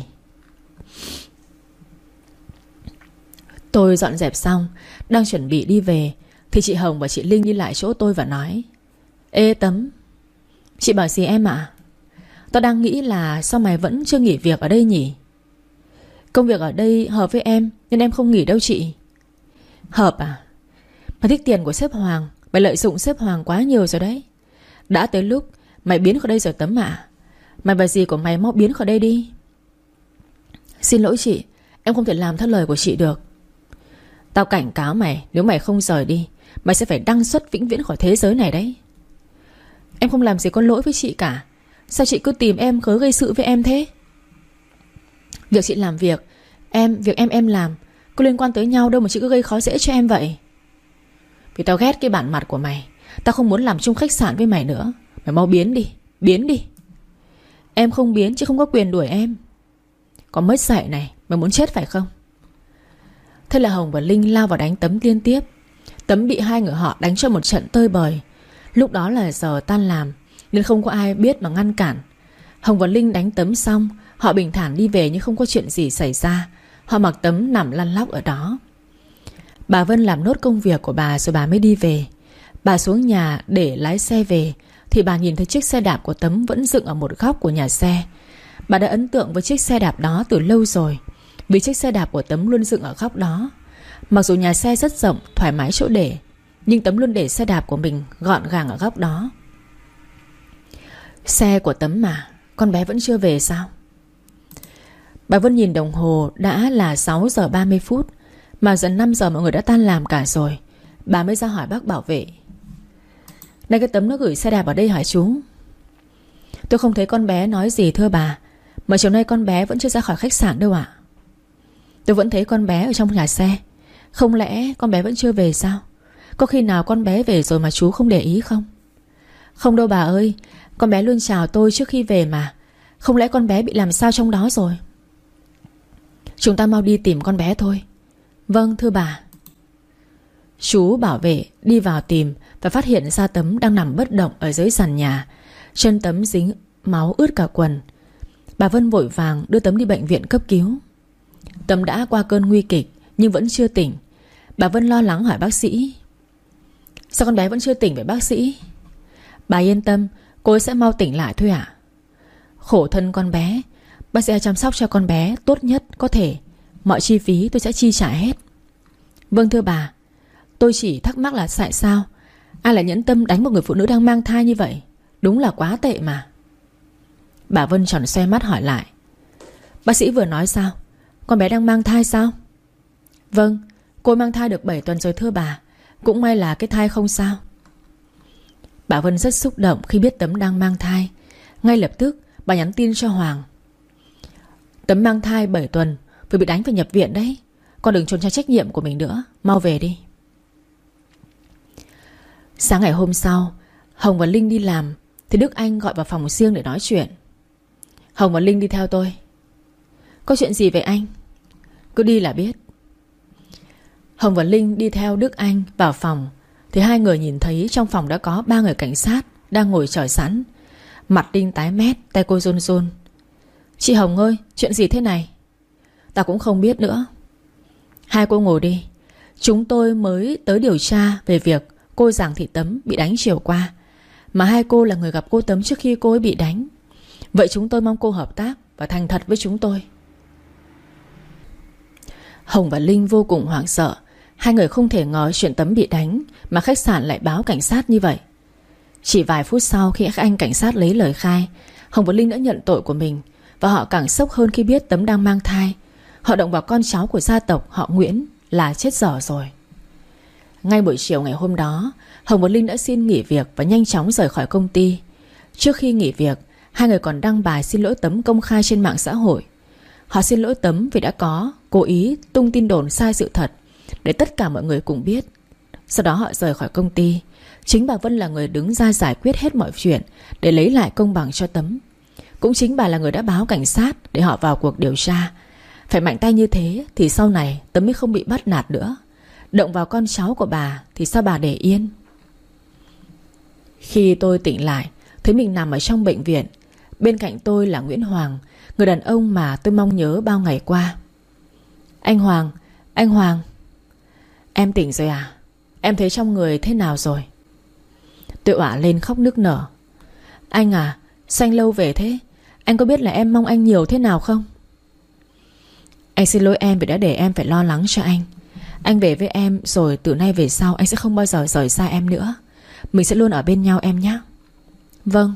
Tôi dọn dẹp xong, đang chuẩn bị đi về thì chị Hồng và chị Linh đi lại chỗ tôi và nói: ê Tấm. Chị bảo gì em ạ? Tao đang nghĩ là sao mày vẫn chưa nghỉ việc ở đây nhỉ? Công việc ở đây hợp với em nên em không nghỉ đâu chị. Hợp à? Mày thích tiền của sếp Hoàng, mày lợi dụng sếp Hoàng quá nhiều rồi đấy. Đã tới lúc mày biến khỏi đây rồi Tấm ạ. Mày và dì của mày mau biến khỏi đây đi. Xin lỗi chị, em không thể làm theo lời của chị được. Tao cảnh cáo mày, nếu mày không rời đi, mày sẽ phải đăng xuất vĩnh viễn khỏi thế giới này đấy. Em không làm gì có lỗi với chị cả. Sao chị cứ tìm em cớ gây sự với em thế? Việc chị làm việc em làm, có liên quan tới nhau đâu mà chị cứ gây khó dễ cho em vậy. Vì tao ghét cái bản mặt của mày. Tao không muốn làm chung khách sạn với mày nữa. Mày mau biến đi, biến đi. Em không biến chứ không có quyền đuổi em. Còn mất dạy này, mày muốn chết phải không? Thế là Hồng và Linh lao vào đánh Tấm liên tiếp. Tấm bị hai người họ đánh cho một trận tơi bời. Lúc đó là giờ tan làm nên không có ai biết mà ngăn cản. Hồng và Linh đánh Tấm xong, họ bình thản đi về như không có chuyện gì xảy ra. Họ mặc Tấm nằm lăn lóc ở đó. Bà Vân làm nốt công việc của bà rồi bà mới đi về. Bà xuống nhà để lái xe về thì bà nhìn thấy chiếc xe đạp của Tấm vẫn dựng ở một góc của nhà xe. Bà đã ấn tượng với chiếc xe đạp đó từ lâu rồi, vì chiếc xe đạp của Tấm luôn dựng ở góc đó. Mặc dù nhà xe rất rộng, thoải mái chỗ để, nhưng Tấm luôn để xe đạp của mình gọn gàng ở góc đó. Xe của Tấm mà, con bé vẫn chưa về sao? Bà Vân nhìn đồng hồ, đã là 6 giờ 30 phút, mà dần 5 giờ mọi người đã tan làm cả rồi. Bà mới ra hỏi bác bảo vệ: này cái Tấm nó gửi xe đạp ở đây hả chú? Tôi không thấy con bé nói gì thưa bà. Mà chiều nay con bé vẫn chưa ra khỏi khách sạn đâu ạ. Tôi vẫn thấy con bé ở trong nhà xe. Không lẽ con bé vẫn chưa về sao? Có khi nào con bé về rồi mà chú không để ý không? Không đâu bà ơi, con bé luôn chào tôi trước khi về mà. Không lẽ con bé bị làm sao trong đó rồi? Chúng ta mau đi tìm con bé thôi. Vâng thưa bà. Chú bảo vệ đi vào tìm và phát hiện ra Tấm đang nằm bất động ở dưới sàn nhà. Chân Tấm dính máu ướt cả quần. Bà Vân vội vàng đưa Tấm đi bệnh viện cấp cứu. Tấm đã qua cơn nguy kịch nhưng vẫn chưa tỉnh. Bà Vân lo lắng hỏi bác sĩ: sao con bé vẫn chưa tỉnh vậy bác sĩ? Bà yên tâm, cô ấy sẽ mau tỉnh lại thôi ạ. Khổ thân con bé. Bác sẽ chăm sóc cho con bé tốt nhất có thể. Mọi chi phí tôi sẽ chi trả hết. Vâng thưa bà. Tôi chỉ thắc mắc là tại sao ai lại nhẫn tâm đánh một người phụ nữ đang mang thai như vậy? Đúng là quá tệ mà. Bà Vân tròn xoe mắt hỏi lại. Bác sĩ vừa nói sao? Con bé đang mang thai sao? Vâng, cô mang thai được 7 tuần rồi thưa bà. Cũng may là cái thai không sao. Bà Vân rất xúc động khi biết Tấm đang mang thai. Ngay lập tức bà nhắn tin cho Hoàng. Tấm mang thai 7 tuần, vừa bị đánh phải nhập viện đấy. Con đừng trốn tránh trách nhiệm của mình nữa. Mau về đi. Sáng ngày hôm sau, Hồng và Linh đi làm thì Đức Anh gọi vào phòng riêng để nói chuyện. Hồng và Linh đi theo tôi. Có chuyện gì vậy anh? Cứ đi là biết. Hồng và Linh đi theo Đức Anh vào phòng thì hai người nhìn thấy trong phòng đã có 3 người cảnh sát đang ngồi chờ sẵn. Mặt Linh tái mét, tay cô run run. Chị Hồng ơi, chuyện gì thế này? Ta cũng không biết nữa. Hai cô ngồi đi. Chúng tôi mới tới điều tra về việc cô Giàng Thị Tấm bị đánh chiều qua, mà hai cô là người gặp cô Tấm trước khi cô ấy bị đánh. Vậy chúng tôi mong cô hợp tác và thành thật với chúng tôi. Hồng và Linh vô cùng hoảng sợ. Hai người không thể ngờ chuyện Tấm bị đánh mà khách sạn lại báo cảnh sát như vậy. Chỉ vài phút sau khi các anh cảnh sát lấy lời khai, Hồng và Linh đã nhận tội của mình. Và họ càng sốc hơn khi biết Tấm đang mang thai. Họ động vào con cháu của gia tộc họ Nguyễn là chết dở rồi. Ngay buổi chiều ngày hôm đó, Hồng và Linh đã xin nghỉ việc và nhanh chóng rời khỏi công ty. Trước khi nghỉ việc, hai người còn đăng bài xin lỗi Tấm công khai trên mạng xã hội. Họ xin lỗi Tấm vì đã có cố ý tung tin đồn sai sự thật để tất cả mọi người cùng biết. Sau đó họ rời khỏi công ty. Chính bà Vân là người đứng ra giải quyết hết mọi chuyện để lấy lại công bằng cho Tấm. Cũng chính bà là người đã báo cảnh sát để họ vào cuộc điều tra. Phải mạnh tay như thế thì sau này Tấm mới không bị bắt nạt nữa. Động vào con cháu của bà thì sao bà để yên? Khi tôi tỉnh lại, thấy mình nằm ở trong bệnh viện. Bên cạnh tôi là Nguyễn Hoàng, người đàn ông mà tôi mong nhớ bao ngày qua. Anh Hoàng, anh Hoàng. Em tỉnh rồi à? Em thấy trong người thế nào rồi? Tôi òa lên khóc nức nở. Anh à, sao anh lâu về thế? Anh có biết là em mong anh nhiều thế nào không? Anh xin lỗi em vì đã để em phải lo lắng cho anh. Anh về với em rồi từ nay về sau anh sẽ không bao giờ rời xa em nữa. Mình sẽ luôn ở bên nhau em nhé. Vâng.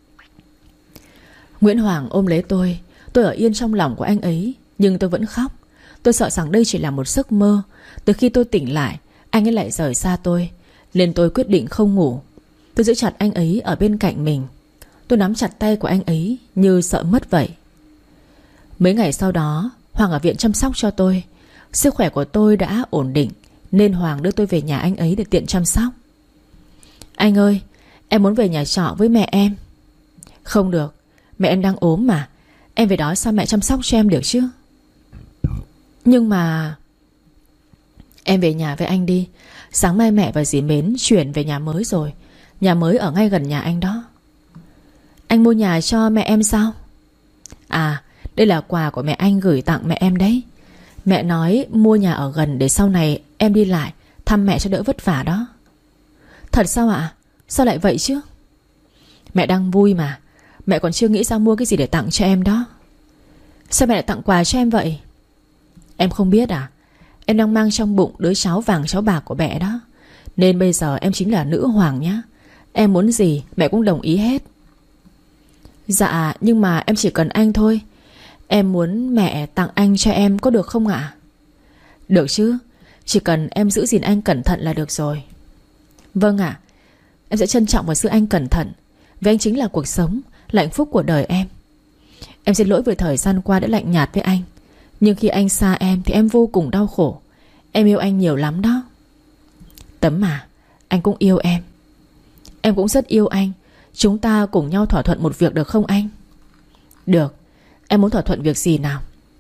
Nguyễn Hoàng ôm lấy tôi. Tôi ở yên trong lòng của anh ấy, nhưng tôi vẫn khóc. Tôi sợ rằng đây chỉ là một giấc mơ. Từ khi tôi tỉnh lại, anh ấy lại rời xa tôi, nên tôi quyết định không ngủ. Tôi giữ chặt anh ấy ở bên cạnh mình. Tôi nắm chặt tay của anh ấy như sợ mất vậy. Mấy ngày sau đó, Hoàng ở viện chăm sóc cho tôi. Sức khỏe của tôi đã ổn định, nên Hoàng đưa tôi về nhà anh ấy để tiện chăm sóc. Anh ơi, em muốn về nhà trọ với mẹ em. Không được, mẹ em đang ốm mà. Em về đó sao mẹ chăm sóc cho em được chứ? Nhưng mà... Em về nhà với anh đi. Sáng mai mẹ và dì Mến chuyển về nhà mới rồi. Nhà mới ở ngay gần nhà anh đó. Anh mua nhà cho mẹ em sao? À, đây là quà của mẹ anh gửi tặng mẹ em đấy. Mẹ nói mua nhà ở gần để sau này em đi lại thăm mẹ cho đỡ vất vả đó. Thật sao ạ? Sao lại vậy chứ? Mẹ đang vui mà. Mẹ còn chưa nghĩ ra mua cái gì để tặng cho em đó. Sao mẹ lại tặng quà cho em vậy? Em không biết à? Em đang mang trong bụng đứa cháu vàng cháu bạc của mẹ đó. Nên bây giờ em chính là nữ hoàng nhá. Em muốn gì mẹ cũng đồng ý hết. Dạ, nhưng mà em chỉ cần anh thôi. Em muốn mẹ tặng anh cho em có được không ạ? Được chứ. Chỉ cần em giữ gìn anh cẩn thận là được rồi. Vâng ạ. Em sẽ trân trọng và giữ anh cẩn thận. Vì anh chính là cuộc sống, là hạnh phúc của đời em. Em xin lỗi vì thời gian qua đã lạnh nhạt với anh. Nhưng khi anh xa em thì em vô cùng đau khổ. Em yêu anh nhiều lắm đó. Tấm à, anh cũng yêu em. Em cũng rất yêu anh. Chúng ta cùng nhau thỏa thuận một việc được không anh? Được. Em muốn thỏa thuận việc gì nào?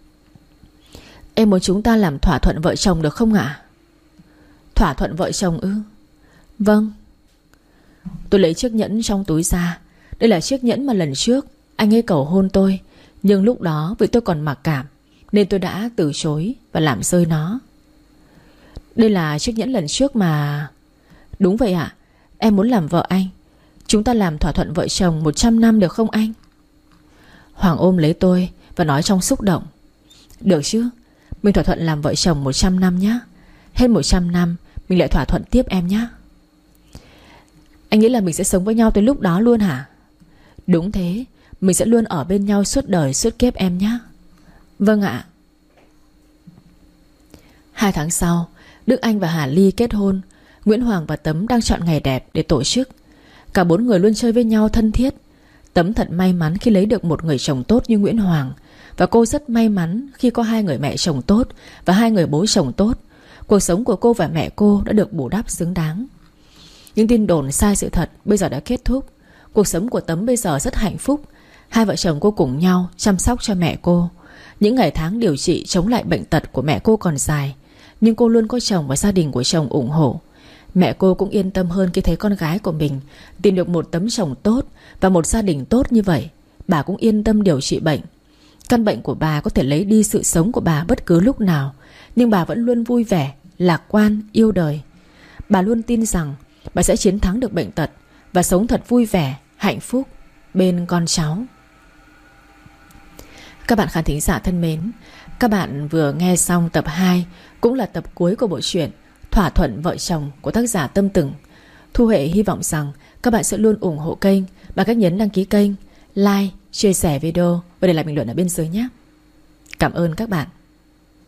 Em muốn chúng ta làm thỏa thuận vợ chồng được không ạ? Thỏa thuận vợ chồng ư? Vâng. Tôi lấy chiếc nhẫn trong túi ra. Đây là chiếc nhẫn mà lần trước anh ấy cầu hôn tôi. Nhưng lúc đó vì tôi còn mặc cảm nên tôi đã từ chối và làm rơi nó. Đây là chiếc nhẫn lần trước mà. Đúng vậy ạ. Em muốn làm vợ anh. Chúng ta làm thỏa thuận vợ chồng 100 năm được không anh? Hoàng ôm lấy tôi, và nói trong xúc động: Được chứ, mình thỏa thuận làm vợ chồng 100 năm nhé. Hết 100 năm mình lại thỏa thuận tiếp em nhé. Anh nghĩ là mình sẽ sống với nhau tới lúc đó luôn hả? Đúng thế, mình sẽ luôn ở bên nhau suốt đời suốt kiếp em nhé. Vâng ạ. 2 tháng sau, Đức Anh và Hà Ly kết hôn. Nguyễn Hoàng và Tấm đang chọn ngày đẹp để tổ chức. Cả 4 người luôn chơi với nhau thân thiết. Tấm thật may mắn khi lấy được một người chồng tốt như Nguyễn Hoàng, và cô rất may mắn khi có 2 người mẹ chồng tốt và 2 người bố chồng tốt. Cuộc sống của cô và mẹ cô đã được bù đắp xứng đáng. Những tin đồn sai sự thật bây giờ đã kết thúc. Cuộc sống của Tấm bây giờ rất hạnh phúc. 2 vợ chồng cô cùng nhau chăm sóc cho mẹ cô. Những ngày tháng điều trị chống lại bệnh tật của mẹ cô còn dài, nhưng cô luôn có chồng và gia đình của chồng ủng hộ. Mẹ cô cũng yên tâm hơn khi thấy con gái của mình tìm được một tấm chồng tốt và một gia đình tốt như vậy. Bà cũng yên tâm điều trị bệnh. Căn bệnh của bà có thể lấy đi sự sống của bà bất cứ lúc nào, nhưng bà vẫn luôn vui vẻ, lạc quan, yêu đời. Bà luôn tin rằng bà sẽ chiến thắng được bệnh tật và sống thật vui vẻ, hạnh phúc bên con cháu. Các bạn khán thính giả thân mến, các bạn vừa nghe xong tập 2, cũng là tập cuối của bộ truyện Thỏa thuận vợ chồng của tác giả Tâm Tửng. Thu Huệ hy vọng rằng các bạn sẽ luôn ủng hộ kênh bằng cách nhấn đăng ký kênh, like, chia sẻ video và để lại bình luận ở bên dưới nhé. Cảm ơn các bạn.